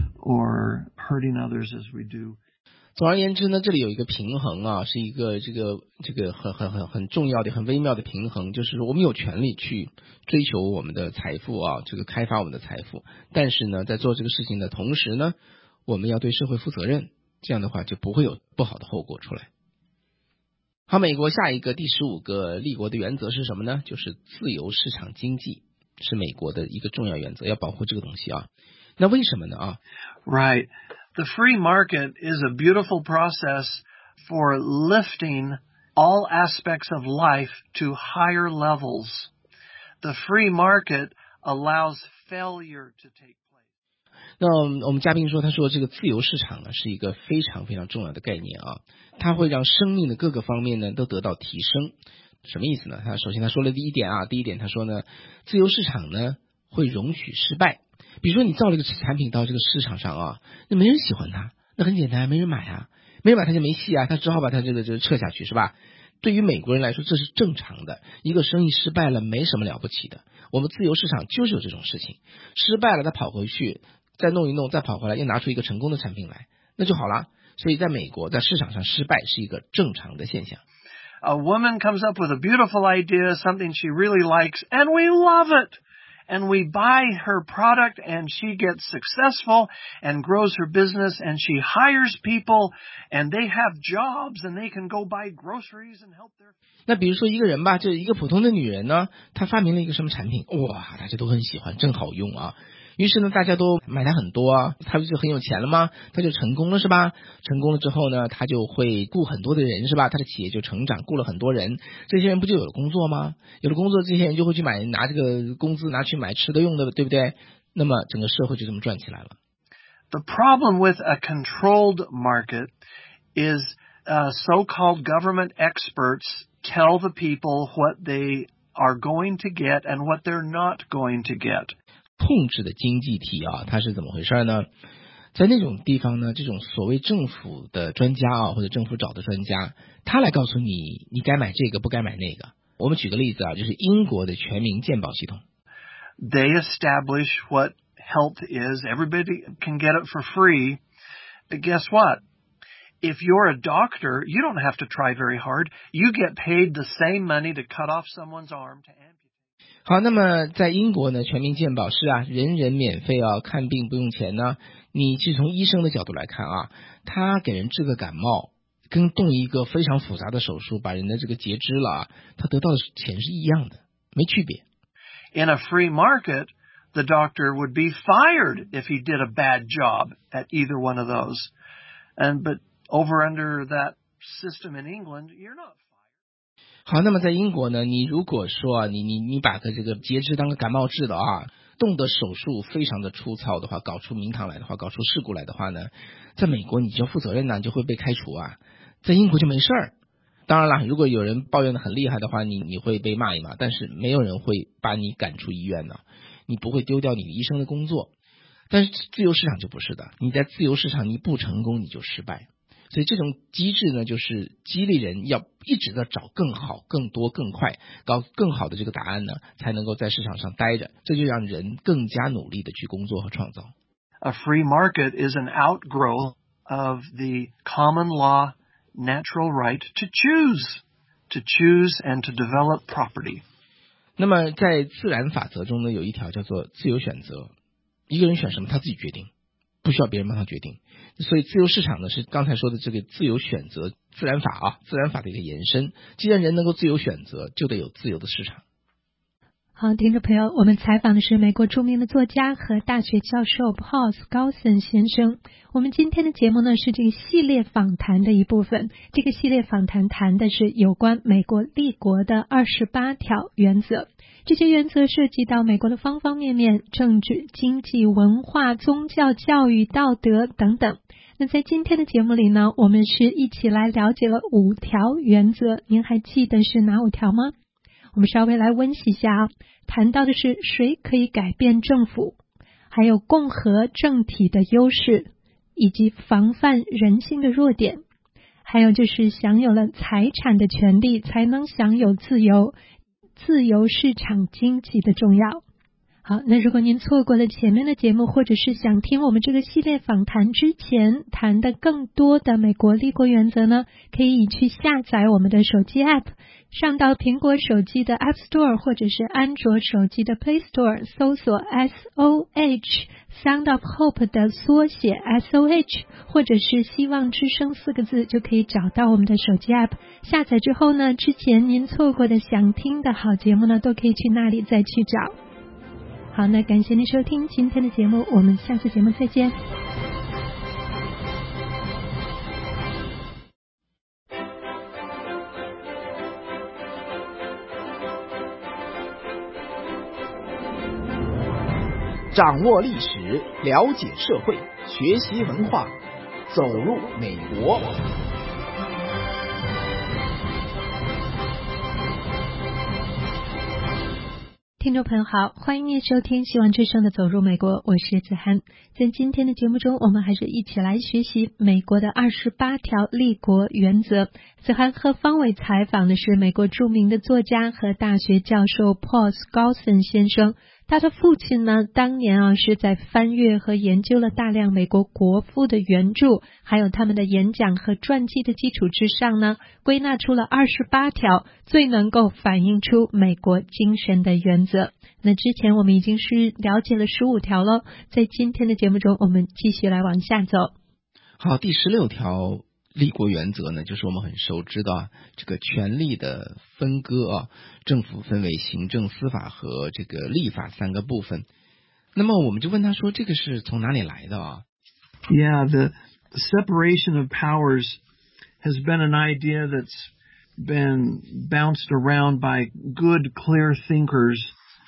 or hurting others as we do. 总而言之呢，这里有一个平衡啊，是一个这个这个很很很很重要的、很微妙的平衡，就是我们有权利去追求我们的财富啊，这个开发我们的财富，但是呢，在做这个事情的同时呢，我们要对社会负责任，这样的话就不会有不好的后果出来。好，美国下一个第十五个立国的原则是什么呢？就是自由市场经济，是美国的一个重要原则，要保护这个东西啊。那为什么呢啊 Right. The free market is a beautiful process for lifting all aspects of life to higher levels. The free market allows failure to take place. 那我们嘉宾说，他说这个自由市场呢是一个非常非常重要的概念啊，它会让生命的各个方面呢都得到提升。什么意思呢？他首先他说了第一点啊，第一点他说呢，自由市场呢会容许失败。比如说你造了一个产品到这个市场上啊，那没人喜欢它，那很简单，没人买啊，没人买它就没戏啊，他只好把它这个这个撤下去，是吧？对于美国人来说这是正常的，一个生意失败了没什么了不起的，我们自由市场就是有这种事情，失败了他跑回去再弄一弄，再跑回来又拿出一个成功的产品来，那就好了。所以在美国在市场上失败是一个正常的现象。 A woman comes up with a beautiful idea, something she really likes, and we love it. And we buy her product and she gets successful and grows her business and she hires people and they have jobs and they can go buy groceries and help their... 那比如说一个人吧，就是一个普通的女人呢，她发明了一个什么产品，哇，大家都很喜欢，真好用啊。于是呢，大家都买它很多啊，他不就很有钱了吗？他就成功了是吧？成功了之后呢，他就会雇很多的人是吧？他的企业就成长，雇了很多人，这些人不就有了工作吗？有了工作，这些人就会去买，拿这个工资拿去买吃的用的，对不对？那么整个社会就这么转起来了。 The problem with a controlled market is uh, so-called government experts tell the people what they are going to get and what they're not going to get. 控制的经济体啊，它是怎么回事呢？在那种地方呢，这种所谓政府的专家啊，或者政府找的专家，他来告诉你，你该买这个，不该买那个。我们举个例子啊，就是英国的全民健保系统。 They establish what health is. Everybody can get it for free. But guess what? If you're a doctor, you don't have to try very hard. You get paid the same money to cut off someone's arm to amputate. 好，那么在英国呢，全民健保是啊，人人免费啊，看病不用钱呢。你是从医生的角度来看啊，他给人治个感冒，跟动一个非常复杂的手术把人的这个截肢了啊，他得到的钱是一样的，没区别。 In a free market, the doctor would be fired if he did a bad job at either one of those. And but over under that system in England, you're not. 好，那么在英国呢，你如果说啊，你你你把个这个截肢当个感冒治的啊，动的手术非常的粗糙的话，搞出名堂来的话，搞出事故来的话呢，在美国你就负责任呢，你就会被开除啊，在英国就没事儿。当然了，如果有人抱怨的很厉害的话，你你会被骂一骂，但是没有人会把你赶出医院的，你不会丢掉你的医生的工作。但是自由市场就不是的，你在自由市场你不成功你就失败。所以这种机制呢，就是激励人要一直的找更好、更多、更快，搞更好的这个答案呢，才能够在市场上待着。这就让人更加努力的去工作和创造。 A free market is an outgrowth of the common law natural right to choose, to choose and to develop property. 那么在自然法则中呢，有一条叫做自由选择，一个人选什么他自己决定，不需要别人帮他决定。所以自由市场呢，是刚才说的这个自由选择自然法啊，自然法的一个延伸。既然人能够自由选择，就得有自由的市场。 好，听众朋友，我们采访的是美国著名的作家和大学教授 Paul Skousen 先生。我们今天的节目呢是这个系列访谈的一部分。这个系列访谈谈的是有关美国立国的二十八条原则。这些原则涉及到美国的方方面面，政治、经济、文化、宗教、教育、道德等等。那在今天的节目里呢，我们是一起来了解了五条原则。您还记得是哪五条吗？我们稍微来温习一下啊，谈到的是谁可以改变政府，还有共和政体的优势，以及防范人性的弱点，还有就是享有了财产的权利才能享有自由，自由市场经济的重要。好，那如果您错过了前面的节目，或者是想听我们这个系列访谈之前谈的更多的美国立国原则呢，可以去下载我们的手机 App， 上到苹果手机的 App Store 或者是安卓手机的 Play Store， 搜索 S O H Sound of Hope 的缩写 S O H， 或者是希望之声四个字，就可以找到我们的手机 App。 下载之后呢，之前您错过的想听的好节目呢，都可以去那里再去找。好，那感谢您收听今天的节目，我们下次节目再见。 掌握历史，了解社会，学习文化，走入美国。 听众朋友好，欢迎您收听希望之声的走入美国，我是子涵。在今天的节目中，我们还是一起来学习美国的二十八条立国原则。子涵和方伟采访的是美国著名的作家和大学教授 Paul Scoulson 先生。他的父亲呢，当年啊是在翻阅和研究了大量美国国父的原著，还有他们的演讲和传记的基础之上呢，归纳出了二十八条最能够反映出美国精神的原则。那之前我们已经是了解了十五条了，在今天的节目中，我们继续来往下走。 好，第十六条立国原则呢，就是我们很熟知的这个权力的分割啊，政府分为行政、司法和这个立法三个部分。那么我们就问他说，这个是从哪里来的啊 Yeah, the separation of powers has been an idea that's been bounced around by good, clear thinkers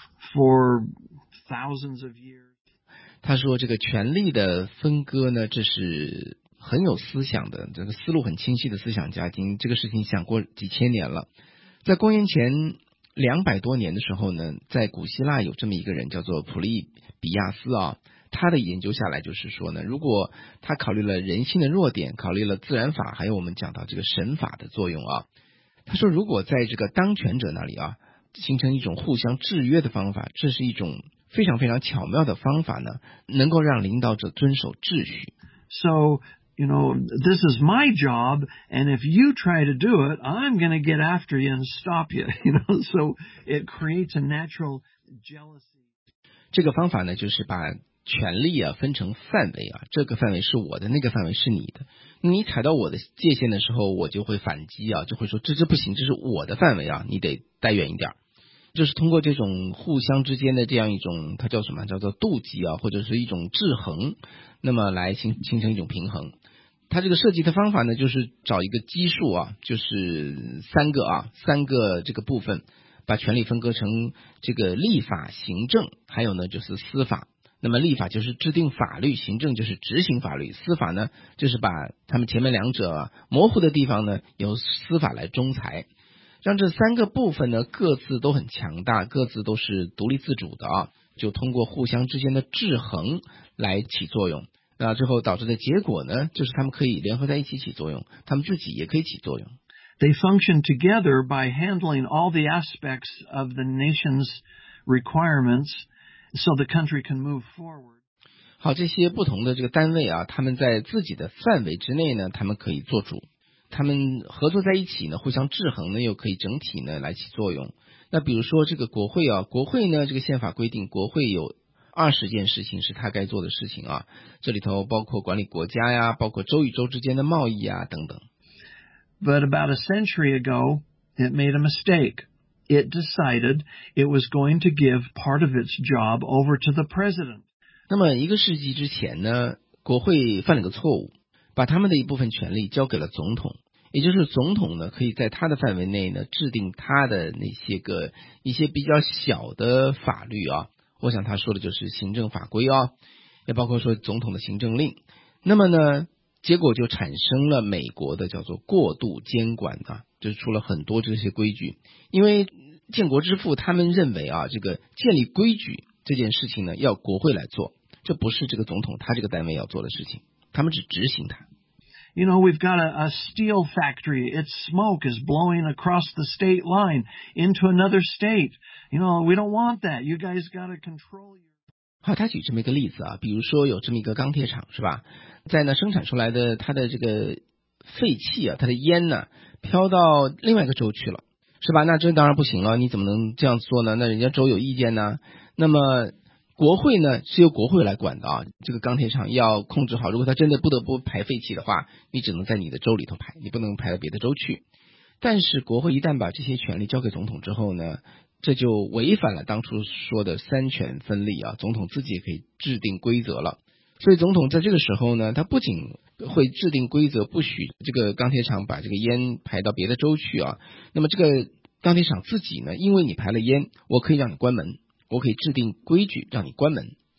for thousands of years. 他说这个权力的分割呢，这是很有思想的，这个思路很清晰的思想家，已经这个事情想过几千年了。在公元前两百多年的时候呢，在古希腊有这么一个人叫做普利比亚斯啊，他的研究下来就是说呢，如果他考虑了人性的弱点，考虑了自然法，还有我们讲到这个神法的作用啊，他说如果在这个当权者那里啊，形成一种互相制约的方法，这是一种非常非常巧妙的方法呢，能够让领导者遵守秩序。 So you know, this is my job, and if you try to do it, I'm going to get after you and stop you, you know, so it creates a natural jealousy. 这个方法呢，就是把权力啊分成范围啊，这个范围是我的，那个范围是你的。你踩到我的界限的时候，我就会反击啊，就会说这这不行，这是我的范围啊，你得待远一点。就是通过这种互相之间的这样一种，它叫什么？叫做妒忌啊，或者是一种制衡，那么来形形成一种平衡。它这个设计的方法呢，就是找一个基数啊，就是三个啊，三个这个部分，把权力分割成这个立法、行政，还有呢就是司法。那么立法就是制定法律，行政就是执行法律，司法呢就是把他们前面两者、啊、模糊的地方呢，由司法来仲裁。让这三个部分呢各自都很强大，各自都是独立自主的啊，就通过互相之间的制衡来起作用。那最后导致的结果呢，就是他们可以联合在一起起作用，他们自己也可以起作用。 They function together by handling all the aspects of the nation's requirements so the country can move forward. 好，这些不同的这个单位啊，他们在自己的范围之内呢，他们可以做主，他们合作在一起呢，互相制衡呢，又可以整体呢来起作用。那比如说这个国会啊，国会呢这个宪法规定，国会有二十件事情是他该做的事情啊，这里头包括管理国家呀，包括州与州之间的贸易啊等等。 But about a century ago, it made a mistake. It decided it was going to give part of its job over to the president. 那么一个世纪之前呢，国会犯了个错误，把他们的一部分权力交给了总统，也就是总统呢可以在他的范围内呢制定他的那些个一些比较小的法律啊。我想他说的就是行政法规啊，也包括说总统的行政令。那么呢，结果就产生了美国的叫做过度监管啊，就是出了很多这些规矩。因为建国之父他们认为啊，这个建立规矩这件事情呢，要国会来做，这不是这个总统他这个单位要做的事情，他们只执行它。 You know, we've got a, a steel factory. Its smoke is blowing across the state line into another state. You know, we don't want that. You guys got to control your... 好，他举这么一个例子啊，比如说有这么一个钢铁厂是吧，在那生产出来的它的这个废气啊，它的烟呢飘到另外一个州去了是吧，那这当然不行了，你怎么能这样做呢？那人家州有意见呢。那么国会呢是由国会来管的啊，这个钢铁厂要控制好，如果他真的不得不排废气的话，你只能在你的州里头排，你不能排到别的州去。但是国会一旦把这些权力交给总统之后呢，这就违反了当初说的三权分立啊，总统自己也可以制定规则了。所以总统在这个时候呢，他不仅会制定规则，不许这个钢铁厂把这个烟排到别的州去啊，那么这个钢铁厂自己呢，因为你排了烟，我可以让你关门，我可以制定规矩让你关门。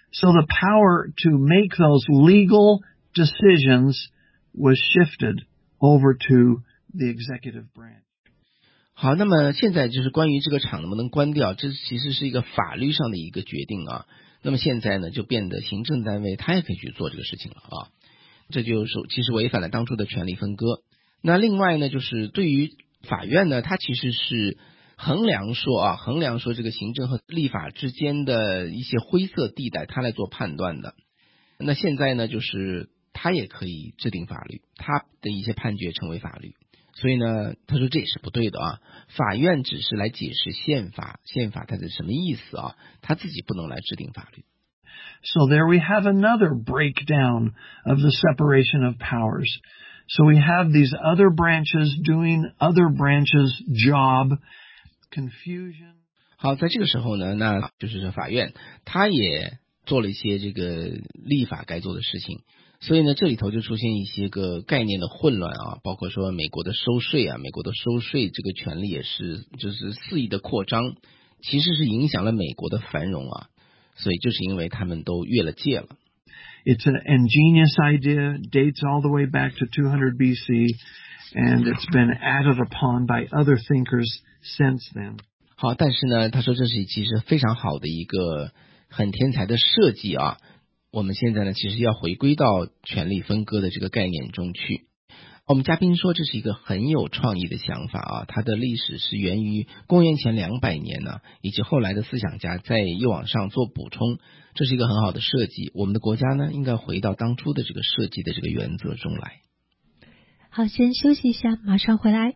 So the power to make those legal decisions was shifted over to the executive branch. 好，那么现在就是关于这个厂能不能关掉，这其实是一个法律上的一个决定啊。那么现在呢，就变得行政单位他也可以去做这个事情了啊。这就是其实违反了当初的权力分割。那另外呢，就是对于法院呢，它其实是衡量说啊，衡量说这个行政和立法之间的一些灰色地带，它来做判断的。那现在呢，就是它也可以制定法律，它的一些判决成为法律。所以呢，他说这也是不对的啊。法院只是来解释宪法，宪法它是什么意思啊？他自己不能来制定法律。 So there we have another breakdown of the separation of powers. So we have these other branches doing other branches' job, confusion. 好，在这个时候呢，那就是法院他也做了一些这个立法该做的事情。所以呢，这里头就出现一些个概念的混乱啊，包括说美国的收税啊，美国的收税这个权利也是就是肆意的扩张，其实是影响了美国的繁荣啊，所以就是因为他们都越了界了。 It's an ingenious idea, dates all the way back to two hundred B C, and it's been added upon by other thinkers since then. 好，但是呢，他说这是其实非常好的一个很天才的设计啊。我们现在呢，其实要回归到权力分割的这个概念中去。我们嘉宾说这是一个很有创意的想法啊，它的历史是源于公元前两百年呢，以及后来的思想家在又往上做补充，这是一个很好的设计。我们的国家呢，应该回到当初的这个设计的这个原则中来。 好，先休息一下，马上回来。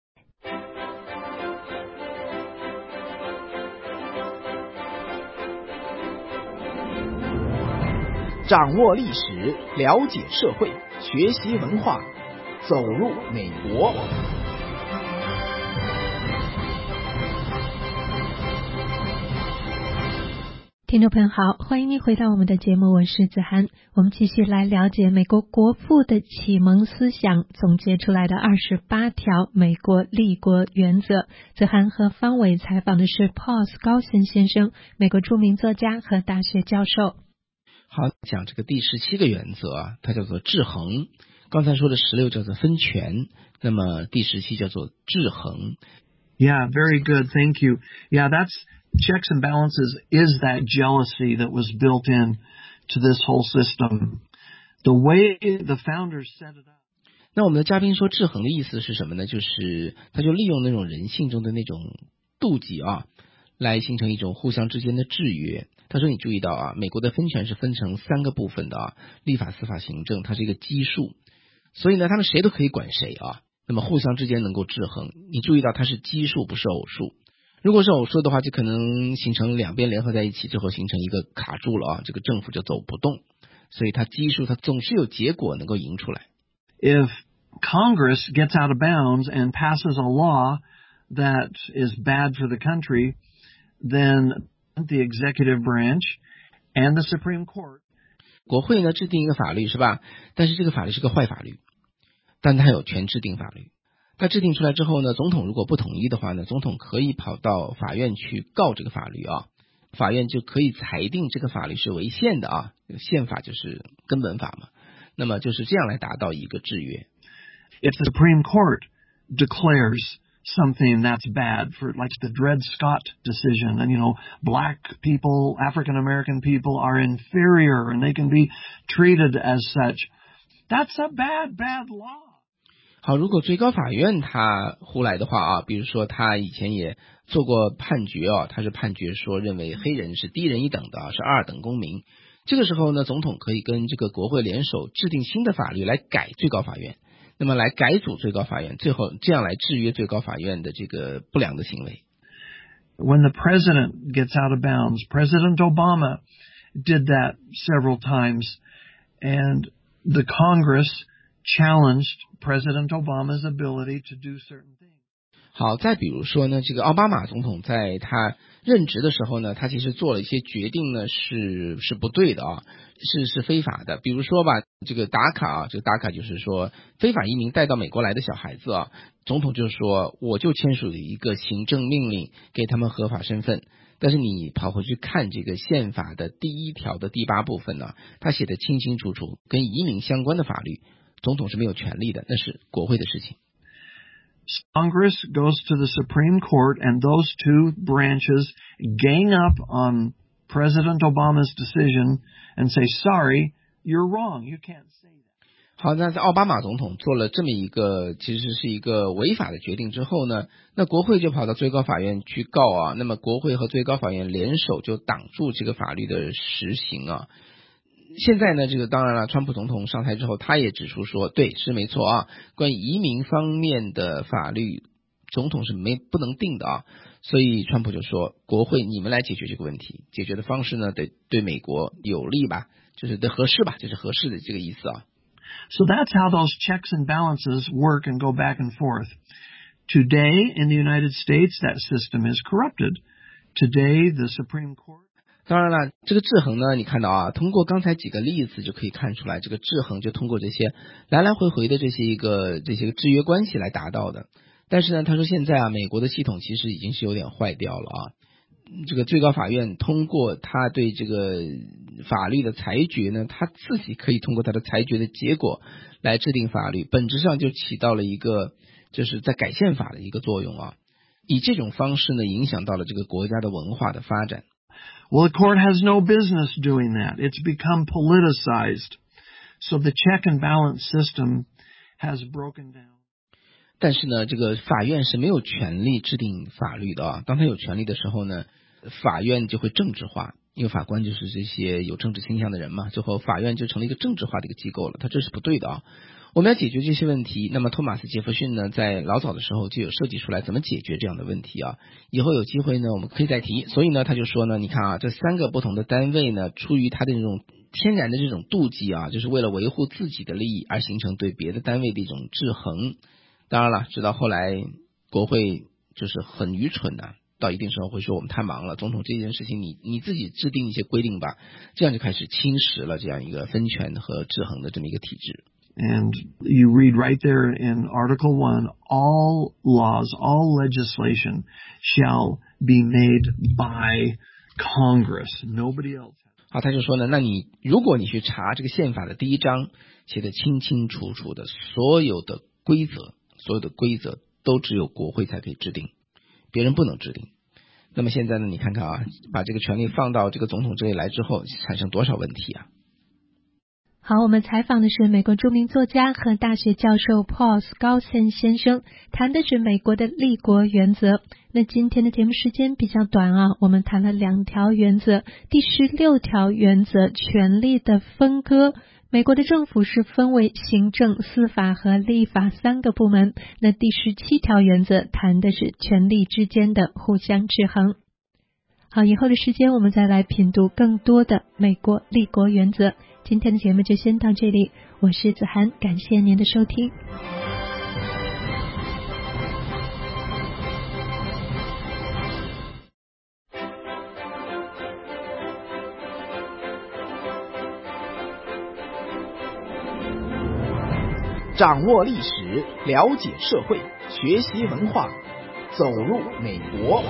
掌握历史，了解社会，学习文化，走入美国。 听众朋友好，欢迎您回到我们的节目，我是子涵。我们继续来了解美国国父的启蒙思想总结出来的二十八条美国立国原则。子涵和方伟采访的是 Paul Skousen 先生，美国著名作家和大学教授。 好，讲这个第十七个原则啊，它叫做制衡。刚才说的十六叫做分权，那么第十七叫做制衡。 Yeah, very good. Thank you. Yeah, that's checks and balances is that jealousy that was built in to this whole system. The way the founders set it up. 那我们的嘉宾说制衡的意思是什么呢？就是他就利用那种人性中的那种妒忌啊，来形成一种互相之间的制约。他说你注意到啊，美国的分权是分成三个部分的啊，立法、司法、行政，它是一个基数，所以呢他们谁都可以管谁啊，那么互相之间能够制衡。你注意到它是基数不是偶数，如果是偶数的话就可能形成两边联合在一起之后形成一个卡住了啊，这个政府就走不动，所以它基数它总是有结果能够赢出来。 If Congress gets out of bounds and passes a law that is bad for the country, then the executive branch and the Supreme Court. 国会呢制定一个法律是吧？但是这个法律是个坏法律，但它有权制定法律。它制定出来之后呢，总统如果不同意的话呢，总统可以跑到法院去告这个法律啊，法院就可以裁定这个法律是违宪的啊，宪法就是根本法嘛。那么就是这样来达到一个制约。 If the Supreme Court declares something that's bad, for like the Dred Scott decision, and you know, black people, African American people are inferior and they can be treated as such. That's a bad, bad law. 好，如果最高法院他胡来的话啊，比如说他以前也做过判决啊，他是判决说认为黑人是低人一等的啊，是二等公民。这个时候呢，总统可以跟这个国会联手制定新的法律来改最高法院。那么来改组最高法院，最后这样来制约最高法院的这个不良的行为。 When the president gets out of bounds, President Obama did that several times, and the Congress challenged President Obama's ability to do certain things. 好，再比如说呢，这个奥巴马总统在他任职的时候呢，他其实做了一些决定呢，是是不对的啊，是是非法的。比如说吧，这个达卡啊，这个达卡就是说非法移民带到美国来的小孩子啊，总统就是说我就签署了一个行政命令给他们合法身份。 但是你跑回去看这个宪法的第一条的第八部分呢，他写的清清楚楚，跟移民相关的法律，总统是没有权利的，那是国会的事情。 Congress goes to the Supreme Court, and those two branches gang up on President Obama's decision and say, sorry, you're wrong, you can't say that. 好，那在奥巴马总统做了这么一个其实是一个违法的决定之后呢，那国会就跑到最高法院去告啊，那么国会和最高法院联手就挡住这个法律的实行啊。现在呢，这个当然了，川普总统上台之后，他也指出说，对，是没错啊，关于移民方面的法律，总统是没不能定的啊，所以川普就说，国会你们来解决这个问题，解决的方式呢，得对美国有利吧，就是得合适吧，就是合适的这个意思啊。 So that's how those checks and balances work and go back and forth. Today in the United States, that system is corrupted. Today, the Supreme Court. 当然了，这个制衡呢，你看到啊，通过刚才几个例子就可以看出来，这个制衡就通过这些来来回回的这些一个这些制约关系来达到的。但是呢，他说现在啊，美国的系统其实已经是有点坏掉了啊。这个最高法院通过他对这个法律的裁决呢，他自己可以通过他的裁决的结果来制定法律，本质上就起到了一个就是在改宪法的一个作用啊。以这种方式呢，影响到了这个国家的文化的发展。 Well, the court has no business doing that. It's become politicized. So the check and balance system has broken down. 但是呢，这个法院是没有权利制定法律的啊。当他有权利的时候呢，法院就会政治化，因为法官就是这些有政治倾向的人嘛，最后法院就成了一个政治化的一个机构了，他这是不对的啊。我们要解决这些问题，那么托马斯·杰弗逊呢，在老早的时候就有设计出来怎么解决这样的问题啊。以后有机会呢，我们可以再提。所以呢，他就说呢，你看啊，这三个不同的单位呢，出于他的这种天然的这种妒忌啊，就是为了维护自己的利益而形成对别的单位的一种制衡。当然了，直到后来国会就是很愚蠢的、啊，到一定时候会说我们太忙了，总统这件事情你你自己制定一些规定吧，这样就开始侵蚀了这样一个分权和制衡的这么一个体制。 And you read right there in Article one, all laws, all legislation shall be made by Congress, nobody else. 好，他就说呢，那你如果你去查这个宪法的第一章，写得清清楚楚的，所有的规则，所有的规则都只有国会才可以制定，别人不能制定。那么现在呢，你看看啊，把这个权力放到这个总统这里来之后，产生多少问题啊？ 好，我们采访的是美国著名作家和大学教授 Paul Skousen 先生，谈的是美国的立国原则。那今天的节目时间比较短啊，我们谈了两条原则。第十六条原则，权力的分割。美国的政府是分为行政、司法和立法三个部门。那第十七条原则谈的是权力之间的互相制衡。好，以后的时间我们再来品读更多的美国立国原则。今天的节目就先到这里，我是子涵，感谢您的收听。 掌握历史，了解社会，学习文化，走入美国。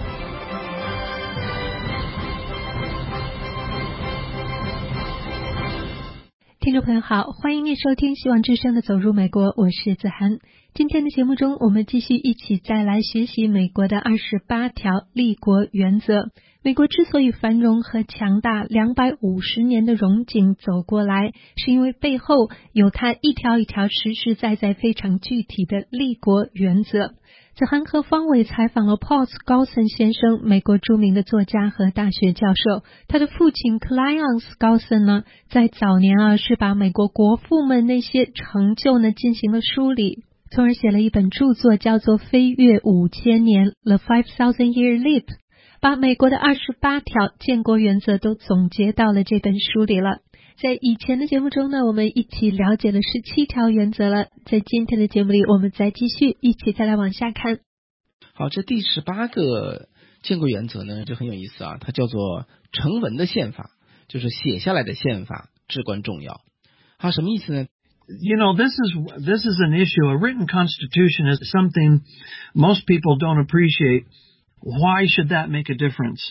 听众朋友好，欢迎您收听希望之声的走入美国，我是子涵。今天的节目中，我们继续一起再来学习美国的二十八条立国原则。美国之所以繁荣和强大，两百五十年的荣景走过来，是因为背后有它一条一条实实在在非常具体的立国原则。子涵和方伟采访了 Paul Skousen 先生，美国著名的作家和大学教授。他的父亲 Cleon Skousen 呢，在早年啊是把美国国父们那些成就呢进行了梳理，从而写了一本著作，叫做《飞越五千年 The Five Thousand Year Leap》，把美国的二十八条建国原则都总结到了这本书里了。在以前的节目中呢，我们一起了解了十七条原则了。在今天的节目里，我们再继续一起再来往下看。 好，这第十八个建国原则呢，就很有意思啊，它叫做成文的宪法，就是写下来的宪法至关重要。好，什么意思呢？ You know, this is this is an issue. A written constitution is something most people don't appreciate. Why should that make a difference?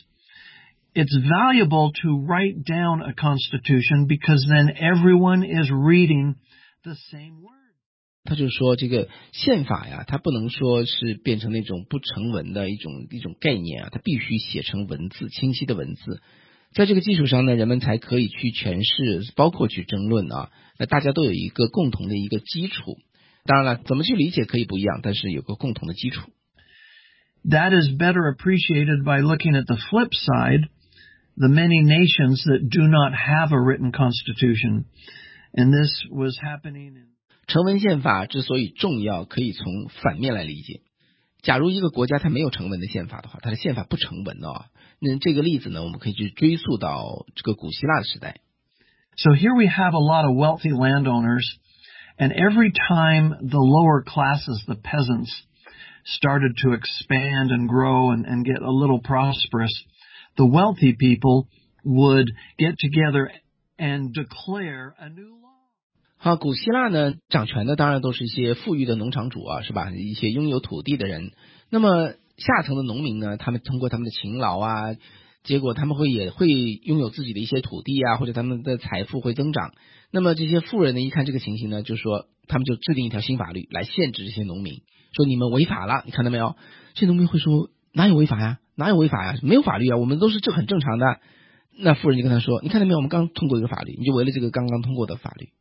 It's valuable to write down a constitution because then everyone is reading the same word. 他就说这个宪法呀，它不能说是变成那种不成文的一种一种概念啊，它必须写成文字，清晰的文字。在这个基础上呢，人们才可以去诠释，包括去争论啊。那大家都有一个共同的一个基础。当然了，怎么去理解可以不一样，但是有个共同的基础。 That is better appreciated by looking at the flip side, the many nations that do not have a written constitution. And this was happening in 成文宪法之所以重要，可以从反面来理解。假如一个国家它没有成文的宪法的话，它的宪法不成文的啊，那这个例子呢，我们可以去追溯到这个古希腊的时代。 So here we have a lot of wealthy landowners, and every time the lower classes, the peasants, started to expand and grow and, and get a little prosperous, the wealthy people would get together and declare a new law. 好，古希腊呢，掌权的当然都是一些富裕的农场主啊，是吧？一些拥有土地的人。那么下层的农民呢，他们通过他们的勤劳啊，结果他们会也会拥有自己的一些土地啊，或者他们的财富会增长。那么这些富人呢，一看这个情形呢，就说他们就制定一条新法律来限制这些农民，说你们违法了，你看到没有？这些农民会说哪有违法呀？哪有违法呀？没有法律啊，我们都是这很正常的。那富人就跟他说，你看到没有？我们刚通过一个法律，你就违了这个刚刚通过的法律。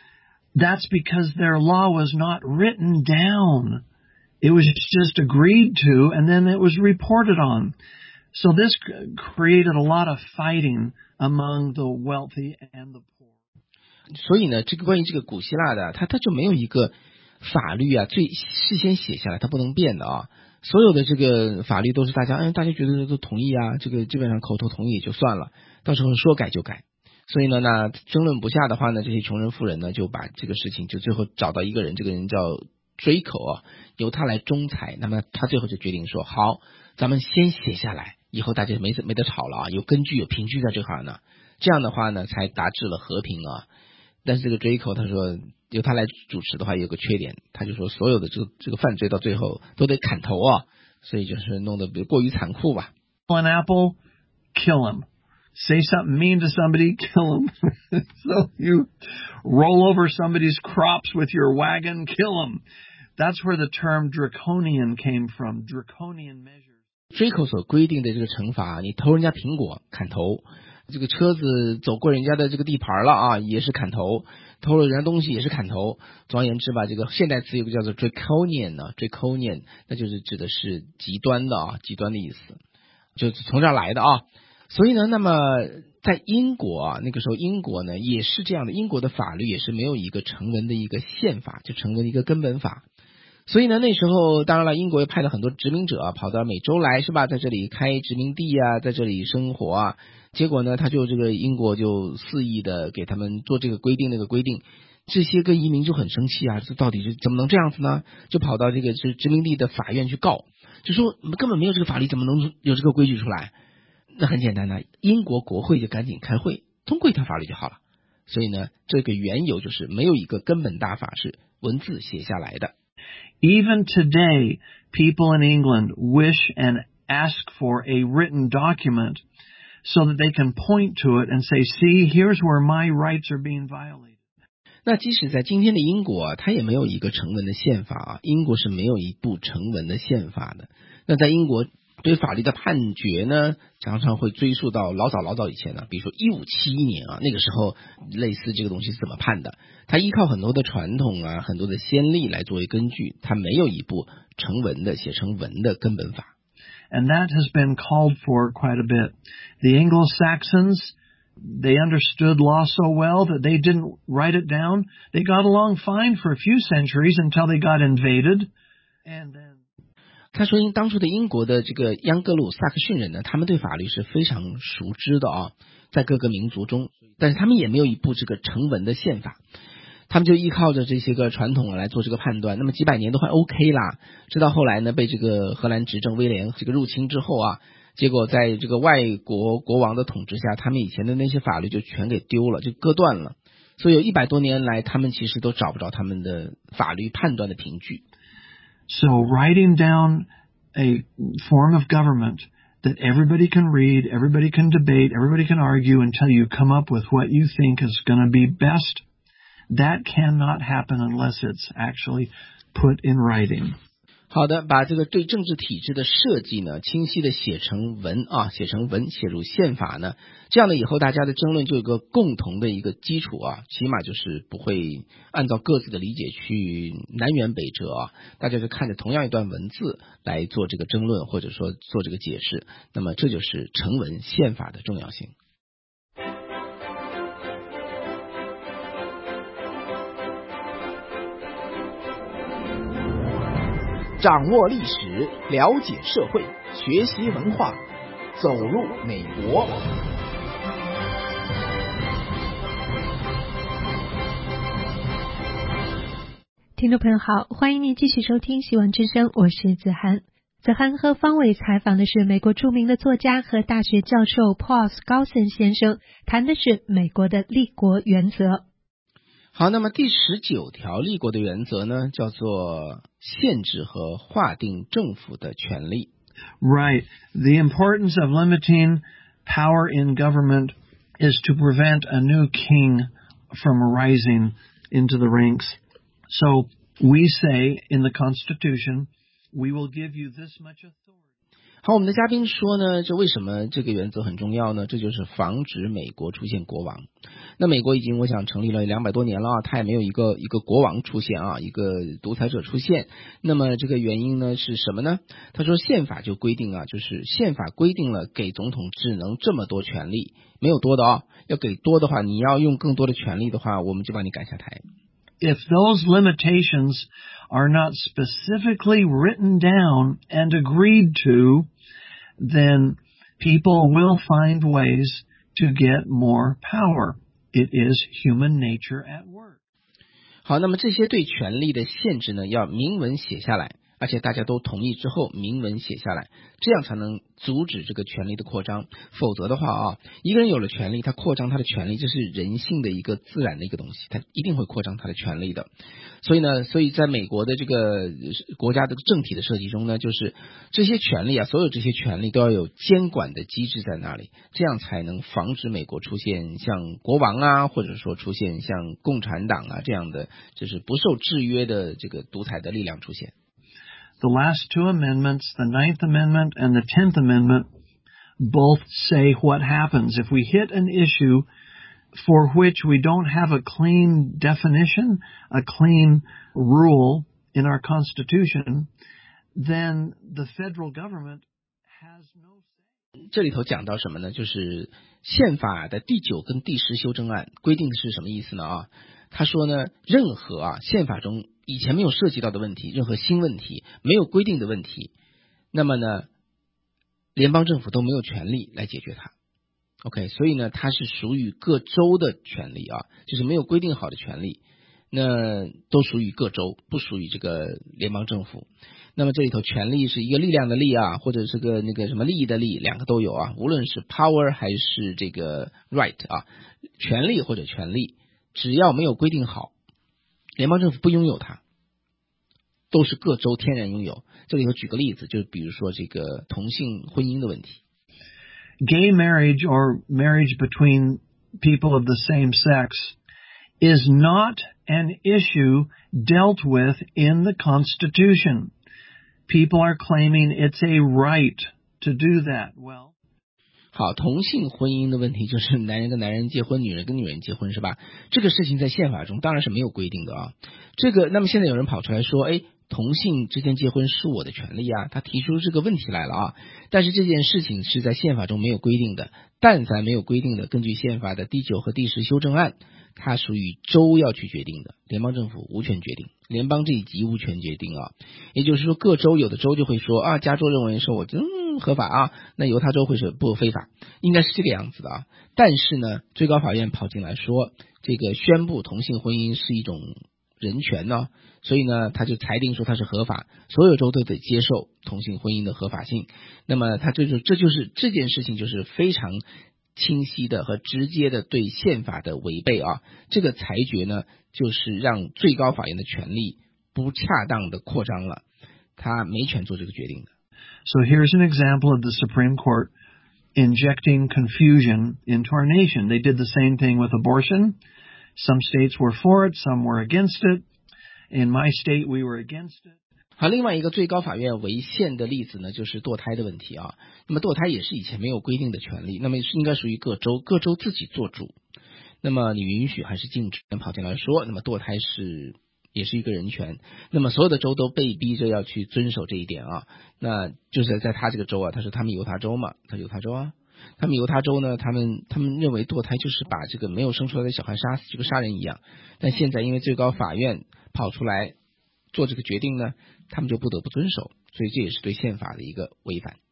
That's because their law was not written down. It was just agreed to, and then it was reported on. So this created a lot of fighting among the wealthy and the poor. 所以呢，这个关于这个古希腊的，它它就没有一个法律啊，最事先写下来，它不能变的啊。所有的这个法律都是大家，哎，大家觉得都同意啊，这个基本上口头同意也就算了，到时候说改就改。所以呢，那争论不下的话呢，这些穷人富人呢，就把这个事情就最后找到一个人，这个人叫追口啊，由他来仲裁。那么他最后就决定说，好，咱们先写下来，以后大家没没得吵了啊，有根据有凭据在这块呢，这样的话呢，才达至了和平啊。但是这个追口他说，由他来主持的话有个缺点，他就说所有的这个这个犯罪到最后都得砍头啊，所以就是弄得过于残酷吧。 An apple, kill him.Say something mean to somebody, kill them. So you roll over somebody's crops with your wagon, kill them. That's where the term draconian came from, draconian measures. 追口所规定的这个惩罚，你偷人家苹果砍头，这个车子走过人家的这个地盘了啊，也是砍头，偷了人家东西也是砍头。总而言之吧，这个现代词有个叫做 draconian 呢 ，draconian 那就是指的是极端的啊，极端的意思，就是从这儿来的啊。所以呢，那么在英国啊，那个时候英国呢也是这样的，英国的法律也是没有一个成文的一个宪法，就成文的一个根本法。所以呢，那时候当然了，英国也派了很多殖民者、啊、跑到美洲来，是吧？在这里开殖民地啊，在这里生活啊。结果呢，他就这个英国就肆意的给他们做这个规定那个规定，这些个移民就很生气啊，这到底是怎么能这样子呢？就跑到这个殖民地的法院去告，就说根本没有这个法律，怎么能有这个规矩出来？那很简单的，英国国会就赶紧开会通过一条法律就好了。所以呢，这个缘由就是没有一个根本大法是文字写下来的。 Even today, people in England wish and ask for a written document so that they can point to it and say, see, here's where my rights are being violated. 那即使在今天的英国啊，它也没有一个成文的宪法啊，英国是没有一部成文的宪法的。那在英国对法律的判决呢，常常会追溯到老早老早以前呢，比如说一五七一年啊，那个时候类似这个东西是怎么判的？它依靠很多的传统啊，很多的先例来作为根据，它没有一部成文的写成文的根本法。 And that has been called for quite a bit. The Anglo-Saxons, they understood law so well that they didn't write it down. They got along fine for a few centuries until they got invaded, and then 他说因当初的英国的这个央格鲁萨克逊人呢，他们对法律是非常熟知的啊，在各个民族中，但是他们也没有一部这个成文的宪法，他们就依靠着这些个传统来做这个判断，那么几百年都还 OK 啦，直到后来呢被这个荷兰执政威廉这个入侵之后啊，结果在这个外国国王的统治下，他们以前的那些法律就全给丢了，就割断了，所以有一百多年来他们其实都找不着他们的法律判断的凭据。 So writing down a form of government that everybody can read, everybody can debate, everybody can argue until you come up with what you think is going to be best, that cannot happen unless it's actually put in writing. 好的，把这个对政治体制的设计呢，清晰的写成文啊，写成文，写入宪法呢，这样呢以后大家的争论就有个共同的一个基础啊，起码就是不会按照各自的理解去南辕北辙啊，大家就看着同样一段文字来做这个争论，或者说做这个解释，那么这就是成文宪法的重要性。 掌握历史，了解社会，学习文化，走入美国。 听众朋友好，欢迎您继续收听希望之声，我是子涵。子涵和方伟采访的是美国著名的作家和大学教授 Paul Skousen 先生，谈的是美国的立国原则。 好，那么第十九条立国的原则呢，叫做限制和划定政府的权利。 Right. The importance of limiting power in government is to prevent a new king from rising into the ranks. So we say in the Constitution, we will give you this much authority. 好，我们的嘉宾说呢，这为什么这个原则很重要呢？这就是防止美国出现国王。那美国已经我想成立了两百多年了啊，它也没有一个一个国王出现啊，一个独裁者出现。那么这个原因呢是什么呢？他说宪法就规定啊，就是宪法规定了给总统只能这么多权利，没有多的啊，要给多的话，你要用更多的权利的话，我们就把你赶下台。 If those limitations are not specifically written down and agreed to, then people will find ways to get more power. It is human nature at work. 好，那么这些对权力的限制呢，要明文写下来，而且大家都同意之后明文写下来，这样才能阻止这个权力的扩张。否则的话啊，一个人有了权力，他扩张他的权力，这是人性的一个自然的一个东西，他一定会扩张他的权力的。所以呢，所以在美国的这个国家的政体的设计中呢，就是这些权利啊，所有这些权利都要有监管的机制在那里，这样才能防止美国出现像国王啊，或者说出现像共产党啊这样的就是不受制约的这个独裁的力量出现。 The last two amendments, the Ninth Amendment and the Tenth Amendment, both say what happens if we hit an issue for which we don't have a clean definition, a clean rule in our Constitution, then the federal government has no say. 这里头讲到什么呢？就是宪法的第九跟第十修正案规定的是什么意思呢？啊，他说呢，任何啊宪法中以前没有涉及到的问题，任何新问题，没有规定的问题，那么呢，联邦政府都没有权利来解决它。OK， 所以呢，它是属于各州的权利啊，就是没有规定好的权利，那都属于各州，不属于这个联邦政府。那么这里头权利是一个力量的力啊，或者是个那个什么利益的利，两个都有啊，无论是 power 还是这个 right 啊，权利或者权利，只要没有规定好，联邦政府不拥有它，都是各州天然拥有。这里头举个例子，就比如说这个同性婚姻的问题。 Gay marriage or marriage between people of the same sex is not an issue dealt with in the Constitution. People are claiming it's a right to do that. Well, 好，同性婚姻的问题就是男人跟男人结婚，女人跟女人结婚，是吧？这个事情在宪法中当然是没有规定的啊。这个，那么现在有人跑出来说，哎，同性之间结婚是我的权利啊，他提出这个问题来了啊。但是这件事情是在宪法中没有规定的，但凡没有规定的，根据宪法的第九和第十修正案，它属于州要去决定的，联邦政府无权决定，联邦这一级无权决定啊。也就是说，各州有的州就会说啊，加州认为说我嗯合法啊，那犹他州会说不非法，应该是这个样子的啊。但是呢，最高法院跑进来说，这个宣布同性婚姻是一种人权呢，所以呢，他就裁定说它是合法，所有州都得接受同性婚姻的合法性。那么，他这就这就是这件事情就是非常清晰的和直接的对宪法的违背啊。这个裁决呢，就是让最高法院的权力不恰当的扩张了，他没权做这个决定的。 So here's an example of the Supreme Court injecting confusion into our nation. They did the same thing with abortion. Some states were for it, some were against it. In my state, we were against it. 好，另外一个最高法院违宪的例子呢，就是堕胎的问题啊。那么堕胎也是以前没有规定的权利，那么应该属于各州，各州自己做主。那么你允许还是禁止？跑进来说，那么堕胎是也是一个人权，那么所有的州都被逼着要去遵守这一点啊。那就是在他这个州啊，他说他们犹他州嘛，他犹他州啊，他们犹他州呢，他们他们认为堕胎就是把这个没有生出来的小孩杀死，就跟杀人一样。但现在因为最高法院跑出来做这个决定呢，他们就不得不遵守，所以这也是对宪法的一个违反。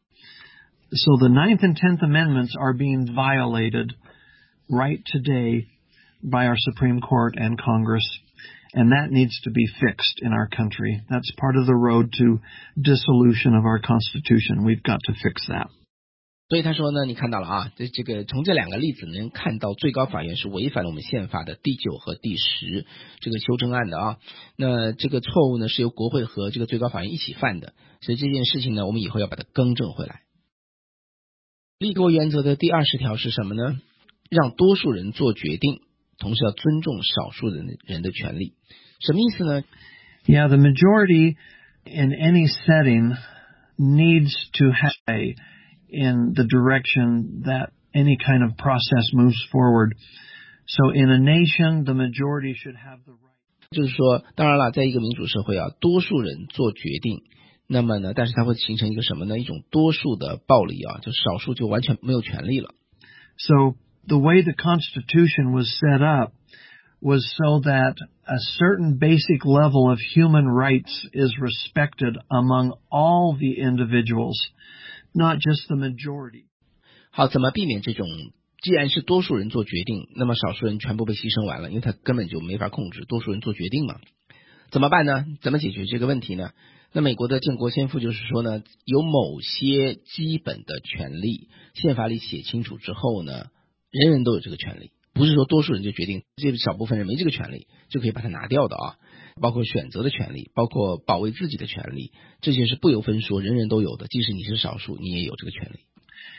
So the ninth and tenth Amendments are being violated right today by our Supreme Court and Congress, and that needs to be fixed in our country. That's part of the road to dissolution of our Constitution. We've got to fix that. 所以他说呢，你看到了啊，这这个从这两个例子能看到最高法院是违反了我们宪法的第九和第十这个修正案的啊。那这个错误呢是由国会和这个最高法院一起犯的，所以这件事情呢，我们以后要把它更正回来。立国原则的第二十条是什么呢？让多数人做决定，同时要尊重少数人人的权利。什么意思呢？ Yeah, the majority in any setting needs to have a in the direction that any kind of process moves forward. So in a nation, the majority should have the right. 就是说，当然了，在一个民主社会啊，多数人做决定，那么呢，但是它会形成一个什么呢？一种多数的暴力啊，就少数就完全没有权利了。 So the way the Constitution was set up was so that a certain basic level of human rights is respected among all the individuals, not just the majority. 好，怎么避免这种既然是多数人做决定，那么少数人全部被牺牲完了，因为他根本就没法控制多数人做决定嘛。怎么办呢？怎么解决这个问题呢？那美国的建国先父就是说呢，有某些基本的权利，宪法里写清楚之后呢，人人都有这个权利，不是说多数人就决定，这少部分人没这个权利就可以把它拿掉的啊。包括选择的权利，包括保卫自己的权利，这些是不由分说，人人都有的，即使你是少数，你也有这个权利。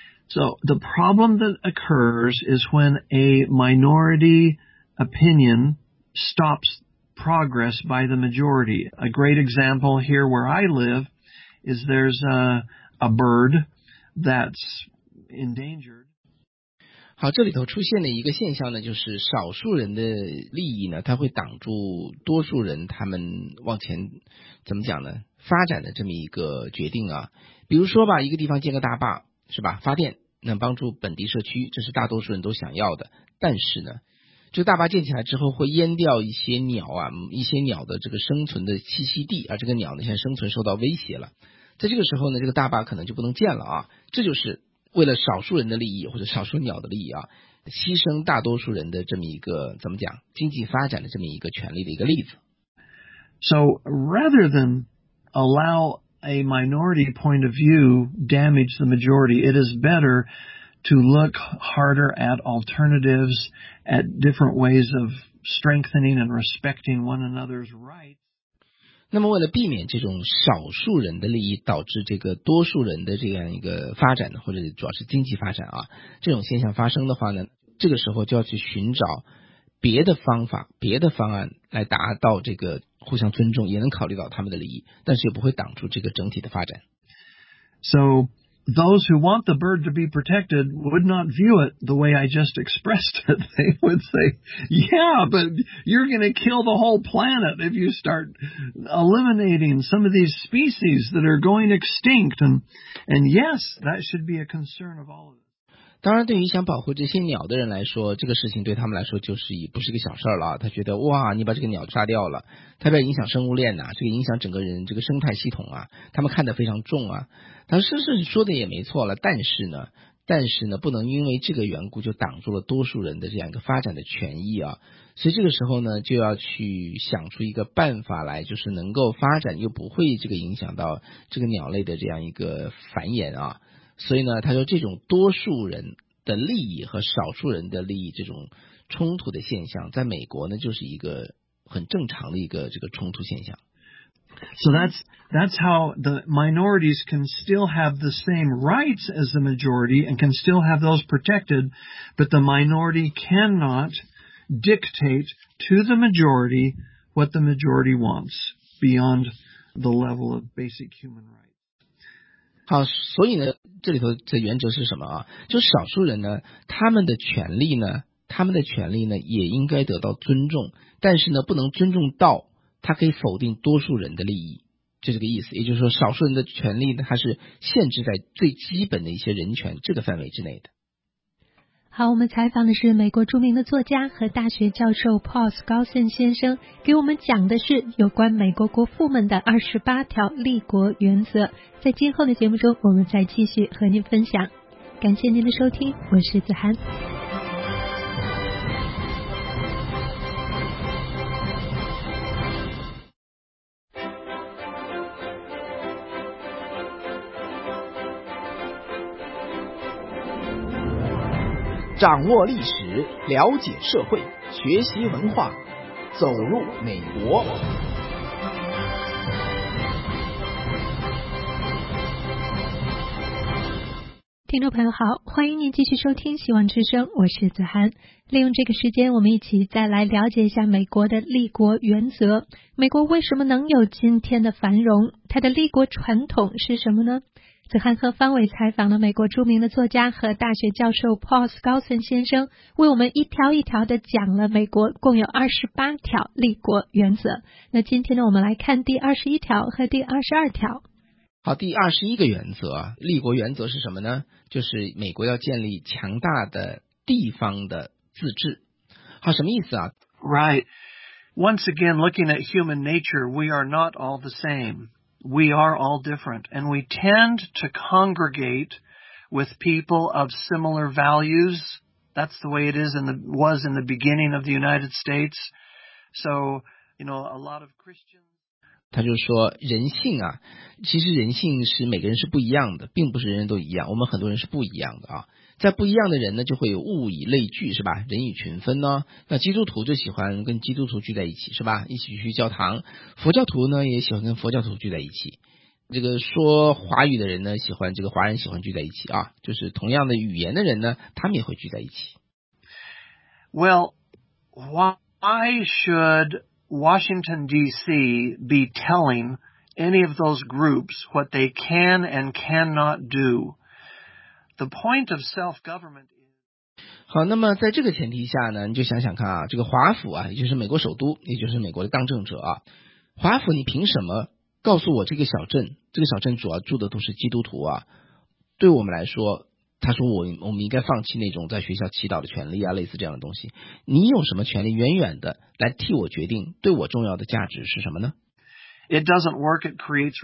So the problem that occurs is when a minority opinion stops progress by the majority. A great example here where I live is there's a, a bird that's endangered. 好，这里头出现的一个现象呢，就是少数人的利益呢，它会挡住多数人他们往前怎么讲呢？发展的这么一个决定啊。比如说吧，一个地方建个大坝，是吧？发电，能帮助本地社区，这是大多数人都想要的。但是呢，这个大坝建起来之后，会淹掉一些鸟啊，一些鸟的这个生存的栖息地啊，这个鸟呢，现在生存受到威胁了。在这个时候呢，这个大坝可能就不能建了啊。这就是为了少数人的利益或者少数鸟的利益啊，牺牲大多数人的这么一个怎么讲经济发展的这么一个权利的一个例子。 So rather than allow a minority point of view damage the majority, it is better to look harder at alternatives, at different ways of strengthening and respecting one another's rights. 那么为了避免这种少数人的利益导致这个多数人的这样一个发展，或者主要是经济发展啊，这种现象发生的话呢，这个时候就要去寻找别的方法、别的方案来达到这个互相尊重，也能考虑到他们的利益，但是也不会挡住这个整体的发展。 So those who want the bird to be protected would not view it the way I just expressed it. They would say, yeah, but you're going to kill the whole planet if you start eliminating some of these species that are going extinct. And, and yes, that should be a concern of all of us. 当然，对于想保护这些鸟的人来说，这个事情对他们来说就是也不是一个小事了。他觉得哇，你把这个鸟杀掉了，它不要影响生物链呐、啊，这个影响整个人这个生态系统啊，他们看得非常重啊。他是是说的也没错了，但是呢，但是呢，不能因为这个缘故就挡住了多数人的这样一个发展的权益啊。所以这个时候呢，就要去想出一个办法来，就是能够发展又不会这个影响到这个鸟类的这样一个繁衍啊。所以呢，他说这种多数人的利益和少数人的利益这种冲突的现象，在美国呢就是一个很正常的一个这个冲突现象。 So that's that's how the minorities can still have the same rights as the majority and can still have those protected, but the minority cannot dictate to the majority what the majority wants beyond the level of basic human rights. 好，所以呢，这里头的原则是什么啊？就是少数人呢，他们的权利呢，他们的权利呢，也应该得到尊重，但是呢，不能尊重到他可以否定多数人的利益，就这个意思。也就是说，少数人的权利呢，它是限制在最基本的一些人权这个范围之内的。 好，我们采访的是美国著名的作家和大学教授 Paul Skousen 先生，给我们讲的是有关美国国父们的二十八条立国原则。在今后的节目中，我们再继续和您分享。感谢您的收听，我是子涵。 掌握历史，了解社会，学习文化，走入美国。 听众朋友好，欢迎您继续收听希望之声，我是子涵。利用这个时间，我们一起再来了解一下美国的立国原则。美国为什么能有今天的繁荣？它的立国传统是什么呢？子涵和方伟采访了美国著名的作家和大学教授 Paul Skousen 先生，为我们一条一条的讲了美国共有二十八条立国原则。那今天呢，我们来看第二十一条和第二十二条。 好，第二十一个原则，立国原则是什么呢？就是美国要建立强大的地方的自治。好，什么意思啊？ Right. Once again, looking at human nature, we are not all the same.We are all different, and we tend to congregate with people of similar values. That's the way it is in the was in the beginning of the United States. So, you know, a lot of Christians. 他就说人性啊，其实人性是每个人是不一样的，并不是人人都一样，我们很多人是不一样的啊。在不一样的人呢，就会有物以类聚，是吧？人以群分呢。那基督徒就喜欢跟基督徒聚在一起，是吧？一起去教堂。佛教徒呢，也喜欢跟佛教徒聚在一起。这个说华语的人呢，喜欢这个华人喜欢聚在一起啊。就是同样的语言的人呢，他们也会聚在一起。 Well, why should Washington, D C be telling any of those groups what they can and cannot do?The point of self-government is... 好，那么在这个前提下呢，你就想想看啊，这个华府啊，也就是美国首都，也就是美国的当政者啊，华府你凭什么告诉我这个小镇，这个小镇主要住的都是基督徒啊？对我们来说，他说我我们应该放弃那种在学校祈祷的权利啊，类似这样的东西。你有什么权利远远的来替我决定对我重要的价值是什么呢？ It doesn't work, it creates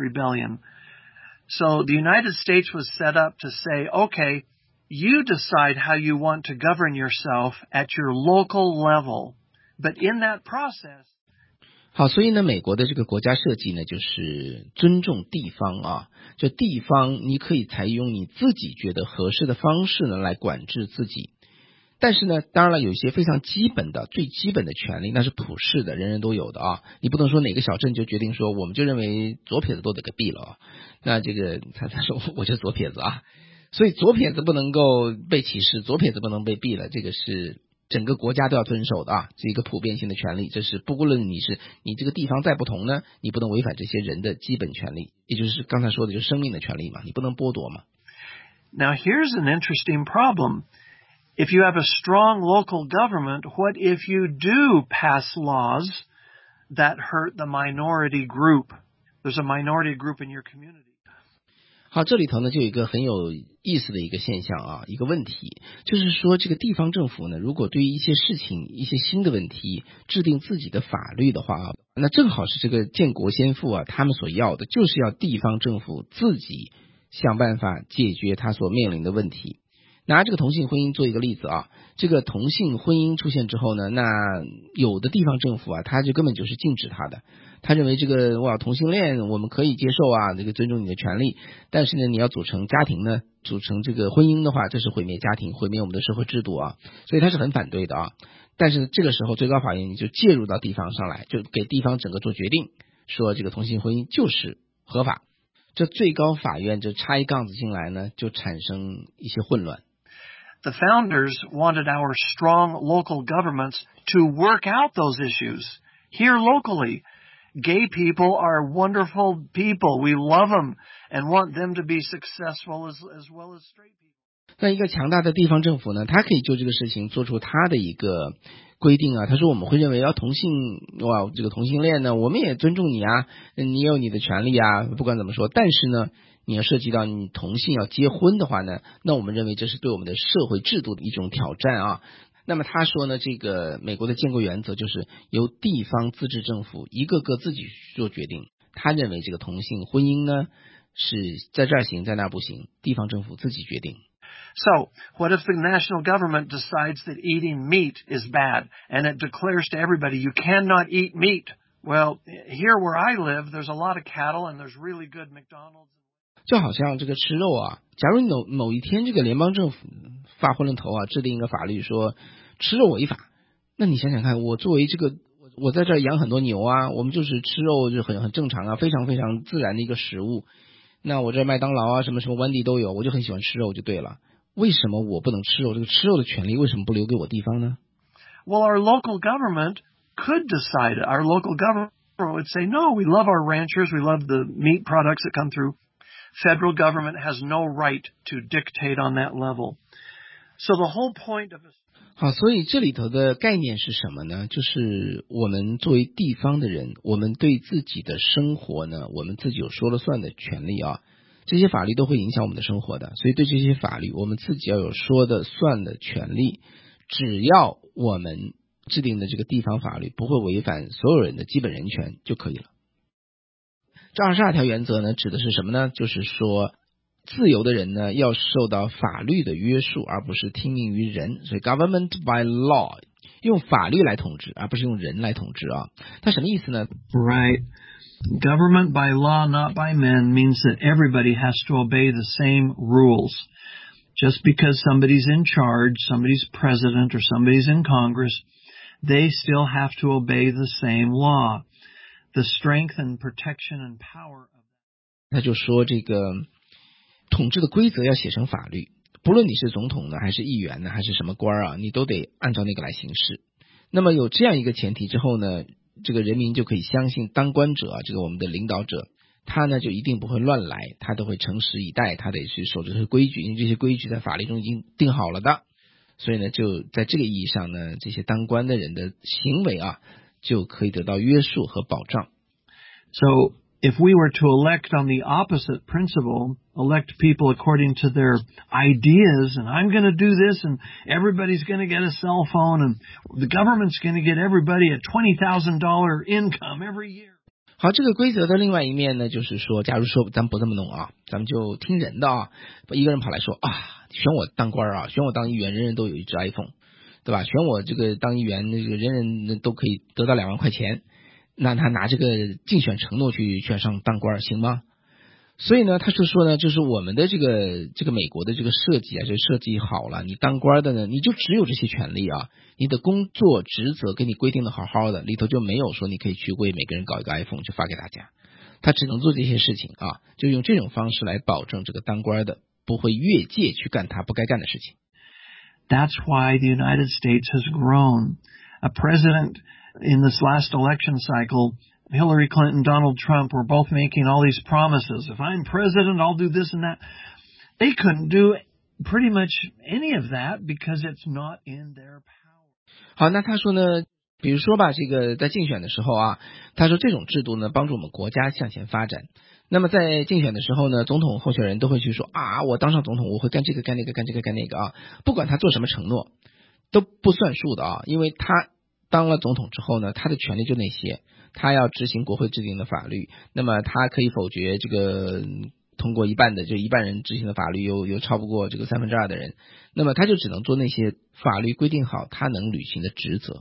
rebellion.So the United States was set up to say, okay, you decide how you want to govern yourself at your local level. But in that process... 好，所以呢，美国的这个国家设计呢，就是尊重地方啊，就地方你可以采用你自己觉得合适的方式呢来管制自己。但是呢，当然了，有一些非常基本的、最基本的权利，那是普世的，人人都有的啊。你不能说哪个小镇就决定说，我们就认为左撇子都得给毙了啊。那这个他他说我就是左撇子啊，所以左撇子不能够被歧视，左撇子不能被毙了，这个是整个国家都要遵守的啊，是一个普遍性的权利。这是不论你是你这个地方再不同呢，你不能违反这些人的基本权利，也就是刚才说的就是生命的权利嘛，你不能剥夺嘛。 Now here's an interesting problem.If you have a strong local government, what if you do pass laws that hurt the minority group? There's a minority group in your community. 好，这里头呢就有一个很有意思的一个现象啊，一个问题，就是说这个地方政府呢，如果对于一些事情、一些新的问题制定自己的法律的话，那正好是这个建国先父啊，他们所要的就是要地方政府自己想办法解决他所面临的问题。拿这个同性婚姻做一个例子啊，这个同性婚姻出现之后呢，那有的地方政府啊，他就根本就是禁止他的，他认为这个哇同性恋我们可以接受啊，这个尊重你的权利，但是呢，你要组成家庭呢，组成这个婚姻的话，这是毁灭家庭，毁灭我们的社会制度啊，所以他是很反对的啊。但是这个时候最高法院就介入到地方上来，就给地方整个做决定， 说这个同性婚姻就是合法。这最高法院就插一杠子进来呢，就产生一些混乱。 The founders wanted our strong local governments to work out those issues. Here locally, gay people are wonderful people. We love them and want them to be successful as, as well as straight people. 那一个强大的地方政府呢，他可以就这个事情做出他的一个规定啊。他说我们会认为要同性哇，这个同性恋呢，我们也尊重你啊，你有你的权利啊，不管怎么说。但是呢，你要涉及到你同性要结婚的话呢，那我们认为这是对我们的社会制度的一种挑战啊。那么他说呢，这个美国的建国原则就是由地方自治政府一个个自己做决定。他认为这个同性婚姻呢是在这儿行在那儿不行，地方政府自己决定。 So, what if the national government decides that eating meat is bad and it declares to everybody you cannot eat meat? Well, here where I live, there's a lot of cattle and there's really good McDonald's. 就好像这个吃肉啊，假如某某一天这个联邦政府发昏了头啊，制定一个法律说吃肉违法，那你想想看，我作为这个我在这儿养很多牛啊，我们就是吃肉就很很正常啊，非常非常自然的一个食物。那我这麦当劳啊，什么什么温迪都有，我就很喜欢吃肉就对了。为什么我不能吃肉？这个吃肉的权利为什么不留给我地方呢？ Well, our local government could decide it. Our local government would say, no, we love our ranchers, we love the meat products that come through. Federal government has no right to dictate on that level. So the whole point of this... 好，所以这里头的概念是什么呢？就是我们作为地方的人，我们对自己的生活呢，我们自己有说了算的权利啊。这些法律都会影响我们的生活的，所以对这些法律我们自己要有说的算的权利。只要我们制定的这个地方法律不会违反所有人的基本人权就可以了。这二十二条原则呢，指的是什么呢？就是说自由的人呢要受到法律的约束，而不是听命于人。所以 government by law 用法律来统治，而不是用人来统治啊。它什么意思呢？ Right.Government by law, not by men, means that everybody has to obey the same rules. Just because somebody's in charge, somebody's president, or somebody's in Congress, they still have to obey the same law. The strength and protection and power of... 他就说这个统治的规则要写成法律，不论你是总统呢，还是议员呢，还是什么官啊，你都得按照那个来行事。那么有这样一个前提之后呢，这个人民就可以相信当官者啊，这个我们的领导者，他呢就一定不会乱来，他都会诚实以待，他得去守着这些规矩，因为这些规矩在法律中已经定好了的。所以呢，就在这个意义上呢，这些当官的人的行为啊，就可以得到约束和保障。 So, if we were to elect on the opposite principle, elect people according to their ideas, and I'm going to do this, and everybody's going to get a cell phone, and the government's going to get everybody a twenty thousand dollars income every year. 好，这个规则的另外一面呢，就是说，假如说咱们不这么弄啊，咱们就听人的啊，一个人跑来说啊，选我当官啊，选我当议员，人人都有一只 iPhone， 对吧？选我这个当议员，那个人人都可以得到两万块钱，那他拿这个竞选承诺去选上当官行吗？所以呢，他就说呢，就是我们的这个这个美国的这个设计啊，就设计好了，你当官的呢，你就只有这些权利啊，你的工作职责给你规定的好好的，里头就没有说你可以去为每个人搞一个 iPhone 就发给大家，他只能做这些事情啊，就用这种方式来保证这个当官的不会越界去干他不该干的事情。 That's why the United States has grown. A president in this last election cycle,Hillary Clinton, Donald Trump were both making all these promises. If I'm president, I'll do this and that. They couldn't do pretty much any of that because it's not in their power. 好，那他说呢，比如说吧，这个在竞选的时候啊，他说这种制度呢，帮助我们国家向前发展。那么在竞选的时候呢，总统候选人都会去说啊，我当上总统，我会干这个干那个干这个干那个啊，不管他做什么承诺，都不算数的啊，因为他当了总统之后呢，他的权利就那些。他要执行国会制定的法律，那么他可以否决这个通过一半的，就一半人执行的法律有有超不过这个三分之二的人，那么他就只能做那些法律规定好他能履行的职责。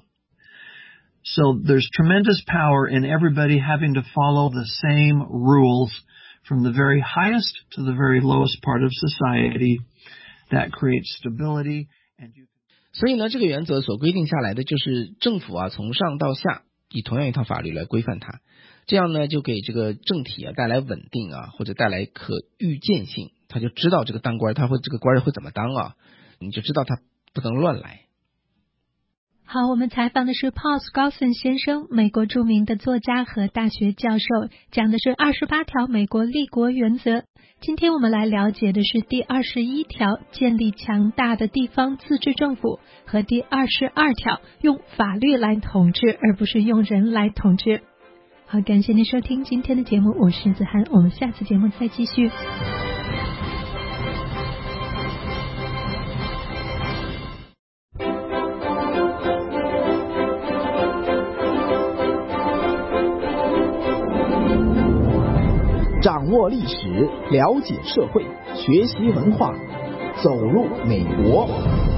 So there's tremendous power in everybody having to follow the same rules from the very highest to the very lowest part of society. That creates stability and you... 所以呢，这个原则所规定下来的就是政府啊，从上到下以同样一套法律来规范它， 这样呢就给这个政体啊带来稳定啊，或者带来可预见性，他就知道这个当官他会这个官会怎么当啊，你就知道他不能乱来。 好，我们采访的是 Paul Skousen 先生，美国著名的作家和大学教授，讲的是二十八条美国立国原则。今天我们来了解的是第二十一条，建立强大的地方自治政府，和第二十二条，用法律来统治，而不是用人来统治。好，感谢您收听今天的节目，我是子涵，我们下次节目再继续。 掌握历史，了解社会，学习文化，走入美国。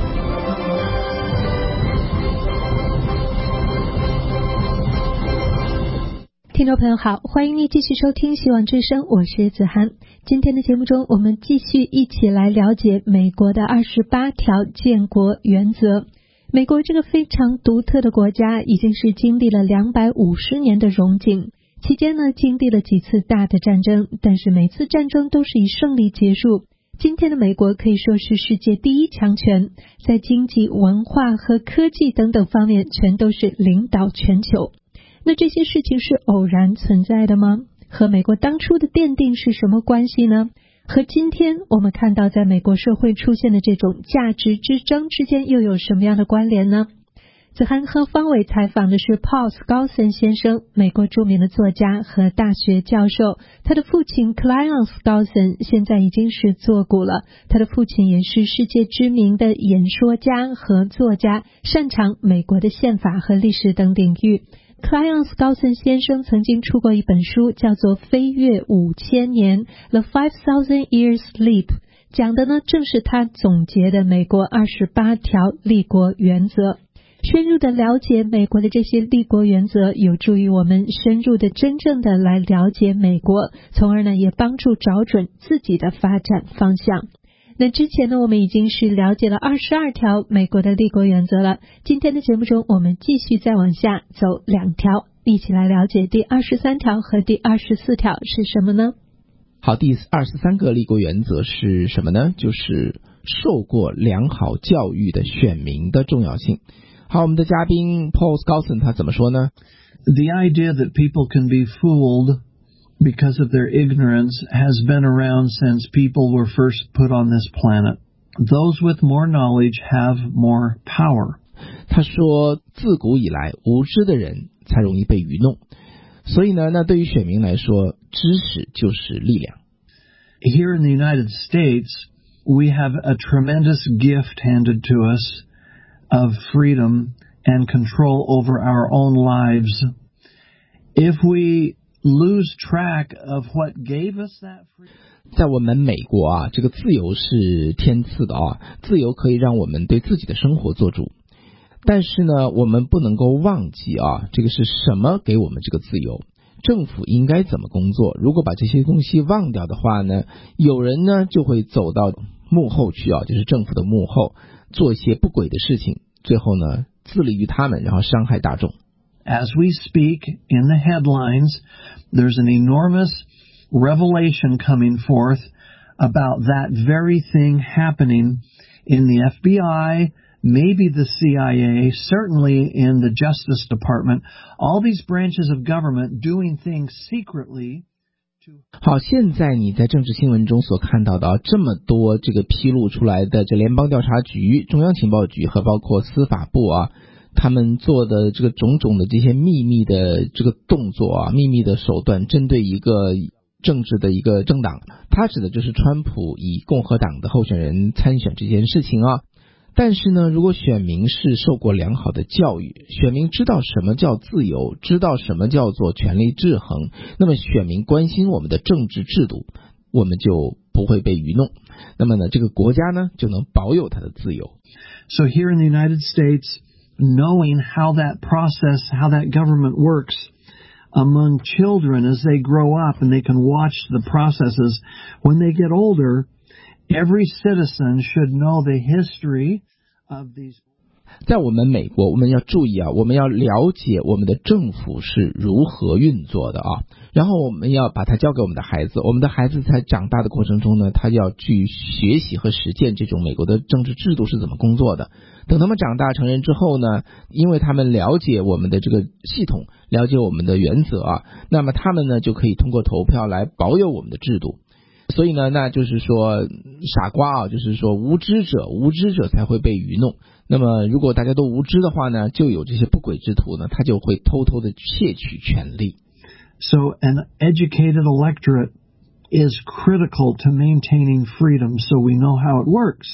听众朋友好，欢迎你继续收听希望之声，我是子涵。今天的节目中，我们继续一起来了解美国的二十八条建国原则。美国这个非常独特的国家，已经是经历了两百五十年的荣景。期间呢，经历了几次大的战争，但是每次战争都是以胜利结束。今天的美国可以说是世界第一强权，在经济、文化和科技等等方面全都是领导全球。那这些事情是偶然存在的吗？和美国当初的奠定是什么关系呢？和今天我们看到在美国社会出现的这种价值之争之间又有什么样的关联呢？子涵和方伟采访的是 Paul Skousen 先生，美国著名的作家和大学教授。他的父亲 Cleon Skousen 现在已经是作古了，他的父亲也是世界知名的演说家和作家，擅长美国的宪法和历史等领域。Cleon Skousen 先生曾经出过一本书，叫做《飞越五千年 The Five Thousand Years Leap》，讲的呢正是他总结的美国二十八条立国原则。深入的了解美国的这些立国原则，有助于我们深入的真正的来了解美国，从而呢也帮助找准自己的发展方向。那之前呢，我们已经是了解了二十二条美国的立国原则了。今天的节目中，我们继续再往下走两条，一起来了解第二十三条和第二十四条是什么呢？ 好，第二十三个立国原则是什么呢？就是受过良好教育的选民的重要性。好，我们的嘉宾 Paul Skousen 他怎么说呢？ The idea that people can be fooled because of their ignorance has been around since people were first put on this planet. Those with more knowledge have more power. 他说，自古以来，无知的人才容易被愚弄。所以呢，那对于选民来说，知识就是力量。 Here in the United States, we have a tremendous gift handed to us of freedom and control over our own lives. If we lose track of what gave us that freedom, 在我们美国啊，这个自由是天赐的啊，自由可以让我们对自己的生活做主。但是呢，我们不能够忘记啊，这个是什么给我们这个自由？政府应该怎么工作？如果把这些东西忘掉的话呢，有人呢就会走到幕后去啊，就是政府的幕后，做一些不轨的事情，最后呢自利于他们，然后伤害大众。 As we speak in the headlines, there's an enormous revelation coming forth about that very thing happening in the F B I, maybe the C I A, certainly in the Justice Department, all these branches of government doing things secretly. 好，现在你在政治新闻中所看到的、啊、这么多这个披露出来的这联邦调查局、中央情报局和包括司法部啊，他们做的这个种种的这些秘密的这个动作啊，秘密的手段，针对一个政治的一个政党，他指的就是川普以共和党的候选人参选这件事情啊。但是呢，如果选民是受过良好的教育，选民知道什么叫自由，知道什么叫做权力制衡，那么选民关心我们的政治制度，我们就不会被愚弄。那么呢，这个国家呢就能保有它的自由。 So here in the United States, knowing how that process, how that government works among children as they grow up and they can watch the processes, when they get older, every citizen should know the history of these. 在我们美国，我们要注意啊，我们要了解我们的政府是如何运作的啊，然后我们要把它交给我们的孩子，我们的孩子在长大的过程中呢，他要去学习和实践这种美国的政治制度是怎么工作的。等他们长大成人之后呢，因为他们了解我们的这个系统，了解我们的原则啊，那么他们呢就可以通过投票来保有我们的制度。所以呢，那就是说傻瓜啊，就是说无知者，无知者才会被愚弄。那么如果大家都无知的话呢，就有这些不轨之徒呢，他就会偷偷的窃取权利。 So an educated electorate is critical to maintaining freedom, so we know how it works.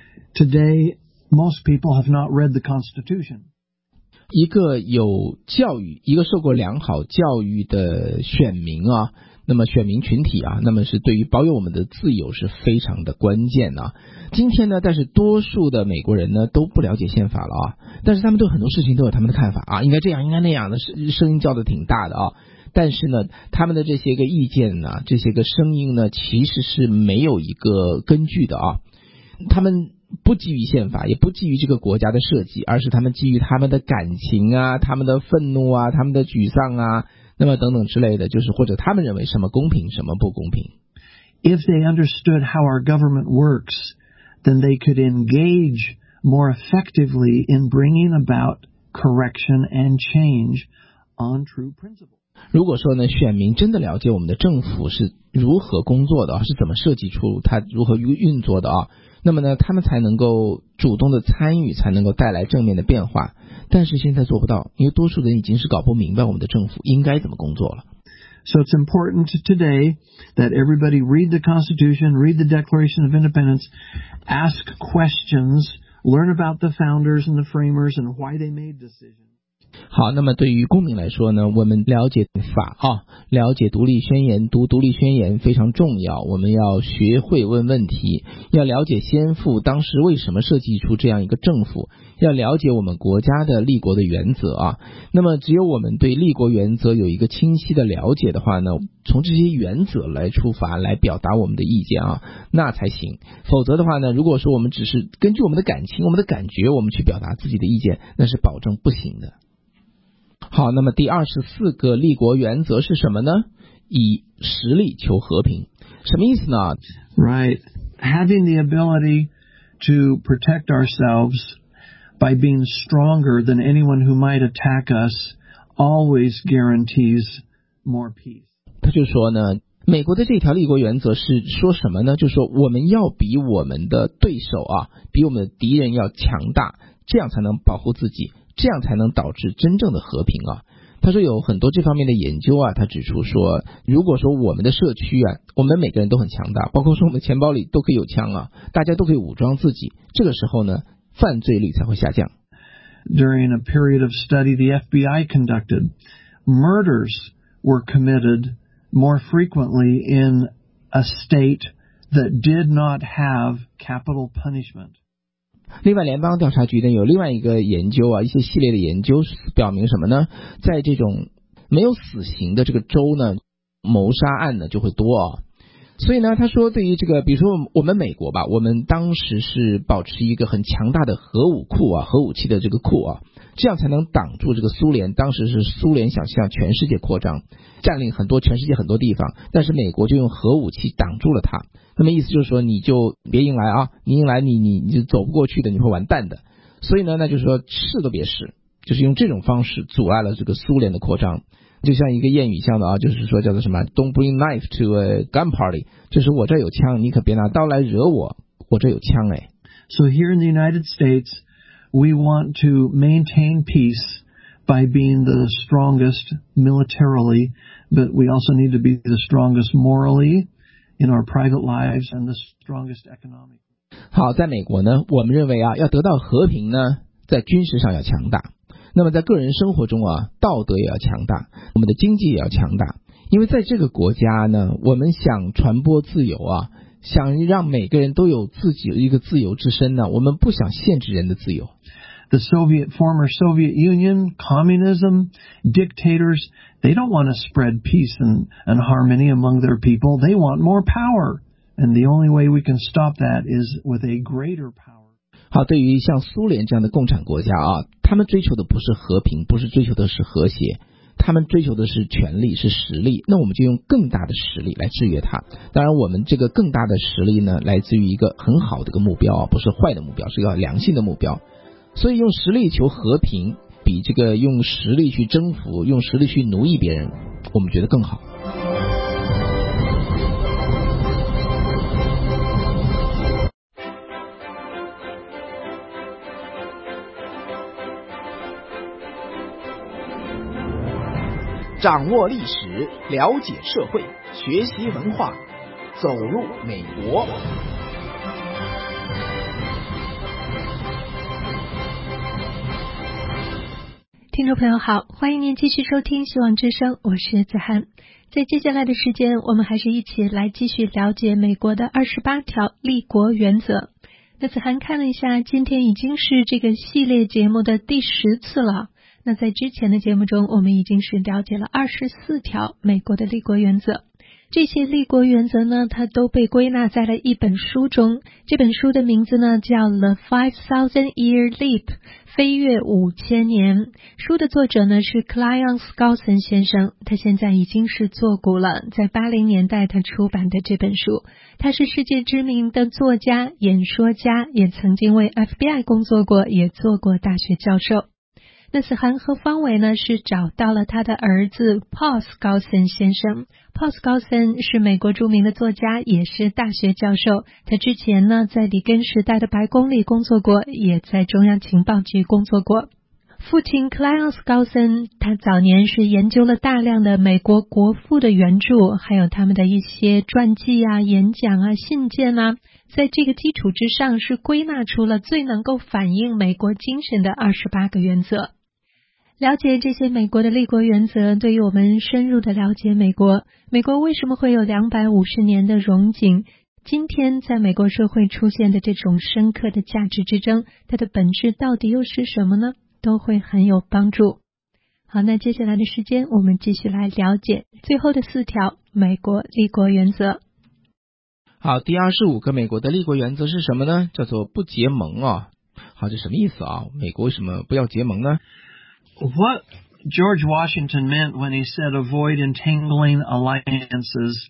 Today, most people have not read the Constitution. 一个有教育，一个受过良好教育的选民啊，那么选民群体啊，那么是对于保有我们的自由是非常的关键啊。今天呢，但是多数的美国人呢都不了解宪法了啊，但是他们对很多事情都有他们的看法啊，应该这样，应该那样的，声音叫的挺大的啊。但是呢，他们的这些个意见呢，这些个声音呢，其实是没有一个根据的啊。他们不基于宪法，也不基于这个国家的设计，而是他们基于他们的感情啊，他们的愤怒啊，他们的沮丧啊，那么等等之类的，就是或者他们认为什么公平，什么不公平。 If they understood how our government works, then they could engage more effectively in bringing about correction and change on true principles. 如果说呢，选民真的了解我们的政府是如何工作的啊，是怎么设计出它如何运作的啊，那么呢，他们才能够主动的参与，才能够带来正面的变化。但是现在做不到，因为多数人已经是搞不明白我们的政府应该怎么工作了。 So it's important today that everybody read the Constitution, read the Declaration of Independence, ask questions, learn about the founders and the framers and why they made decisions. 好，那么对于公民来说呢，我们了解法啊，了解独立宣言，读独立宣言非常重要。我们要学会问问题，要了解先父当时为什么设计出这样一个政府，要了解我们国家的立国的原则啊。那么只有我们对立国原则有一个清晰的了解的话呢，从这些原则来出发，来表达我们的意见啊，那才行。否则的话呢，如果说我们只是根据我们的感情，我们的感觉，我们去表达自己的意见，那是保证不行的。好，那么第二十四个立国原则是什么呢？以实力求和平。什么意思呢？ Right. Having the ability to protect ourselves by being stronger than anyone who might attack us always guarantees more peace. 他就说呢，美国的这条立国原则是说什么呢？就是说我们要比我们的对手啊，比我们的敌人要强大，这样才能保护自己，这样才能导致真正的和平啊。他说有很多这方面的研究啊，他指出说，如果说我们的社区啊，我们每个人都很强大，包括说我们钱包里都可以有枪啊，大家都可以武装自己，这个时候呢，犯罪率才会下降。 During a period of study the F B I conducted, murders were committed more frequently in a state that did not have capital punishment. 另外联邦调查局呢有另外一个研究啊，一些系列的研究表明什么呢？在这种没有死刑的这个州呢，谋杀案呢就会多啊。所以呢，他说对于这个，比如说我们美国吧，我们当时是保持一个很强大的核武库啊，核武器的这个库啊，这样才能挡住这个苏联。当时是苏联想向全世界扩张，占领很多全世界很多地方，但是美国就用核武器挡住了它。那么意思就是说，你就别硬来啊，你硬来你你你就走不过去的，你会完蛋的。所以呢，那就是说试都别试，就是用这种方式阻碍了这个苏联的扩张。就像一个谚语像的啊，就是说叫做什么 Don't bring knife to a gun party， 就是我这有枪，你可别拿刀来惹我，我这有枪哎。 So here in the United States, we want to maintain peace by being the strongest militarily, but we also need to be the strongest morally in our private lives and the strongest economically. 好，在美国呢，我们认为啊，要得到和平呢，在军事上要强大。那么在个人生活中啊，道德也要强大，我们的经济也要强大。因为在这个国家呢，我们想传播自由啊，想让每个人都有自己的一个自由之身呢，我们不想限制人的自由。 The Soviet, former Soviet Union, communism, dictators, they don't want to spread peace and, and harmony among their people. They want more power. And the only way we can stop that is with a greater power. 好，对于像苏联这样的共产国家啊，他们追求的不是和平，不是追求的是和谐，他们追求的是权力，是实力。那我们就用更大的实力来制约它。当然我们这个更大的实力呢，来自于一个很好的一个目标啊，不是坏的目标，是一个良性的目标。所以用实力求和平，比这个用实力去征服，用实力去奴役别人，我们觉得更好。 掌握历史，了解社会，学习文化，走入美国。 听众朋友好，欢迎您继续收听希望之声，我是子涵。在接下来的时间，我们还是一起来继续了解美国的二十八条立国原则。那子涵看了一下，今天已经是这个系列节目的第十次了。那在之前的节目中，我们已经是了解了二十四条美国的立国原则。这些立国原则呢，它都被归纳在了一本书中。这本书的名字呢叫 The Five Thousand Year Leap， 飞跃五千年。书的作者呢是 Cleon Skousen 先生，他现在已经是作古了，在八零年代他出版的这本书。他是世界知名的作家、演说家，也曾经为 F B I 工作过，也做过大学教授。那子涵和方伟呢是找到了他的儿子 Paul Skousen 先生。Paul Skousen 是美国著名的作家，也是大学教授。他之前呢在里根时代的白宫里工作过，也在中央情报局工作过。父亲 Cleon Skousen 他早年是研究了大量的美国国父的原著，还有他们的一些传记啊、演讲啊、信件啊，在这个基础之上是归纳出了最能够反映美国精神的二十八个原则。了解这些美国的立国原则，对于我们深入的了解美国，美国为什么会有两百五十年的荣景，今天在美国社会出现的这种深刻的价值之争，它的本质到底又是什么呢？都会很有帮助。好，那接下来的时间我们继续来了解最后的四条美国立国原则。 好，第二十五个美国的立国原则是什么呢？叫做不结盟啊。好，这什么意思啊？美国为什么不要结盟呢？ What George Washington meant when he said avoid entangling alliances,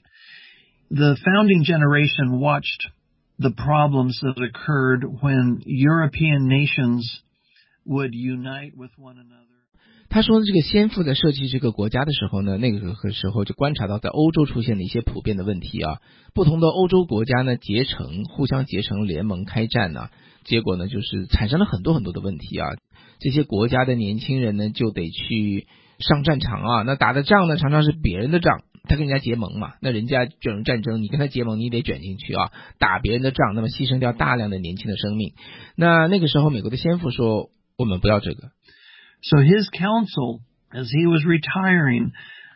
the founding generation watched the problems that occurred when European nations would unite with one another. 他说这个先父在设计这个国家的时候呢，那个时候就观察到在欧洲出现的一些普遍的问题啊，不同的欧洲国家呢结成互相结成联盟开战呢、啊，结果呢就是产生了很多很多的问题啊。这些国家的年轻人呢就得去上战场啊，那打的仗呢常常是别人的仗，他跟人家结盟嘛，那人家卷入战争，你跟他结盟你得卷进去啊，打别人的仗，那么牺牲掉大量的年轻的生命。那那个时候美国的先父说我们不要这个。 So his counsel, as he was retiring,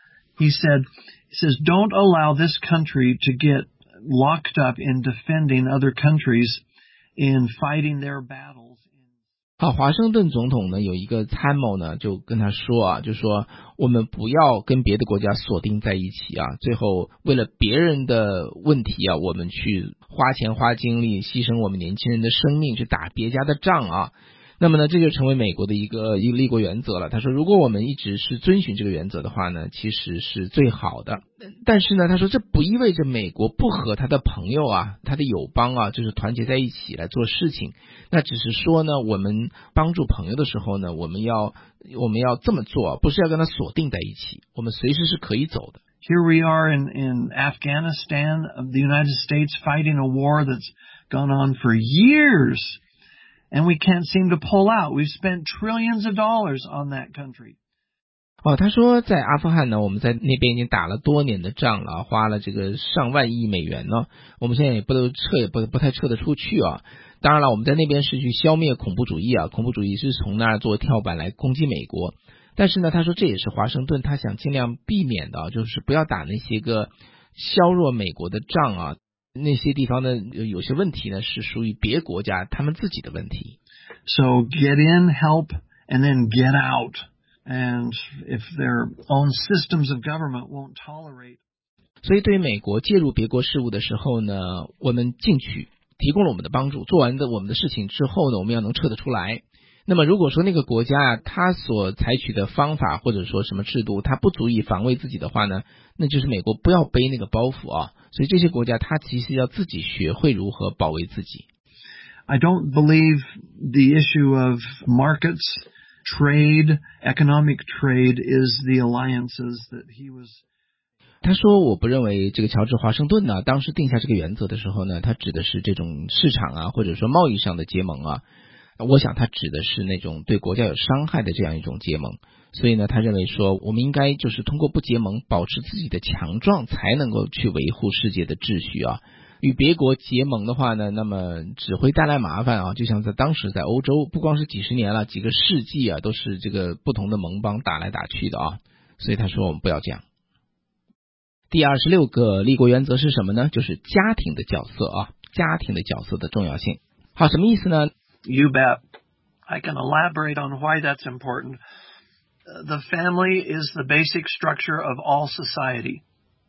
he said, he says, don't allow this country to get locked up in defending other countries in fighting their battles. 好，华盛顿总统呢有一个参谋呢就跟他说啊，就说我们不要跟别的国家锁定在一起啊，最后为了别人的问题啊，我们去花钱花精力牺牲我们年轻人的生命去打别家的仗啊。那么呢，这就成为美国的一个一个立国原则了。他说，如果我们一直是遵循这个原则的话呢，其实是最好的。但是呢，他说这不意味着美国不和他的朋友啊、他的友邦啊，就是团结在一起来做事情。那只是说呢，我们帮助朋友的时候呢，我们要我们要这么做，不是要跟他锁定在一起，我们随时是可以走的。 Here we are in, in Afghanistan, the United States fighting a war that's gone on for years.And we can't seem to pull out. We've spent trillions of dollars on that country. 哦，他说在阿富汗呢，我们在那边已经打了多年的仗了，花了这个上万亿美元呢。我们现在也不能撤，也不不太撤得出去啊。当然了，我们在那边是去消灭恐怖主义啊，恐怖主义是从那儿做跳板来攻击美国。但是呢，他说这也是华盛顿他想尽量避免的，就是不要打那些个削弱美国的仗啊。那些地方呢有些问题呢是属于别国家他们自己的问题。 So get in, help, and then get out. And if their own systems of government won't tolerate. 所以对于美国介入别国事务的时候呢，我们进去提供了我们的帮助，做完的我们的事情之后呢，我们要能撤得出来。那么如果说那个国家啊，它所采取的方法或者说什么制度，它不足以防卫自己的话呢，那就是美国不要背那个包袱啊。所以这些国家它其实要自己学会如何保卫自己。 I don't believe the issue of markets, trade, economic trade is the alliances that he was. 他说我不认为这个乔治华盛顿呢，当时定下这个原则的时候呢，他指的是这种市场啊，或者说贸易上的结盟啊。我想他指的是那种对国家有伤害的这样一种结盟，所以呢，他认为说我们应该就是通过不结盟，保持自己的强壮，才能够去维护世界的秩序啊。与别国结盟的话呢，那么只会带来麻烦啊。就像在当时在欧洲，不光是几十年了，几个世纪啊，都是这个不同的盟邦打来打去的啊。所以他说我们不要这样。第二十六个立国原则是什么呢？就是家庭的角色啊，家庭的角色的重要性。好，什么意思呢？ You bet. I can elaborate on why that's important. The family is the basic structure of all society.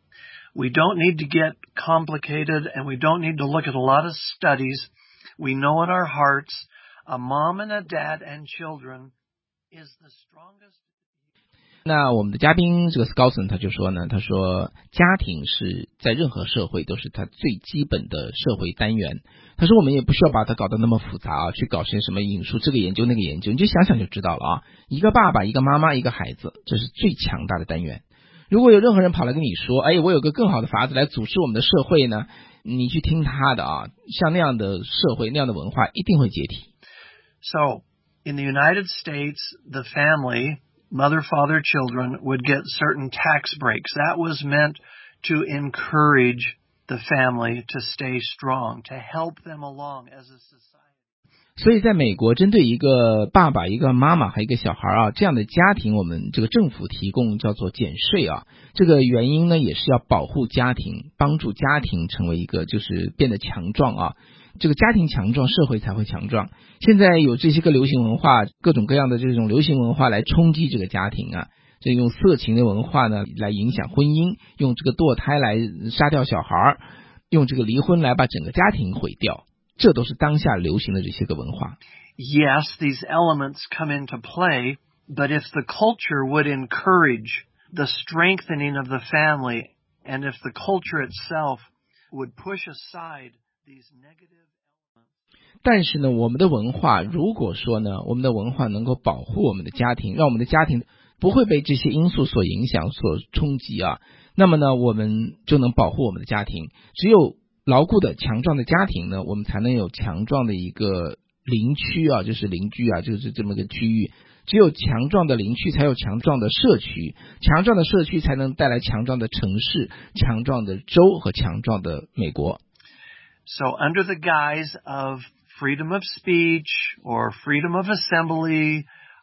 We don't need to get complicated, and we don't need to look at a lot of studies. We know in our hearts, a mom and a dad and children is the strongest. 那我们的嘉宾这个 Skousen 他就说呢，他说家庭是在任何社会都是他最基本的社会单元。他说我们也不需要把它搞得那么复杂啊，去搞些什么引述这个研究那个研究，你就想想就知道了啊。一个爸爸，一个妈妈，一个孩子，这是最强大的单元。如果有任何人跑来跟你说，哎，我有个更好的法子来组织我们的社会呢，你去听他的啊，像那样的社会那样的文化一定会解体。 So, in the United States, the family, mother, father, children, would get certain tax breaks. That was meant to encourage the family to stay strong, to help them along as a society. 所以在美国，针对一个爸爸、一个妈妈还有一个小孩啊，这样的家庭，我们这个政府提供叫做减税啊。这个原因呢，也是要保护家庭，帮助家庭成为一个就是变得强壮啊。这个家庭强壮，社会才会强壮。现在有这些个流行文化，各种各样的这种流行文化来冲击这个家庭啊。这用色情的文化呢来影响婚姻，用这个堕胎来杀掉小孩，用这个离婚来把整个家庭毁掉。这都是当下流行的这些个文化。 Yes, these elements come into play, but if the culture would encourage the strengthening of the family, and if the culture itself would push aside these negative elements. 但是呢，我们的文化如果说呢，我们的文化能够保护我们的家庭，让我们的家庭不会被这些因素所影响、所冲击啊，那么呢，我们就能保护我们的家庭。只有牢固的强壮的家庭呢，我们才能有强壮的一个邻区啊，就是邻居啊，就是这么个区域。只有强壮的邻区才有强壮的社区，强壮的社区才能带来强壮的城市、强壮的州和强壮的美国。 So under the guise of freedom of speech or freedom of assembly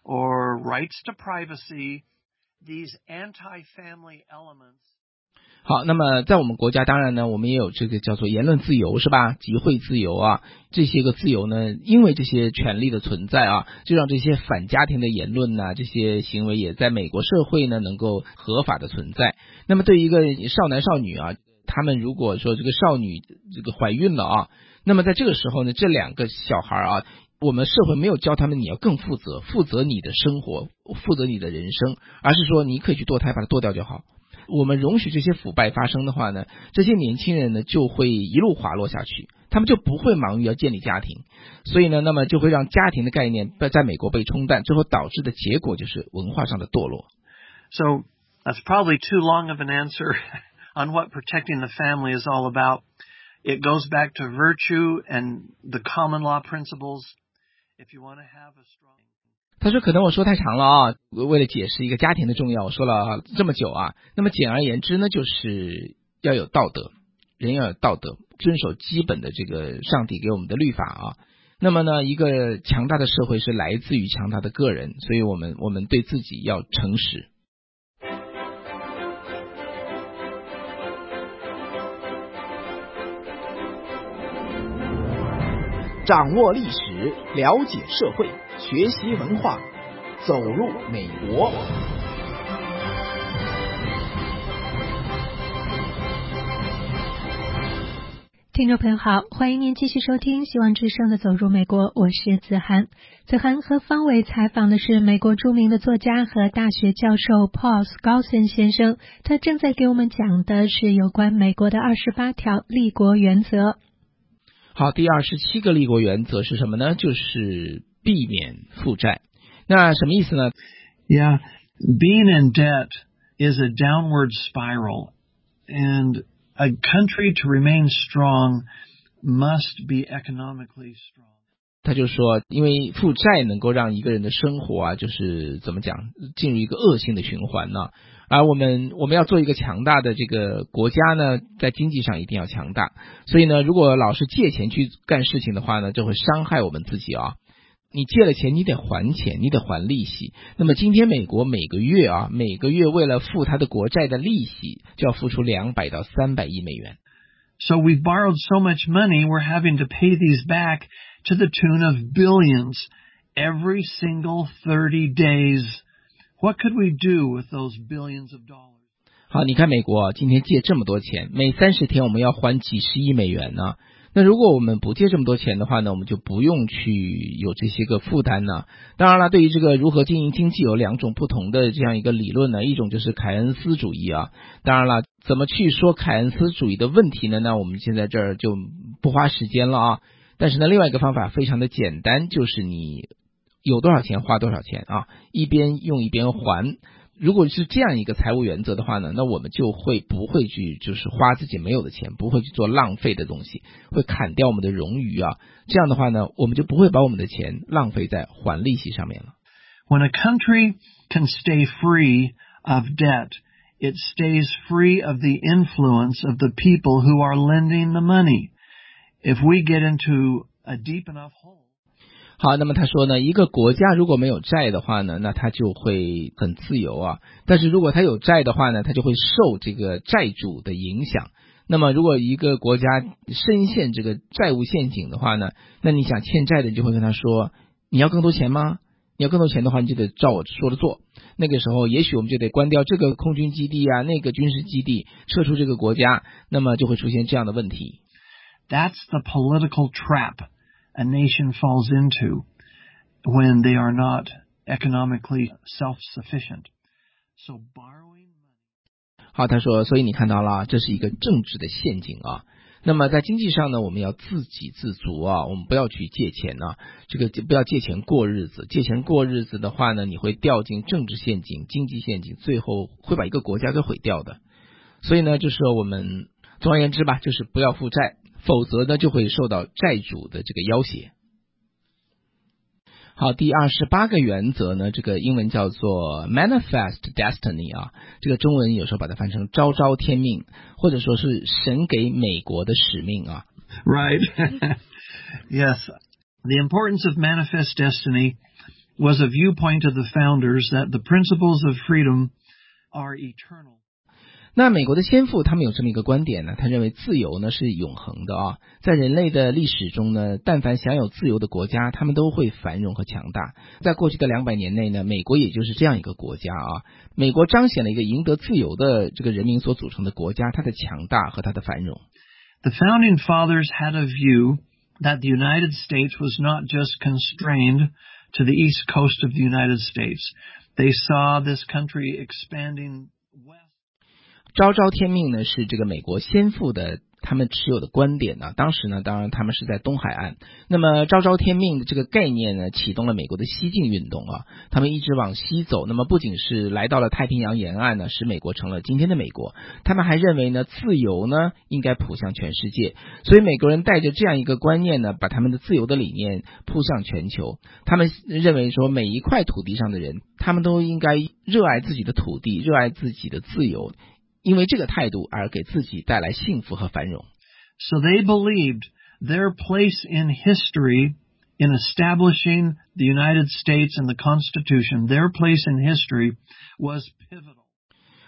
or rights to privacy, these anti-family elements. 好，那么在我们国家当然呢，我们也有这个叫做言论自由是吧？集会自由啊，这些个自由呢，因为这些权利的存在啊，就让这些反家庭的言论啊，这些行为也在美国社会呢能够合法的存在。那么对于一个少男少女啊，他们如果说这个少女这个怀孕了啊，那么在这个时候呢，这两个小孩啊，我们社会没有教他们你要更负责，负责你的生活，负责你的人生，而是说你可以去堕胎，把它堕掉就好。我们容许这些腐败发生的话呢，这些年轻人呢就会一路滑落下去，他们就不会忙于要建立家庭，所以呢，那么就会让家庭的概念在美国被冲淡，最后导致的结果就是文化上的堕落。 So that's probably too long of an answer on what protecting the family is all about. It goes back to virtue and the common law principles. If you want to have a strong... 他说可能我说太长了啊，为了解释一个家庭的重要，我说了这么久啊。那么简而言之呢，就是要有道德，人要有道德，遵守基本的这个上帝给我们的律法啊。那么呢，一个强大的社会是来自于强大的个人，所以我们我们对自己要诚实。 掌握历史，了解社会，学习文化，走入美国。 听众朋友好，欢迎您继续收听希望之声的走入美国，我是子涵。子涵和方伟采访的是美国著名的作家和大学教授 Paul Skousen 先生，他正在给我们讲的是有关美国的二十八条立国原则。 好，第二十七个立国原则是什么呢？就是避免负债。那什么意思呢？ Yeah, being in debt is a downward spiral, and a country to remain strong must be economically strong. 他就说，因为负债能够让一个人的生活啊，就是怎么讲，进入一个恶性的循环呢、啊。而我们我们要做一个强大的这个国家呢，在经济上一定要强大。所以呢，如果老是借钱去干事情的话呢，这会伤害我们自己啊。你借了钱，你得还钱，你得还利息。那么今天美国每个月啊，每个月为了付他的国债的利息，就要付出两百到三百亿美元。 So we borrowed so much money, we're having to pay these back to the tune of billions every single thirty days. What could we do with those billions of dollars? 好，你看美国今天借这么多钱，每三十天我们要还几十亿美元呢。那如果我们不借这么多钱的话呢，我们就不用去有这些个负担呢。当然了，对于这个如何经营经济有两种不同的这样一个理论呢，一种就是凯恩斯主义啊。当然了，怎么去说凯恩斯主义的问题呢？那我们现在这儿就不花时间了啊。但是呢，另外一个方法非常的简单，就是你有多少钱花多少钱啊，一边用一边还。如果是这样一个财务原则的话呢，那我们就会不会去就是花自己没有的钱，不会去做浪费的东西，会砍掉我们的冗余啊。这样的话呢，我们就不会把我们的钱浪费在还利息上面了。 When a country can stay free of debt, it stays free of the influence of the people who are lending the money. If we get into a deep enough hole, 好，那么他说呢，一个国家如果没有债的话呢，那他就会很自由啊。但是如果他有债的话呢，他就会受这个债主的影响。那么如果一个国家深陷这个债务陷阱的话呢，那你想欠债的人就会跟他说，你要更多钱吗？你要更多钱的话，你就得照我说的做。那个时候也许我们就得关掉这个空军基地啊，那个军事基地，撤出这个国家，那么就会出现这样的问题。 That's the political trap a nation falls into when they are not economically self-sufficient. So borrowing money. 好，他说，所以你看到了，这是一个政治的陷阱啊。那么在经济上呢，我们要自给自足啊，我们不要去借钱啊，这个不要借钱过日子。借钱过日子的话呢，你会掉进政治陷阱、经济陷阱，最后会把一个国家给毁掉的。所以呢，就是我们总而言之吧，就是不要负债。否则呢，就会受到债主的这个要挟。好，第二十八个原则呢，这个英文叫做 Manifest Destiny 啊，这个中文有时候把它翻成昭昭天命，或者说是神给美国的使命啊。 Right. Yes. The importance of manifest destiny was a viewpoint of the founders that the principles of freedom are eternal. 那美国的先父他们有这么一个观点呢，他认为自由呢是永恒的啊，在人类的历史中呢，但凡享有自由的国家，他们都会繁荣和强大。在过去的两百年内呢，美国也就是这样一个国家啊。美国彰显了一个赢得自由的这个人民所组成的国家，它的强大和它的繁荣。 The founding fathers had a view that the United States was not just constrained to the east coast of the United States. They saw this country expanding west. 昭昭天命呢是这个美国先父的他们持有的观点呢，当时呢当然他们是在东海岸。那么昭昭天命的这个概念呢，启动了美国的西进运动啊，他们一直往西走。那么不仅是来到了太平洋沿岸呢，使美国成了今天的美国，他们还认为呢，自由呢应该普向全世界。所以美国人带着这样一个观念呢，把他们的自由的理念铺向全球。他们认为说，每一块土地上的人，他们都应该热爱自己的土地，热爱自己的自由，因为这个态度而给自己带来幸福和繁荣。 So they believed their place in history in establishing the United States and the Constitution, their place in history was pivotal.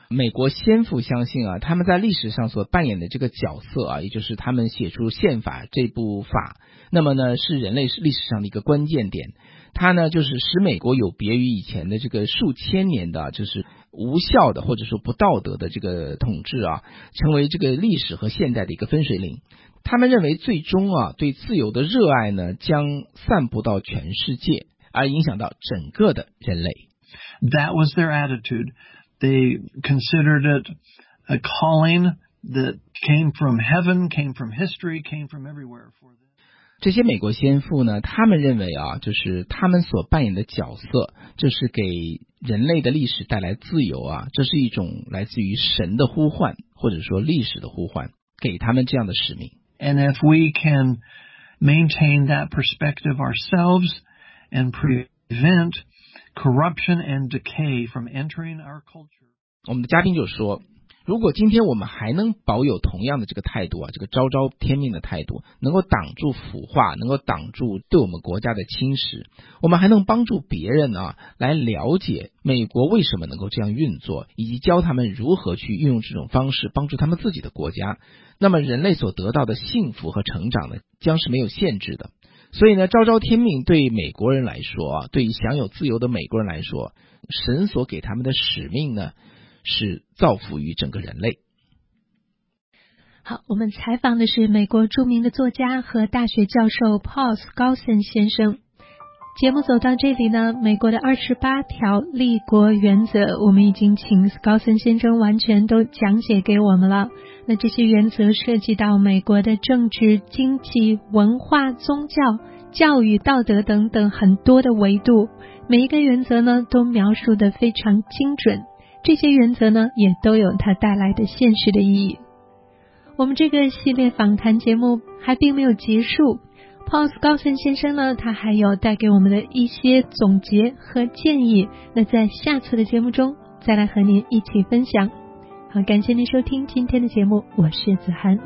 美国先父相信啊，他们在历史上所扮演的这个角色啊，也就是他们写出宪法这部法，那么呢是人类历史上的一个关键点。它呢就是使美国有别于以前的这个数千年的就是无效的或者说不道德的这个统治啊，成为这个历史和现代的一个分水岭。他们认为最终啊对自由的热爱呢将散布到全世界，而影响到整个的人类。 That was their attitude. They considered it a calling that came from heaven, came from history, came from everywhere for them. 这些美国先父呢，他们认为啊，就是他们所扮演的角色，这是给人类的历史带来自由啊，这是一种来自于神的呼唤，或者说历史的呼唤，给他们这样的使命。 And if we can maintain that perspective ourselves and prevent corruption and decay from entering our culture. 我们的嘉宾就说，如果今天我们还能保有同样的这个态度啊，这个昭昭天命的态度，能够挡住腐化，能够挡住对我们国家的侵蚀，我们还能帮助别人啊来了解美国为什么能够这样运作，以及教他们如何去运用这种方式帮助他们自己的国家，那么人类所得到的幸福和成长呢，将是没有限制的。所以呢，昭昭天命对美国人来说啊，对于享有自由的美国人来说，神所给他们的使命呢，是造福于整个人类。 好，我们采访的是美国著名的作家和大学教授 Paul Skousen 先生。节目走到这里呢，美国的二十八条立国原则，我们已经请 Skousen 先生完全都讲解给我们了。那这些原则涉及到美国的政治、经济、文化、宗教、教育、道德等等很多的维度，每一个原则呢都描述得非常精准，这些原则呢也都有它带来的现实的意义。我们这个系列访谈节目还并没有结束， Paul Skousen 先生呢他还有带给我们的一些总结和建议，那在下次的节目中再来和您一起分享。好，感谢您收听今天的节目，我是子涵。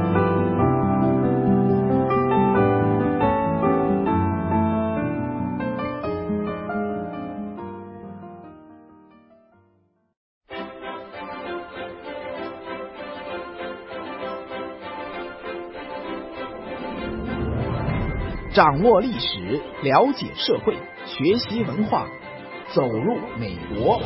掌握历史，了解社会，学习文化，走入美国。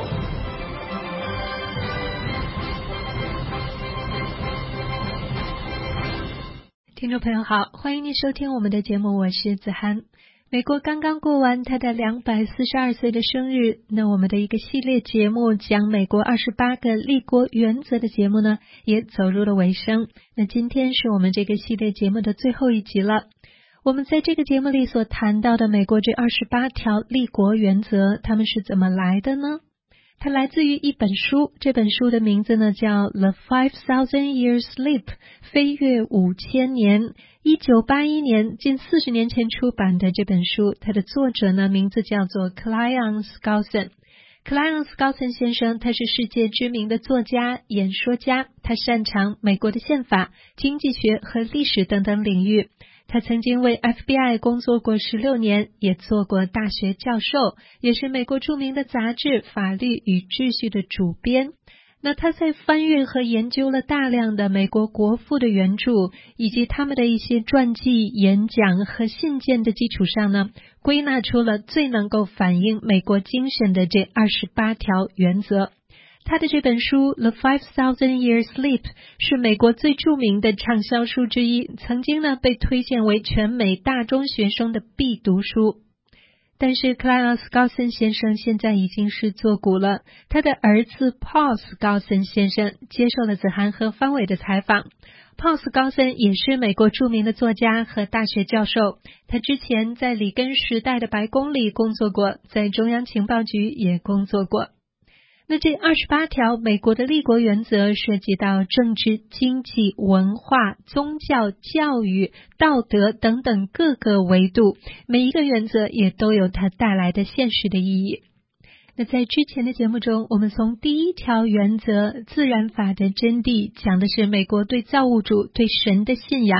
听众朋友好，欢迎您收听我们的节目，我是子涵。美国刚刚过完他的两百四十二岁的生日，那我们的一个系列节目讲美国二十八个立国原则的节目呢，也走入了尾声。那今天是我们这个系列节目的最后一集了。我们在这个节目里所谈到的美国这二十八条立国原则，它们是怎么来的呢？它来自于一本书，这本书的名字呢叫 The Five Thousand Years Leap 飞跃五千年，一九八一年近四十年前出版的这本书，它的作者呢名字叫做 Cleon Skousen。 Cleon Skousen 先生他是世界知名的作家、演说家，他擅长美国的宪法、经济学和历史等等领域。他曾经为 F B I 工作过十六年，也做过大学教授，也是美国著名的杂志《法律与秩序》的主编。那他在翻阅和研究了大量的美国国父的原著，以及他们的一些传记、演讲和信件的基础上呢，归纳出了最能够反映美国精神的这二十八条原则。他的这本书 The Five Thousand Years Leap 是美国最著名的畅销书之一，曾经呢被推荐为全美大中学生的必读书。但是 Cleon Skousen 先生现在已经是作古了，他的儿子 Paul Skousen 先生接受了子涵和方伟的采访。Paul Skousen 也是美国著名的作家和大学教授，他之前在里根时代的白宫里工作过，在中央情报局也工作过。那这二十八条美国的立国原则涉及到政治、经济、文化、宗教、教育、道德等等各个维度，每一个原则也都有它带来的现实的意义。那在之前的节目中，我们从第一条原则自然法的真谛讲的是美国对造物主、对神的信仰，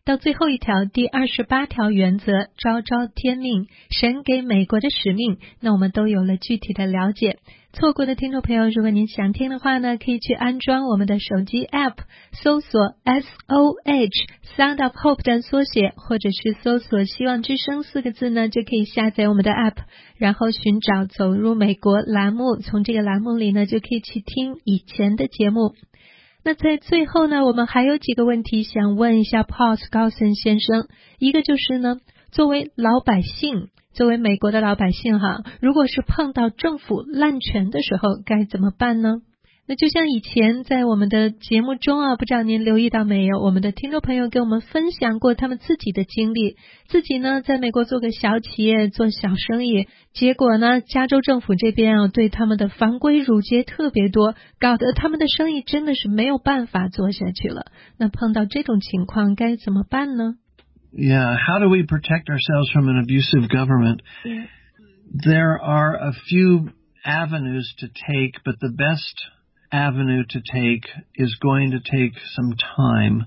到最后一条第二十八条原则，昭昭天命，神给美国的使命，那我们都有了具体的了解。错过的听众朋友，如果您想听的话呢，可以去安装我们的手机 App， 搜索 S O H Sound of Hope 的缩写，或者是搜索希望之声四个字呢，就可以下载我们的 App， 然后寻找走入美国栏目，从这个栏目里呢，就可以去听以前的节目。那在最后呢，我们还有几个问题想问一下 Paul Skousen 先生。一个就是呢，作为老百姓，作为美国的老百姓哈，如果是碰到政府滥权的时候该怎么办呢？那就像以前在我们的节目中啊，不知道您留意到没有，我们的听众朋友给我们分享过他们自己的经历，自己呢在美国做个小企业，做小生意，结果呢加州政府这边啊对他们的防规辱节特别多，搞得他们的生意真的是没有办法做下去了。那碰到这种情况该怎么办呢？ Yeah, how do we protect ourselves from an abusive government? Yeah. There are a few avenues to take, but the best avenue to take is going to take some time.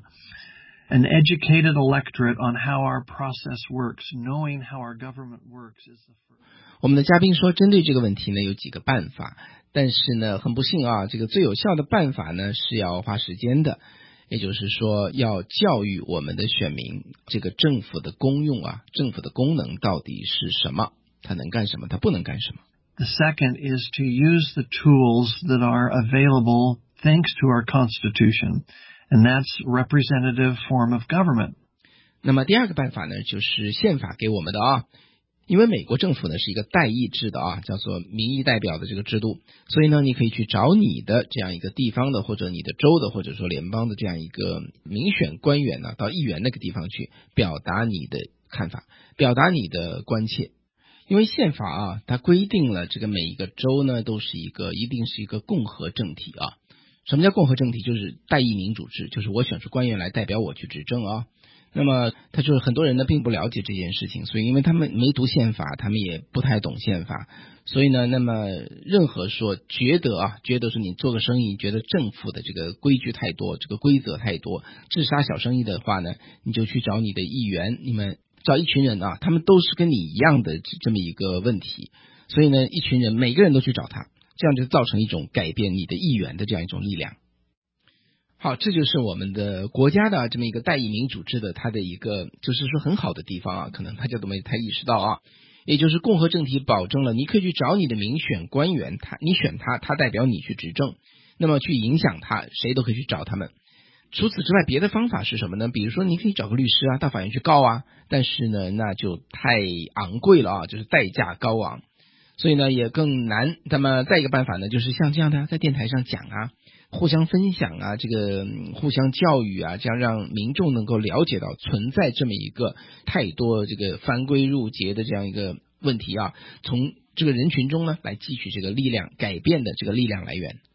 An educated electorate on how our process works, knowing how our government works is the first. 我们的嘉宾说，针对这个问题呢，有几个办法，但是呢，很不幸啊，这个最有效的办法呢是要花时间的，也就是说，要教育我们的选民，这个政府的功用啊，政府的功能到底是什么，它能干什么，它不能干什么。 The second is to use the tools that are available thanks to our Constitution, and that's representative form of government. 那么第二个办法呢，就是宪法给我们的啊，因为美国政府呢是一个代议制的啊，叫做民意代表的这个制度，所以呢，你可以去找你的这样一个地方的，或者你的州的，或者说联邦的这样一个民选官员呢，到议员那个地方去表达你的看法，表达你的关切。因为宪法啊，它规定了这个每一个州呢都是一个一定是一个共和政体啊。什么叫共和政体？就是代议民主制，就是我选出官员来代表我去执政啊。那么他就是很多人呢并不了解这件事情，所以因为他们没读宪法，他们也不太懂宪法，所以呢，那么任何说觉得啊，觉得是你做个生意，觉得政府的这个规矩太多，这个规则太多，治杀小生意的话呢，你就去找你的议员，你们找一群人啊，他们都是跟你一样的这么一个问题，所以呢，一群人每个人都去找他，这样就造成一种改变你的意愿的这样一种力量。好，这就是我们的国家的这么一个代议民主制的它的一个就是说很好的地方啊，可能大家都没太意识到啊，也就是共和政体保证了你可以去找你的民选官员，他你选他，他代表你去执政，那么去影响他，谁都可以去找他们。除此之外，别的方法是什么呢？比如说你可以找个律师啊，到法院去告啊，但是呢那就太昂贵了啊，就是代价高昂，所以呢也更难。那么再一个办法呢，就是像这样的在电台上讲啊，互相分享啊，这个互相教育啊，这样让民众能够了解到存在这么一个太多这个犯规入节的这样一个问题啊，从这个人群中呢来汲取这个力量，改变的这个力量来源。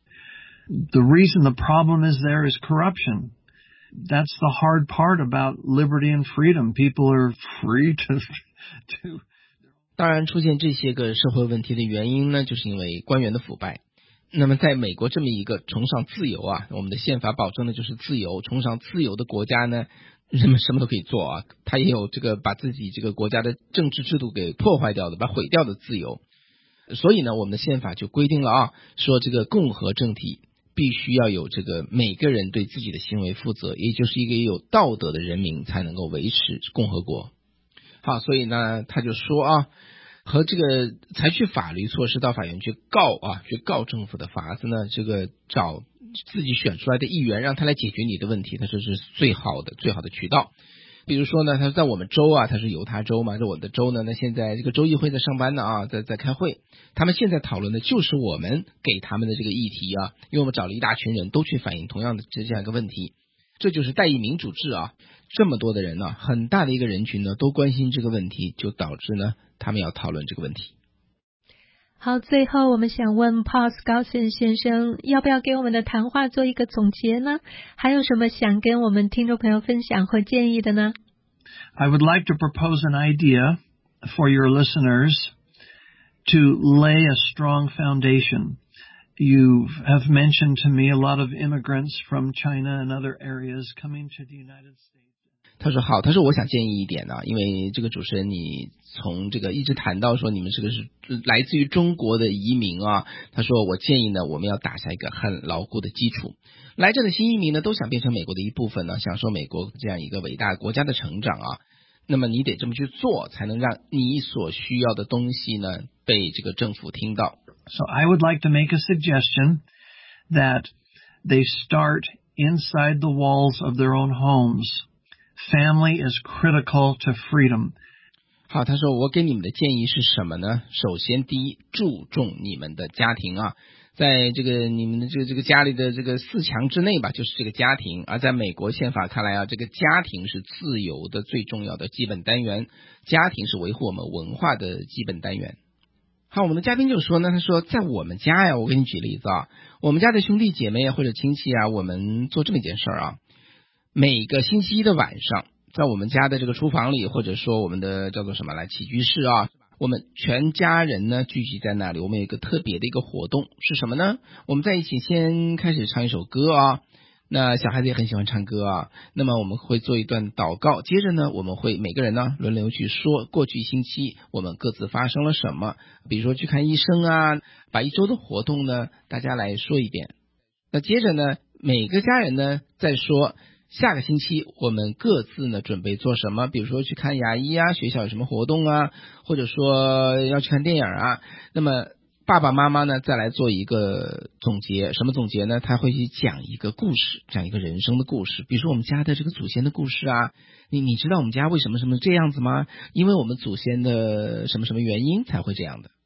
The reason the problem is there is corruption. That's the hard part about liberty and freedom. People are free to to 当然出现这些个社会问题的原因呢，就是因为官员的腐败。那么在美国这么一个崇尚自由啊，我们的宪法保证的就是自由，崇尚自由的国家呢，人们什么都可以做啊，他也有这个把自己这个国家的政治制度给破坏掉的，把毁掉的自由。所以呢，我们的宪法就规定了啊，说这个共和政体必须要有这个每个人对自己的行为负责，也就是一个有道德的人民才能够维持共和国。好，所以呢，他就说啊，和这个采取法律措施到法院去告啊，去告政府的法子呢，这个找自己选出来的议员，让他来解决你的问题，他这是最好的最好的渠道。比如说呢，他在我们州啊，他是犹他州嘛，在我的州呢，那现在这个州议会在上班呢啊，在在开会，他们现在讨论的就是我们给他们的这个议题啊，因为我们找了一大群人都去反映同样的这样一个问题，这就是代议民主制啊，这么多的人呢，很大的一个人群呢都关心这个问题，就导致呢他们要讨论这个问题。 好，最后我们想问 Paul Skousen 先生，要不要给我们的谈话做一个总结呢？还有什么想跟我们听众朋友分享或建议的呢？ I would like to propose an idea for your listeners to lay a strong foundation. You have mentioned to me a lot of immigrants from China and other areas coming to the United States. 他说好，他说我想建议一点呢、啊，因为这个主持人你从这个一直谈到说你们这个是来自于中国的移民啊，他说我建议呢我们要打下一个很牢固的基础，来这的新移民呢都想变成美国的一部分呢，享受美国这样一个伟大国家的成长啊，那么你得这么去做，才能让你所需要的东西呢被这个政府听到。 So I would like to make a suggestion that they start inside the walls of their own homes. Family is critical to freedom. 好，他说我给你们的建议是什么呢？首先第一，注重你们的家庭啊，在这个你们的这个这个家里的这个四墙之内吧，就是这个家庭。而在美国宪法看来啊，这个家庭是自由的最重要的基本单元，家庭是维护我们文化的基本单元。好，我们的嘉宾就说呢，他说在我们家呀，我给你举例子啊，我们家的兄弟姐妹啊或者亲戚啊，我们做这么一件事儿啊，每个星期一的晚上，在我们家的这个厨房里，或者说我们的叫做什么来起居室啊，我们全家人呢聚集在那里，我们有一个特别的一个活动是什么呢？我们在一起先开始唱一首歌啊，那小孩子也很喜欢唱歌啊，那么我们会做一段祷告，接着呢我们会每个人呢轮流去说过去星期我们各自发生了什么，比如说去看医生啊，把一周的活动呢大家来说一遍。那接着呢每个家人呢再说下个星期我们各自呢准备做什么，比如说去看牙医啊，学校有什么活动啊，或者说要去看电影啊，那么爸爸妈妈呢再来做一个总结，什么总结呢？他会去讲一个故事，讲一个人生的故事，比如说我们家的这个祖先的故事啊，你你知道我们家为什么什么这样子吗？因为我们祖先的什么什么原因才会这样的。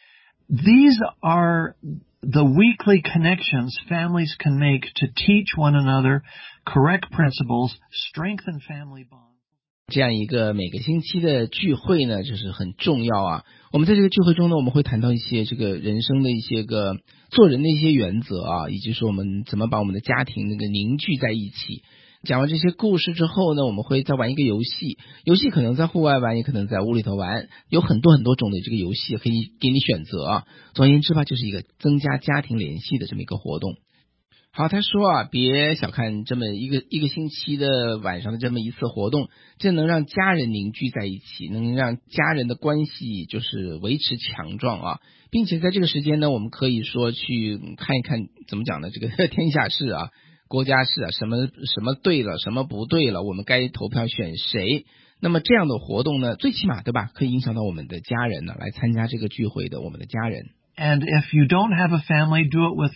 These are the weekly connections families can make to teach one another correct principles, strengthen family bonds. 这样一个每个星期的聚会呢就是很重要啊，我们在这个聚会中呢我们会谈到一些这个人生的一些个做人的一些原则啊，以及说我们怎么把我们的家庭那个凝聚在一起。讲完这些故事之后呢，我们会再玩一个游戏，游戏可能在户外玩，也可能在屋里头玩，有很多很多种的这个游戏可以给你选择啊。总而言之吧，就是一个增加家庭联系的这么一个活动。好，他说啊，别小看这么一个一个星期的晚上的这么一次活动，这能让家人凝聚在一起，能让家人的关系就是维持强壮啊，并且在这个时间呢，我们可以说去看一看怎么讲呢，这个天下事啊，国家事啊，什么什么对了，什么不对了，我们该投票选谁。那么这样的活动呢，最起码对吧，可以影响到我们的家人呢，来参加这个聚会的我们的家人。 And if you don't have a family, do it with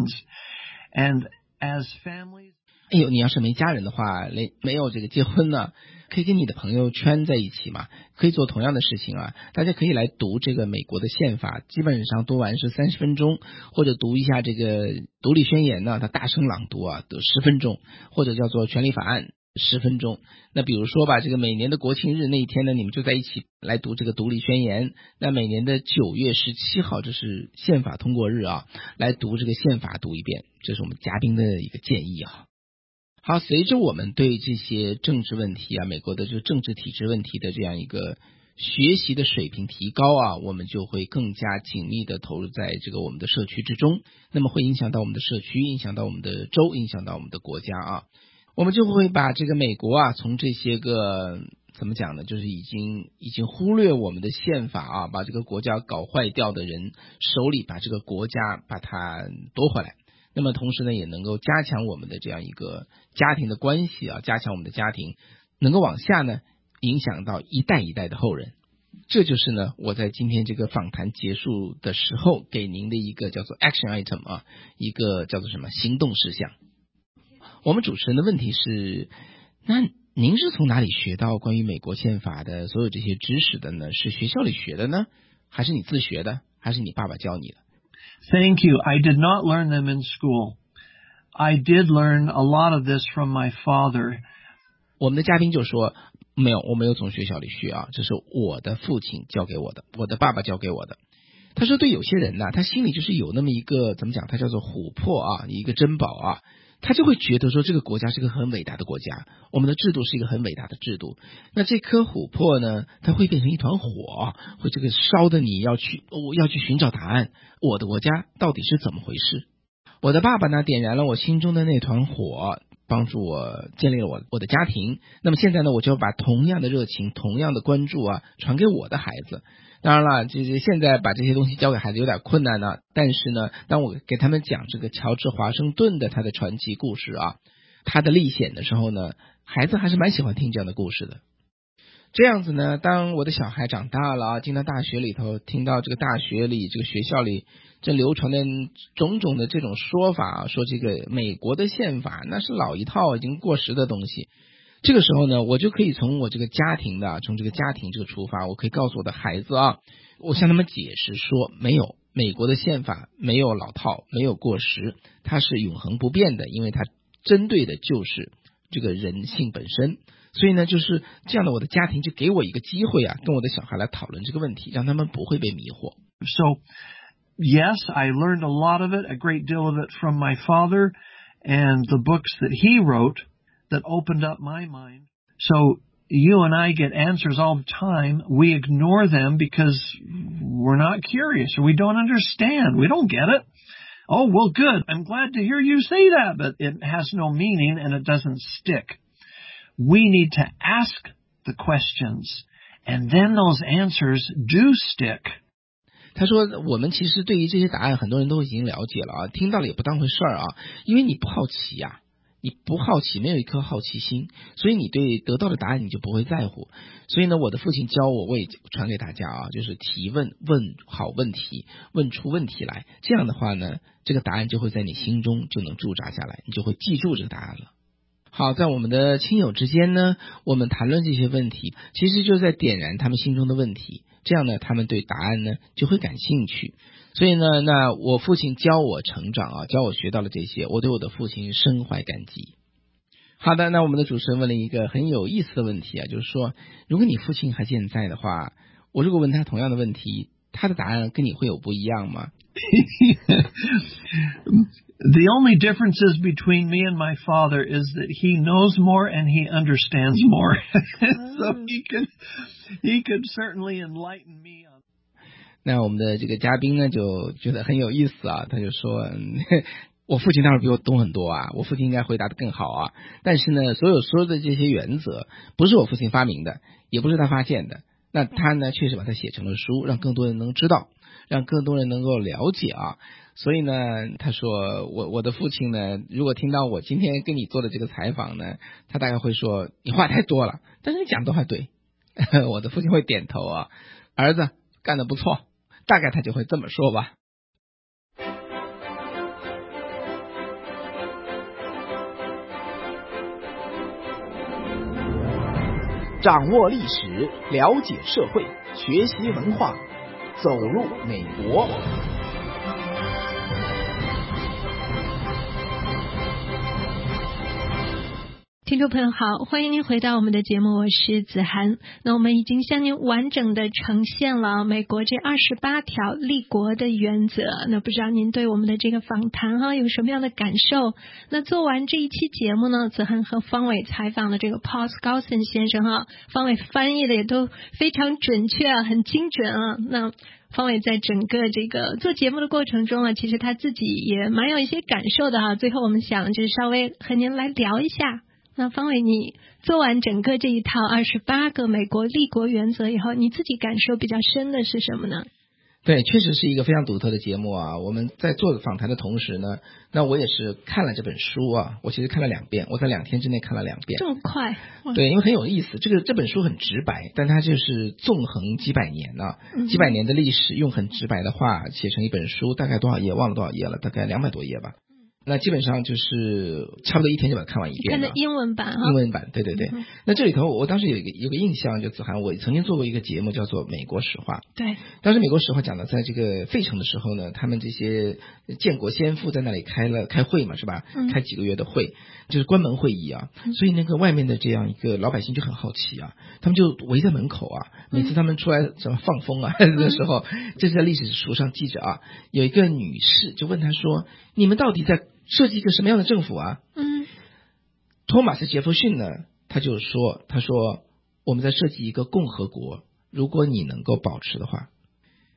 friends.And as families, 哎呦，你要是没家人的话，没没有这个结婚呢，可以跟你的朋友圈在一起嘛，可以做同样的事情啊。大家可以来读这个美国的宪法，基本上读完是三十分钟，或者读一下这个独立宣言呢，它大声朗读啊，得十分钟，或者叫做权利法案。十分钟。那比如说吧，这个每年的国庆日那一天呢，你们就在一起来读这个独立宣言。那每年的九月十七号，这是宪法通过日啊，来读这个宪法读一遍，这是我们嘉宾的一个建议啊。好，随着我们对这些政治问题啊，美国的这个政治体制问题的这样一个学习的水平提高啊，我们就会更加紧密的投入在这个我们的社区之中，那么会影响到我们的社区，影响到我们的州，影响到我们的国家啊。我们就会把这个美国啊，从这些个怎么讲呢，就是已经已经忽略我们的宪法啊，把这个国家搞坏掉的人手里把这个国家把它夺回来。那么同时呢，也能够加强我们的这样一个家庭的关系啊，加强我们的家庭，能够往下呢影响到一代一代的后人。这就是呢我在今天这个访谈结束的时候给您的一个叫做 action item 啊，一个叫做什么行动事项。我们主持人的问题是，那您是从哪里学到关于美国宪法的所有这些知识的呢？是学校里学的呢，还是你自学的，还是你爸爸教你的？ Thank you. I did not learn them in school. I did learn a lot of this from my father. 我们的嘉宾就说，没有，我没有从学校里学啊，这是我的父亲教给我的，我的爸爸教给我的。他说对有些人呢，他心里就是有那么一个怎么讲，他叫做琥珀啊，一个珍宝啊，他就会觉得说这个国家是个很伟大的国家，我们的制度是一个很伟大的制度。那这颗琥珀呢，它会变成一团火，会这个烧的你要去、哦、要去寻找答案，我的国家到底是怎么回事。我的爸爸呢，点燃了我心中的那团火， 帮助我建立了我我的家庭。那么现在呢，我就要把同样的热情、同样的关注啊，传给我的孩子。当然了，就是现在把这些东西交给孩子有点困难呢。但是呢，当我给他们讲这个乔治华盛顿的他的传奇故事啊，他的历险的时候呢，孩子还是蛮喜欢听这样的故事的。这样子呢，当我的小孩长大了啊，进到大学里头，听到这个大学里这个学校里这流传的种种的这种说法，说这个美国的宪法那是老一套已经过时的东西。这个时候呢，我就可以从我这个家庭的从这个家庭这个出发，我可以告诉我的孩子啊，我向他们解释说，没有，美国的宪法没有老套，没有过时，它是永恒不变的，因为它针对的就是这个人性本身。所以呢，就是这样的，我的家庭就给我一个机会啊，跟我的小孩来讨论这个问题，让他们不会被迷惑。 So, yes, I learned a lot of it, a great deal of it from my father and the books that he wrote that opened up my mind. So you and I get answers all the time. We ignore them because we're not curious or we don't understand. We don't get it. Oh, well, good. I'm glad to hear you say that, but it has no meaning and it doesn't stick. We need to ask the questions, and then those answers do stick. 他说我们其实对于这些答案很多人都已经了解了啊，听到了也不当回事儿啊，因为你不好奇呀、啊。你不好奇，没有一颗好奇心，所以你对得到的答案你就不会在乎。所以呢，我的父亲教我，我也传给大家啊，就是提问，问好问题，问出问题来。这样的话呢，这个答案就会在你心中就能驻扎下来，你就会记住这个答案了。好，在我们的亲友之间呢，我们谈论这些问题，其实就在点燃他们心中的问题。这样呢，他们对答案呢就会感兴趣。所以呢，那我父亲教我成长啊，教我学到了这些，我对我的父亲深怀感激。好的，那我们的主持人问了一个很有意思的问题啊，就是说，如果你父亲还健在的话，我如果问他同样的问题，他的答案跟你会有不一样吗？ The only differences between me and my father is that he knows more and he understands more. So he could, he could certainly enlighten me on. 那我们的这个嘉宾呢就觉得很有意思啊，他就说我父亲当然比我懂很多啊，我父亲应该回答得更好啊，但是呢所有说的这些原则不是我父亲发明的，也不是他发现的，那他呢确实把它写成了书，让更多人能知道，让更多人能够了解啊。所以呢他说我我的父亲呢如果听到我今天跟你做的这个采访呢，他大概会说你话太多了，但是你讲的话对。我的父亲会点头啊，儿子干得不错，大概他就会这么说吧。 掌握历史，了解社会，学习文化，走入美国。 听众朋友好，欢迎您回到我们的节目，我是子涵。那我们已经向您完整的呈现了美国这二十八条立国的原则。那不知道您对我们的这个访谈哈有什么样的感受？那做完这一期节目呢，子涵和方伟采访的这个 Paul Skousen 先生哈，方伟翻译的也都非常准确啊，很精准啊。那方伟在整个这个做节目的过程中啊，其实他自己也蛮有一些感受的哈。最后我们想就是稍微和您来聊一下。那方伟，你做完整个这一套二十八个美国立国原则以后，你自己感受比较深的是什么呢？ 对，确实是一个非常独特的节目啊。我们在做访谈的同时呢，那我也是看了这本书啊，我其实看了两遍，我在两天之内看了两遍。 这么快？ 对，因为很有意思。这个这本书很直白，但它就是纵横几百年啊， 嗯、 几百年的历史，用很直白的话写成一本书，大概多少页？忘了多少页了，大概两百多页吧。那基本上就是差不多一天就把它看完一遍了。 看的英文版哈。 英文版，对对对。嗯、那这里头我当时有一个有个印象，就子涵，我曾经做过一个节目叫做《美国史话》。 对。当时美国史话讲的，在这个费城的时候呢，他们这些建国先父在那里开了开会嘛，是吧？嗯、开几个月的会，就是关门会议啊。嗯、所以那个外面的这样一个老百姓就很好奇啊，他们就围在门口啊，每次他们出来什么放风啊、嗯、的时候，这是在历史书上记着啊。有一个女士就问他说：“你们到底在设计一个什么样的政府啊？” 嗯， 托马斯·杰弗逊呢，他就说：“他说我们在设计一个共和国，如果你能够保持的话。”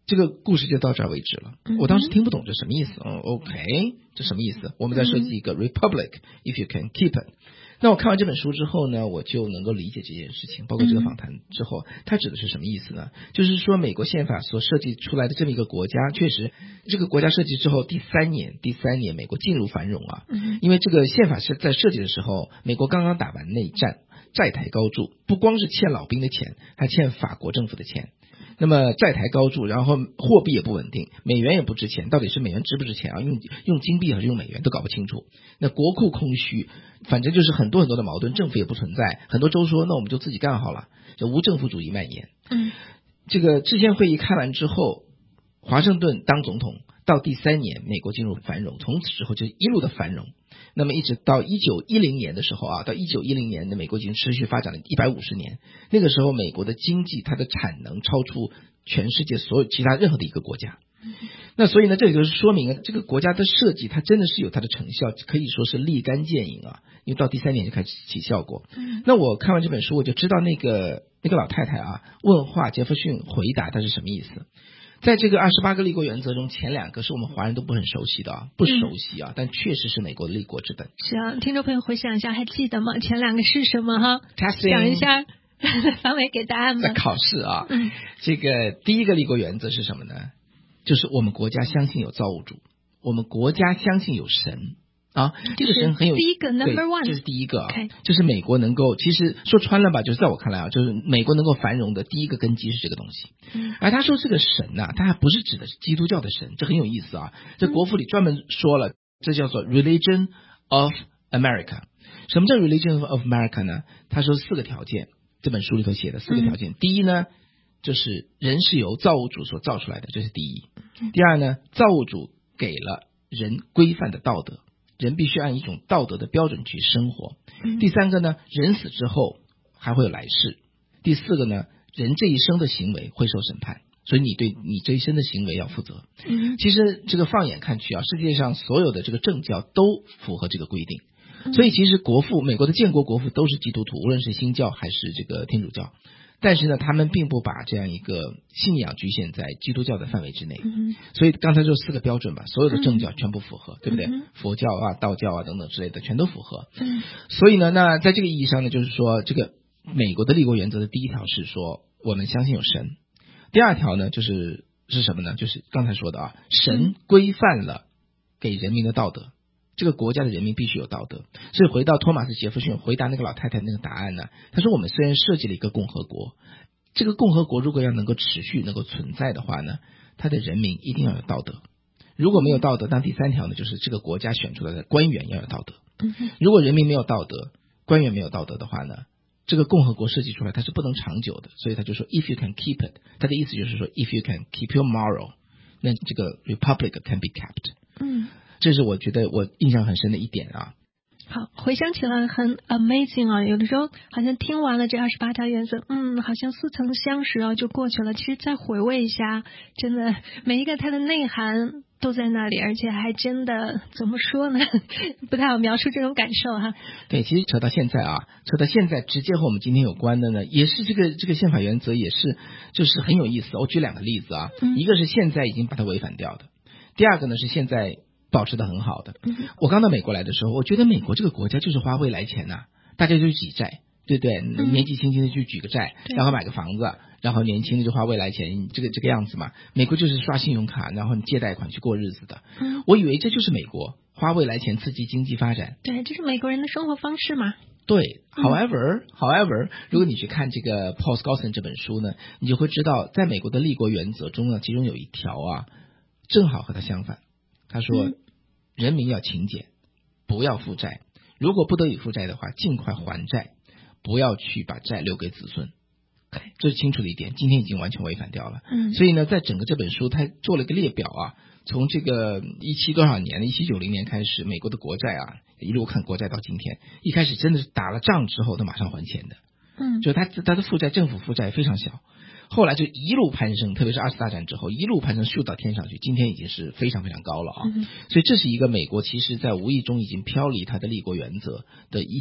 这个故事就到这儿为止了。我当时听不懂这什么意思。哦 OK， 这什么意思？我们在设计一个 Republic、嗯、if you can keep it。那我看完这本书之后呢，我就能够理解这件事情，包括这个访谈之后，它指的是什么意思呢？就是说美国宪法所设计出来的这么一个国家，确实这个国家设计之后第三年，第三年美国进入繁荣啊，因为这个宪法是在设计的时候，美国刚刚打完内战，债台高筑，不光是欠老兵的钱，还欠法国政府的钱。那么债台高筑，然后货币也不稳定，美元也不值钱，到底是美元值不值钱啊？用用金币还是用美元都搞不清楚。那国库空虚，反正就是很多很多的矛盾，政府也不存在。很多州说，那我们就自己干好了，就无政府主义蔓延。嗯，这个制宪会议开完之后，华盛顿当总统，到第三年，美国进入繁荣，从此之后就一路的繁荣。那么一直到一九一零年的时候啊，到一九一零年的美国已经持续发展了一百五十年。那个时候美国的经济它的产能超出全世界所有其他任何的一个国家。那所以呢，这也就是说明这个国家的设计它真的是有它的成效，可以说是立竿见影啊，因为到第三年就开始起效果。那我看完这本书我就知道那个那个老太太啊问话杰弗逊回答它是什么意思。在这个二十八个立国原则中，前两个是我们华人都不很熟悉的啊，不熟悉啊，嗯、但确实是美国的立国之本。 是啊，听众朋友回想一下，还记得吗？前两个是什么哈？想一下，范伟给答案吗？ 在考试啊，嗯、这个第一个立国原则是什么呢？就是我们国家相信有造物主，我们国家相信有神。啊，这个神很有第一个 number one， 这是第一个啊， okay. 就是美国能够，其实说穿了吧，就是在我看来啊，就是美国能够繁荣的第一个根基是这个东西。嗯，而他说这个神呐、啊，他还不是指的是基督教的神，这很有意思啊。这国父里专门说了，这叫做 Religion of America。什么叫 Religion of America 呢？他说四个条件，这本书里头写的四个条件。嗯、第一呢，就是人是由造物主所造出来的，这是第一。第二呢，造物主给了人规范的道德。人必须按一种道德的标准去生活。第三个呢，人死之后还会有来世。第四个呢，人这一生的行为会受审判，所以你对你这一生的行为要负责。其实这个放眼看去啊，世界上所有的这个政教都符合这个规定。所以其实国父，美国的建国国父都是基督徒，无论是新教还是这个天主教。但是呢，他们并不把这样一个信仰局限在基督教的范围之内。嗯、所以刚才就四个标准吧，所有的政教全部符合，嗯、对不对？佛教啊、道教啊等等之类的全都符合。嗯、所以呢，那在这个意义上呢，就是说，这个美国的立国原则的第一条是说，我们相信有神；第二条呢，就是是什么呢？就是刚才说的啊，神规范了给人民的道德。这个国家的人民必须有道德，所以回到托马斯·杰弗逊回答那个老太太那个答案呢，他说我们虽然设计了一个共和国，这个共和国如果要能够持续能够存在的话呢，他的人民一定要有道德。如果没有道德，当第三条呢，就是这个国家选出来的官员要有道德。如果人民没有道德，官员没有道德的话呢，这个共和国设计出来它是不能长久的。所以他就说 if you can keep it， 他的意思就是说 if you can keep your moral， 那这个 republic can be kept。 嗯，这是我觉得我印象很深的一点啊。 好，回想起来很 amazing 啊，有的时候好像听完了这二十八条原则，嗯，好像似曾相识啊，就过去了。其实再回味一下，真的每一个它的内涵都在那里，而且还真的怎么说呢，不太好描述这种感受哈。 对，其实扯到现在啊，扯到现在直接和我们今天有关的呢，也是这个这个宪法原则也是就是很有意思。我举两个例子啊，嗯、一个是现在已经把它违反掉的，第二个呢是现在保持得很好的。我刚到美国来的时候，我觉得美国这个国家就是花未来钱呐、啊，大家就挤债，对不对？嗯、年纪轻轻的去举个债，然后买个房子，然后年轻的就花未来钱，这个这个样子嘛。美国就是刷信用卡，然后你借贷款去过日子的。嗯、我以为这就是美国花未来钱刺激经济发展。 对，这是美国人的生活方式嘛。 对 ，however，however，、嗯、however, 如果你去看这个 Paul Scossen 这本书呢，你就会知道，在美国的立国原则中呢，其中有一条啊，正好和它相反。他说、嗯、人民要勤俭，不要负债，如果不得已负债的话，尽快还债，不要去把债留给子孙。这是清楚的一点，今天已经完全违反掉了。嗯，所以呢，在整个这本书他做了一个列表啊，从这个一七多少年，一七九零年开始，美国的国债啊，一路看国债到今天，一开始真的是打了仗之后他马上还钱的。嗯，就他他的负债，政府负债非常小。后来就一路攀升，特别是二次大战之后一路攀升，咻到天上去，今天已经是非常非常高了啊！嗯、所以这是一个美国其实在无意中已经飘离它的立国原则的一点。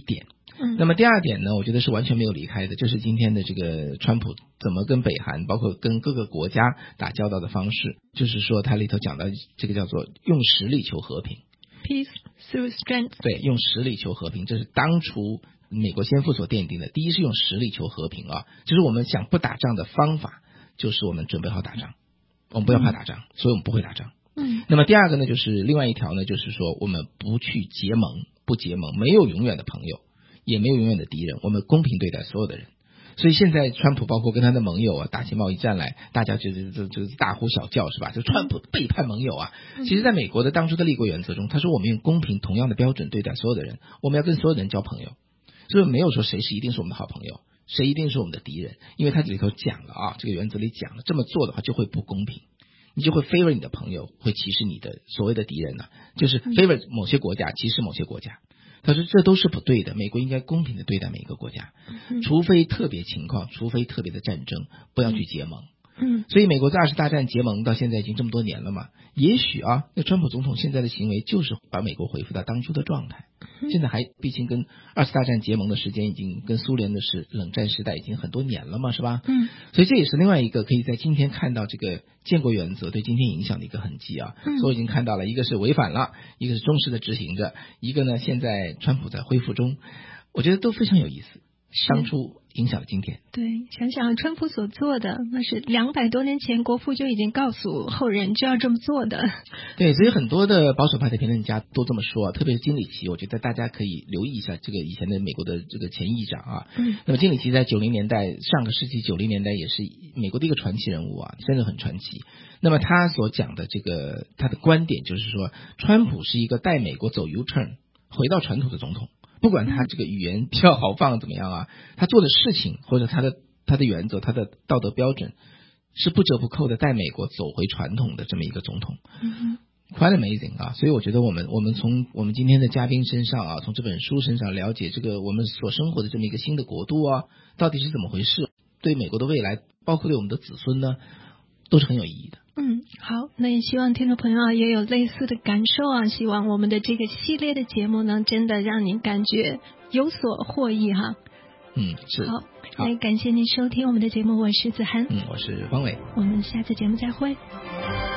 嗯， 那么第二点呢，我觉得是完全没有离开的，就是今天的这个川普怎么跟北韩，包括跟各个国家打交道的方式，就是说他里头讲到这个叫做用实力求和平 ，peace through strength。 对，用实力求和平，这是当初美国先父所奠定的。第一是用实力求和平啊，就是我们想不打仗的方法，就是我们准备好打仗，我们不要怕打仗，嗯、所以我们不会打仗。 嗯， 那么第二个呢，就是另外一条呢，就是说我们不去结盟，不结盟，没有永远的朋友，也没有永远的敌人，我们公平对待所有的人。所以现在川普包括跟他的盟友啊打起贸易战来，大家就就就就大呼小叫是吧？就川普背叛盟友啊！其实，在美国的当初的立国原则中，他说我们用公平同样的标准对待所有的人，我们要跟所有的人交朋友，所以没有说谁是一定是我们的好朋友，谁一定是我们的敌人，因为他这里头讲了啊，这个原则里讲了，这么做的话就会不公平。你就会 favor 你的朋友，会歧视你的所谓的敌人呢、啊，就是 favor 某些国家，歧视某些国家。他说这都是不对的，美国应该公平的对待每一个国家，除非特别情况，除非特别的战争，不要去结盟。 嗯， 所以美国在二次大战结盟到现在已经这么多年了嘛，也许啊，那川普总统现在的行为就是把美国恢复到当初的状态。现在还毕竟跟二次大战结盟的时间已经跟苏联的是冷战时代已经很多年了嘛，是吧？ 嗯， 所以这也是另外一个可以在今天看到这个建国原则对今天影响的一个痕迹啊。 嗯， 所以已经看到了，一个是违反了，一个是忠实的执行着，一个呢现在川普在恢复中，我觉得都非常有意思。当初影响了今天。 对，想想川普所做的，那是两百多年前国父就已经告诉后人就要这么做的。 对，所以很多的保守派的评论家都这么说，特别是金里奇，我觉得大家可以留意一下这个以前的美国的这个前议长啊。 嗯， 那么金里奇在九零年代，上个世纪九零年代也是美国的一个传奇人物啊，真的很传奇。那么他所讲的这个他的观点就是说，川普是一个带美国走 U-turn 回到传统的总统。不管他这个语言比较豪放怎么样啊，他做的事情或者他的他的原则，他的道德标准是不折不扣的带美国走回传统的这么一个总统。 嗯 ，quite amazing 啊！所以我觉得我们我们从我们今天的嘉宾身上啊，从这本书身上了解这个我们所生活的这么一个新的国度啊，到底是怎么回事，对美国的未来，包括对我们的子孙呢，都是很有意义的。 嗯，好，那也希望听众朋友啊也有类似的感受啊，希望我们的这个系列的节目呢，真的让您感觉有所获益哈。 嗯，是。 好，来感谢您收听我们的节目，我是子涵， 嗯，我是方伟， 我们下次节目再会。